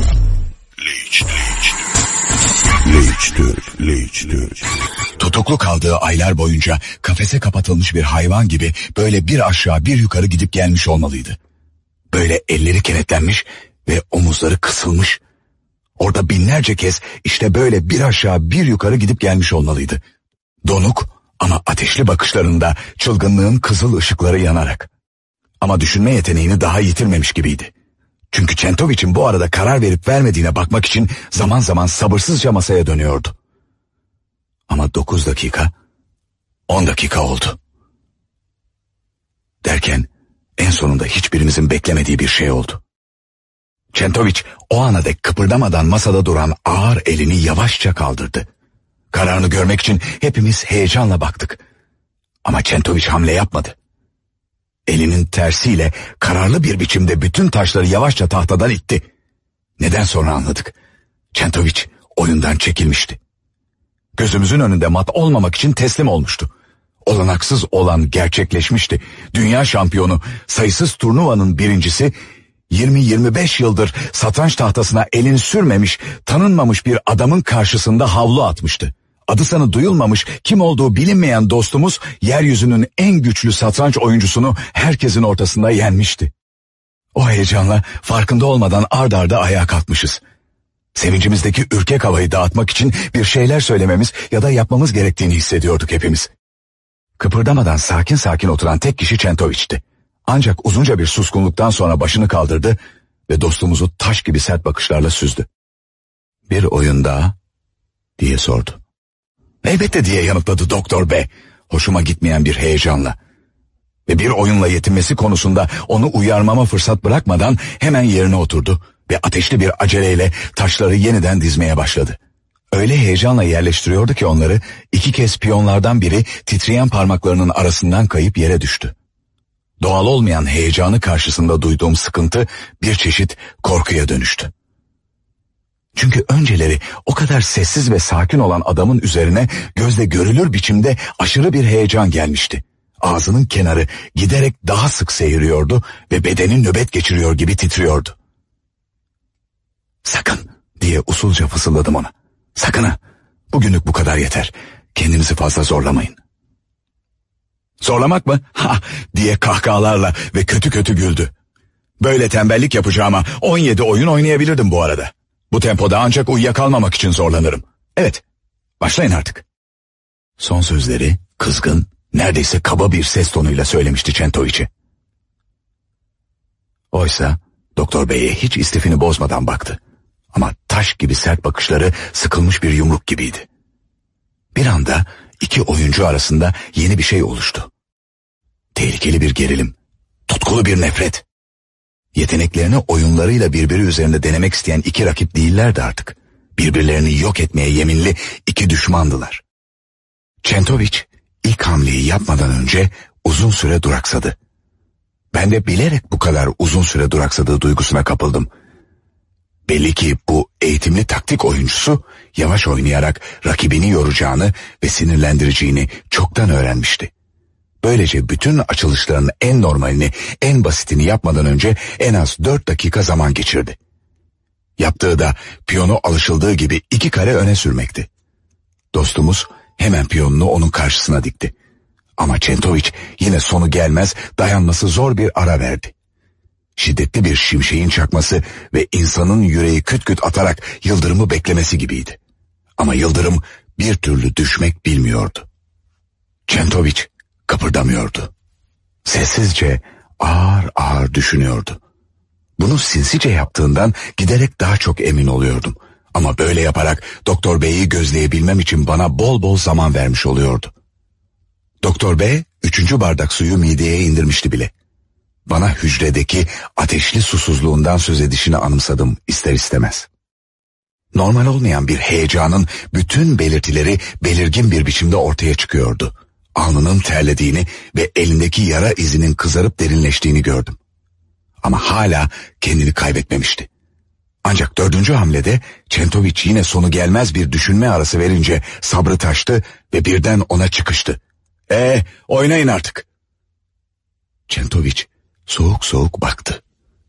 Leech'tir, Leech'tir. Tutuklu kaldığı aylar boyunca kafese kapatılmış bir hayvan gibi böyle bir aşağı bir yukarı gidip gelmiş olmalıydı. Böyle elleri kenetlenmiş ve omuzları kısılmış. Orada binlerce kez işte böyle bir aşağı bir yukarı gidip gelmiş olmalıydı. Donuk ama ateşli bakışlarında çılgınlığın kızıl ışıkları yanarak. Ama düşünme yeteneğini daha yitirmemiş gibiydi. Çünkü Çentoviç'in bu arada karar verip vermediğine bakmak için zaman zaman sabırsızca masaya dönüyordu. Ama dokuz dakika, on dakika oldu. Derken en sonunda hiçbirimizin beklemediği bir şey oldu. Çentoviç o ana dek kıpırdamadan masada duran ağır elini yavaşça kaldırdı. Kararını görmek için hepimiz heyecanla baktık. Ama Çentoviç hamle yapmadı. Elinin tersiyle kararlı bir biçimde bütün taşları yavaşça tahtadan itti. Neden sonra anladık. Çentoviç oyundan çekilmişti. Gözümüzün önünde mat olmamak için teslim olmuştu. Olanaksız olan gerçekleşmişti. Dünya şampiyonu, sayısız turnuvanın birincisi, yirmi yirmi beş yıldır satranç tahtasına elini sürmemiş, tanınmamış bir adamın karşısında havlu atmıştı. Adı sanı duyulmamış, kim olduğu bilinmeyen dostumuz, yeryüzünün en güçlü satranç oyuncusunu herkesin ortasında yenmişti. O heyecanla farkında olmadan ard arda ayağa kalkmışız. Sevincimizdeki ürkek havayı dağıtmak için bir şeyler söylememiz ya da yapmamız gerektiğini hissediyorduk hepimiz. Kıpırdamadan sakin sakin oturan tek kişi Çentoviç'ti. Ancak uzunca bir suskunluktan sonra başını kaldırdı ve dostumuzu taş gibi sert bakışlarla süzdü. "Bir oyun daha?" diye sordu. "Elbette" diye yanıtladı Doktor B, hoşuma gitmeyen bir heyecanla. Ve bir oyunla yetinmesi konusunda onu uyarmama fırsat bırakmadan hemen yerine oturdu ve ateşli bir aceleyle taşları yeniden dizmeye başladı. Öyle heyecanla yerleştiriyordu ki onları, iki kez piyonlardan biri titreyen parmaklarının arasından kayıp yere düştü. Doğal olmayan heyecanı karşısında duyduğum sıkıntı bir çeşit korkuya dönüştü. Çünkü önceleri o kadar sessiz ve sakin olan adamın üzerine gözle görülür biçimde aşırı bir heyecan gelmişti. Ağzının kenarı giderek daha sık seyiriyordu ve bedeni nöbet geçiriyor gibi titriyordu. "Sakın!" diye usulca fısıldadım ona. "Sakın ha! Bugünlük bu kadar yeter. Kendinizi fazla zorlamayın." "Zorlamak mı? Ha!" diye kahkahalarla ve kötü kötü güldü. "Böyle tembellik yapacağıma on yedi oyun oynayabilirdim bu arada. Bu tempoda ancak uyuyakalmamak için zorlanırım. Evet, başlayın artık." Son sözleri kızgın, neredeyse kaba bir ses tonuyla söylemişti Çentoviç'e. Oysa Doktor Bey'e hiç istifini bozmadan baktı. Ama taş gibi sert bakışları sıkılmış bir yumruk gibiydi. Bir anda iki oyuncu arasında yeni bir şey oluştu. Tehlikeli bir gerilim, tutkulu bir nefret. Yeteneklerini oyunlarıyla birbiri üzerinde denemek isteyen iki rakip değillerdi artık. Birbirlerini yok etmeye yeminli iki düşmandılar. Çentoviç ilk hamleyi yapmadan önce uzun süre duraksadı. Ben de bilerek bu kadar uzun süre duraksadığı duygusuna kapıldım. Belli ki bu eğitimli taktik oyuncusu yavaş oynayarak rakibini yoracağını ve sinirlendireceğini çoktan öğrenmişti. Böylece bütün açılışlarının en normalini, en basitini yapmadan önce en az dört dakika zaman geçirdi. Yaptığı da piyonu alışıldığı gibi iki kare öne sürmekti. Dostumuz hemen piyonunu onun karşısına dikti. Ama Çentoviç yine sonu gelmez, dayanması zor bir ara verdi. Şiddetli bir şimşeğin çakması ve insanın yüreği küt küt atarak yıldırımı beklemesi gibiydi. Ama yıldırım bir türlü düşmek bilmiyordu. Çentoviç kıpırdamıyordu. Sessizce, ağır ağır düşünüyordu. Bunu sinsice yaptığından giderek daha çok emin oluyordum. Ama böyle yaparak Doktor Bey'i gözleyebilmem için bana bol bol zaman vermiş oluyordu. Doktor Bey üçüncü bardak suyu mideye indirmişti bile. Bana hücredeki ateşli susuzluğundan söz edişini anımsadım ister istemez. Normal olmayan bir heyecanın bütün belirtileri belirgin bir biçimde ortaya çıkıyordu. Alnının terlediğini ve elindeki yara izinin kızarıp derinleştiğini gördüm. Ama hala kendini kaybetmemişti. Ancak dördüncü hamlede Çentoviç yine sonu gelmez bir düşünme arası verince sabrı taştı ve birden ona çıkıştı. "Ee, oynayın artık." Çentoviç soğuk soğuk baktı.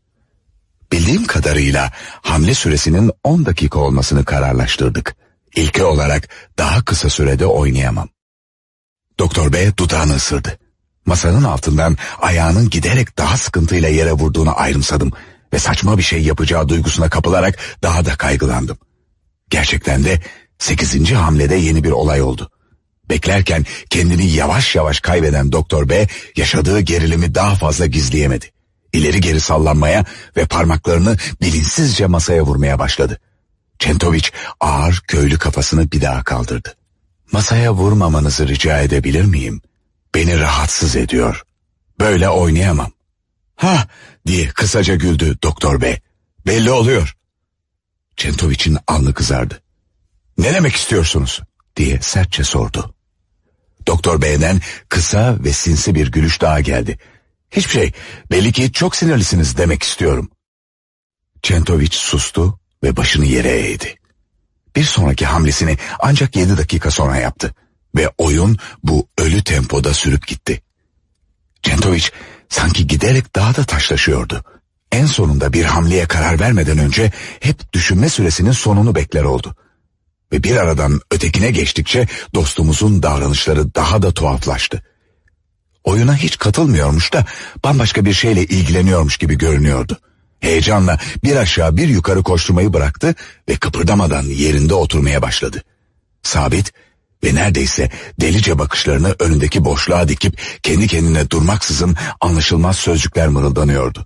Bildiğim kadarıyla hamle süresinin on dakika olmasını kararlaştırdık. İlke olarak daha kısa sürede oynayamam. Doktor Bey dudağını ısırdı. Masanın altından ayağının giderek daha sıkıntıyla yere vurduğunu ayrımsadım ve saçma bir şey yapacağı duygusuna kapılarak daha da kaygılandım. Gerçekten de sekizinci hamlede yeni bir olay oldu. Beklerken kendini yavaş yavaş kaybeden Doktor B yaşadığı gerilimi daha fazla gizleyemedi. İleri geri sallanmaya ve parmaklarını bilinçsizce masaya vurmaya başladı. Çentoviç ağır köylü kafasını bir daha kaldırdı. "Masaya vurmamanızı rica edebilir miyim? Beni rahatsız ediyor. Böyle oynayamam." "Ha!" diye kısaca güldü Doktor B. "Belli oluyor." Çentoviç'in alnı kızardı. "Ne demek istiyorsunuz?" diye sertçe sordu. Doktor B'den kısa ve sinsi bir gülüş daha geldi. "Hiçbir şey, belli ki çok sinirlisiniz demek istiyorum." Çentoviç sustu ve başını yere eğdi. Bir sonraki hamlesini ancak yedi dakika sonra yaptı ve oyun bu ölü tempoda sürüp gitti. Çentoviç sanki giderek daha da taşlaşıyordu. En sonunda bir hamleye karar vermeden önce hep düşünme süresinin sonunu bekler oldu. Ve bir aradan ötekine geçtikçe dostumuzun davranışları daha da tuhaflaştı. Oyuna hiç katılmıyormuş da bambaşka bir şeyle ilgileniyormuş gibi görünüyordu. Heyecanla bir aşağı bir yukarı koşturmayı bıraktı ve kıpırdamadan yerinde oturmaya başladı. Sabit ve neredeyse delice bakışlarını önündeki boşluğa dikip kendi kendine durmaksızın anlaşılmaz sözcükler mırıldanıyordu.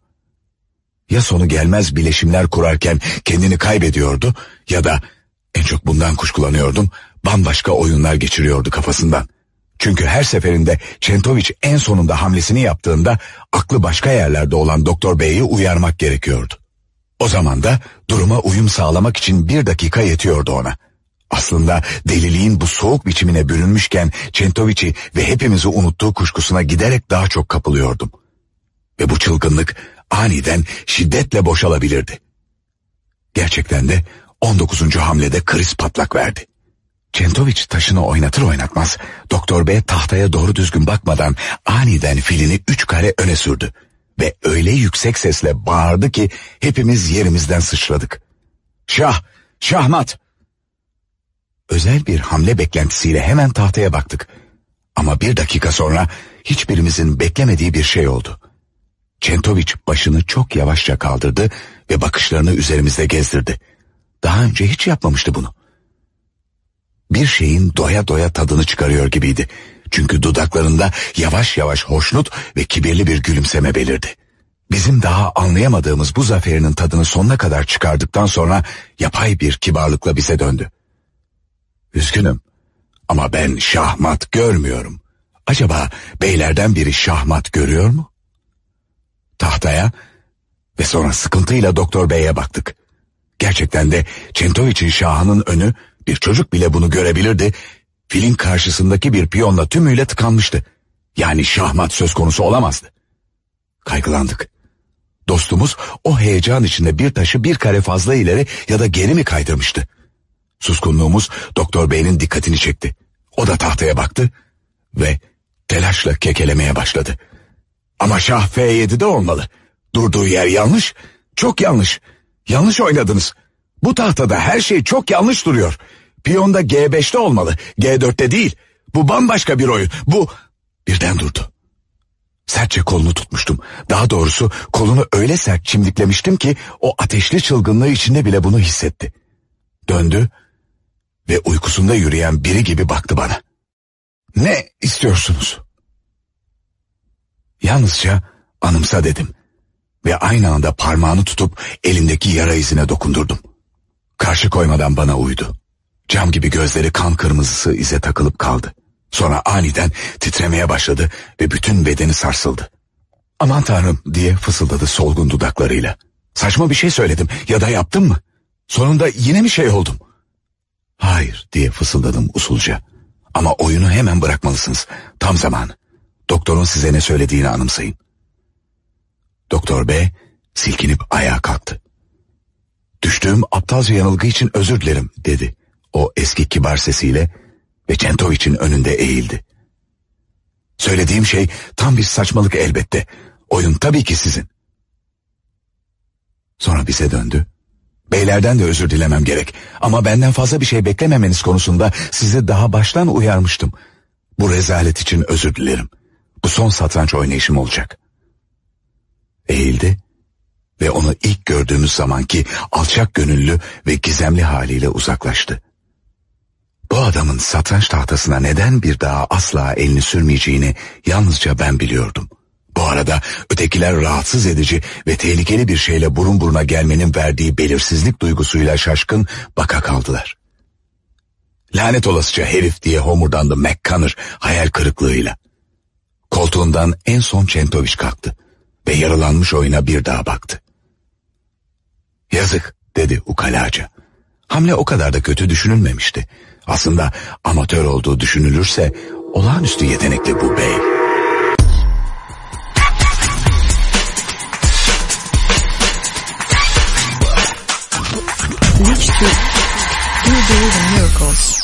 Ya sonu gelmez bileşimler kurarken kendini kaybediyordu ya da, en çok bundan kuşkulanıyordum, bambaşka oyunlar geçiriyordu kafasından. Çünkü her seferinde Çentoviç en sonunda hamlesini yaptığında aklı başka yerlerde olan Doktor Bey'i uyarmak gerekiyordu. O zaman da duruma uyum sağlamak için bir dakika yetiyordu ona. Aslında deliliğin bu soğuk biçimine bürünmüşken Çentoviç'i ve hepimizi unuttuğu kuşkusuna giderek daha çok kapılıyordum. Ve bu çılgınlık aniden şiddetle boşalabilirdi. Gerçekten de on dokuzuncu hamlede kriz patlak verdi. Çentoviç taşını oynatır oynatmaz Doktor B tahtaya doğru düzgün bakmadan aniden filini üç kare öne sürdü. Ve öyle yüksek sesle bağırdı ki hepimiz yerimizden sıçradık. Şah! Şahmat! Özel bir hamle beklentisiyle hemen tahtaya baktık. Ama bir dakika sonra hiçbirimizin beklemediği bir şey oldu. Çentoviç başını çok yavaşça kaldırdı ve bakışlarını üzerimizde gezdirdi. Daha önce hiç yapmamıştı bunu. Bir şeyin doya doya tadını çıkarıyor gibiydi. Çünkü dudaklarında yavaş yavaş hoşnut ve kibirli bir gülümseme belirdi. Bizim daha anlayamadığımız bu zaferinin tadını sonuna kadar çıkardıktan sonra yapay bir kibarlıkla bize döndü. Üzgünüm ama ben şahmat görmüyorum. Acaba beylerden biri şahmat görüyor mu? Tahtaya ve sonra sıkıntıyla Doktor Bey'e baktık. Gerçekten de Çentoviç'in şahının önü, bir çocuk bile bunu görebilirdi, filin karşısındaki bir piyonla tümüyle tıkanmıştı. Yani şahmat söz konusu olamazdı. Kaygılandık. Dostumuz o heyecan içinde bir taşı bir kare fazla ileri ya da geri mi kaydırmıştı? Suskunluğumuz Doktor Bey'in dikkatini çekti. O da tahtaya baktı ve telaşla kekelemeye başladı. Ama şah F yedi'de olmalı. Durduğu yer yanlış, çok yanlış. Yanlış oynadınız. Bu tahtada her şey çok yanlış duruyor. Piyonda G beş'te olmalı, G dört'te değil. Bu bambaşka bir oyun. Bu birden durdu. Sertçe kolunu tutmuştum. Daha doğrusu kolunu öyle sert çimdiklemiştim ki o ateşli çılgınlığı içinde bile bunu hissetti. Döndü ve uykusunda yürüyen biri gibi baktı bana. Ne istiyorsunuz? Yalnızca anımsa dedim. Ve aynı anda parmağını tutup elindeki yara izine dokundurdum. Karşı koymadan bana uydu. Cam gibi gözleri kan kırmızısı ize takılıp kaldı. Sonra aniden titremeye başladı ve bütün bedeni sarsıldı. Aman tanrım diye fısıldadı solgun dudaklarıyla. Saçma bir şey söyledim ya da yaptım mı? Sonunda yine mi şey oldum? Hayır diye fısıldadım usulca. Ama oyunu hemen bırakmalısınız. Tam zamanı. Doktorun size ne söylediğini anımsayın. Doktor B silkinip ayağa kalktı. Düştüğüm aptalca yanılgı için özür dilerim dedi. O eski kibar sesiyle ve Çentoviç'in önünde eğildi. Söylediğim şey tam bir saçmalık elbette. Oyun tabii ki sizin. Sonra bize döndü. Beylerden de özür dilemem gerek. Ama benden fazla bir şey beklememeniz konusunda sizi daha baştan uyarmıştım. Bu rezalet için özür dilerim. Bu son satranç oynayışım olacak. Eğildi ve onu ilk gördüğümüz zamanki alçak gönüllü ve gizemli haliyle uzaklaştı. Bu adamın satranç tahtasına neden bir daha asla elini sürmeyeceğini yalnızca ben biliyordum. Bu arada ötekiler rahatsız edici ve tehlikeli bir şeyle burun buruna gelmenin verdiği belirsizlik duygusuyla şaşkın baka kaldılar. Lanet olasıca herif diye homurdandı McConnor hayal kırıklığıyla. Koltuğundan en son Çentoviç kalktı ve yaralanmış oyuna bir daha baktı. Yazık dedi ukalaca. Hamle o kadar da kötü düşünülmemişti. Aslında amatör olduğu düşünülürse olağanüstü yetenekli bu bey. Reach to. Do you believe in miracles?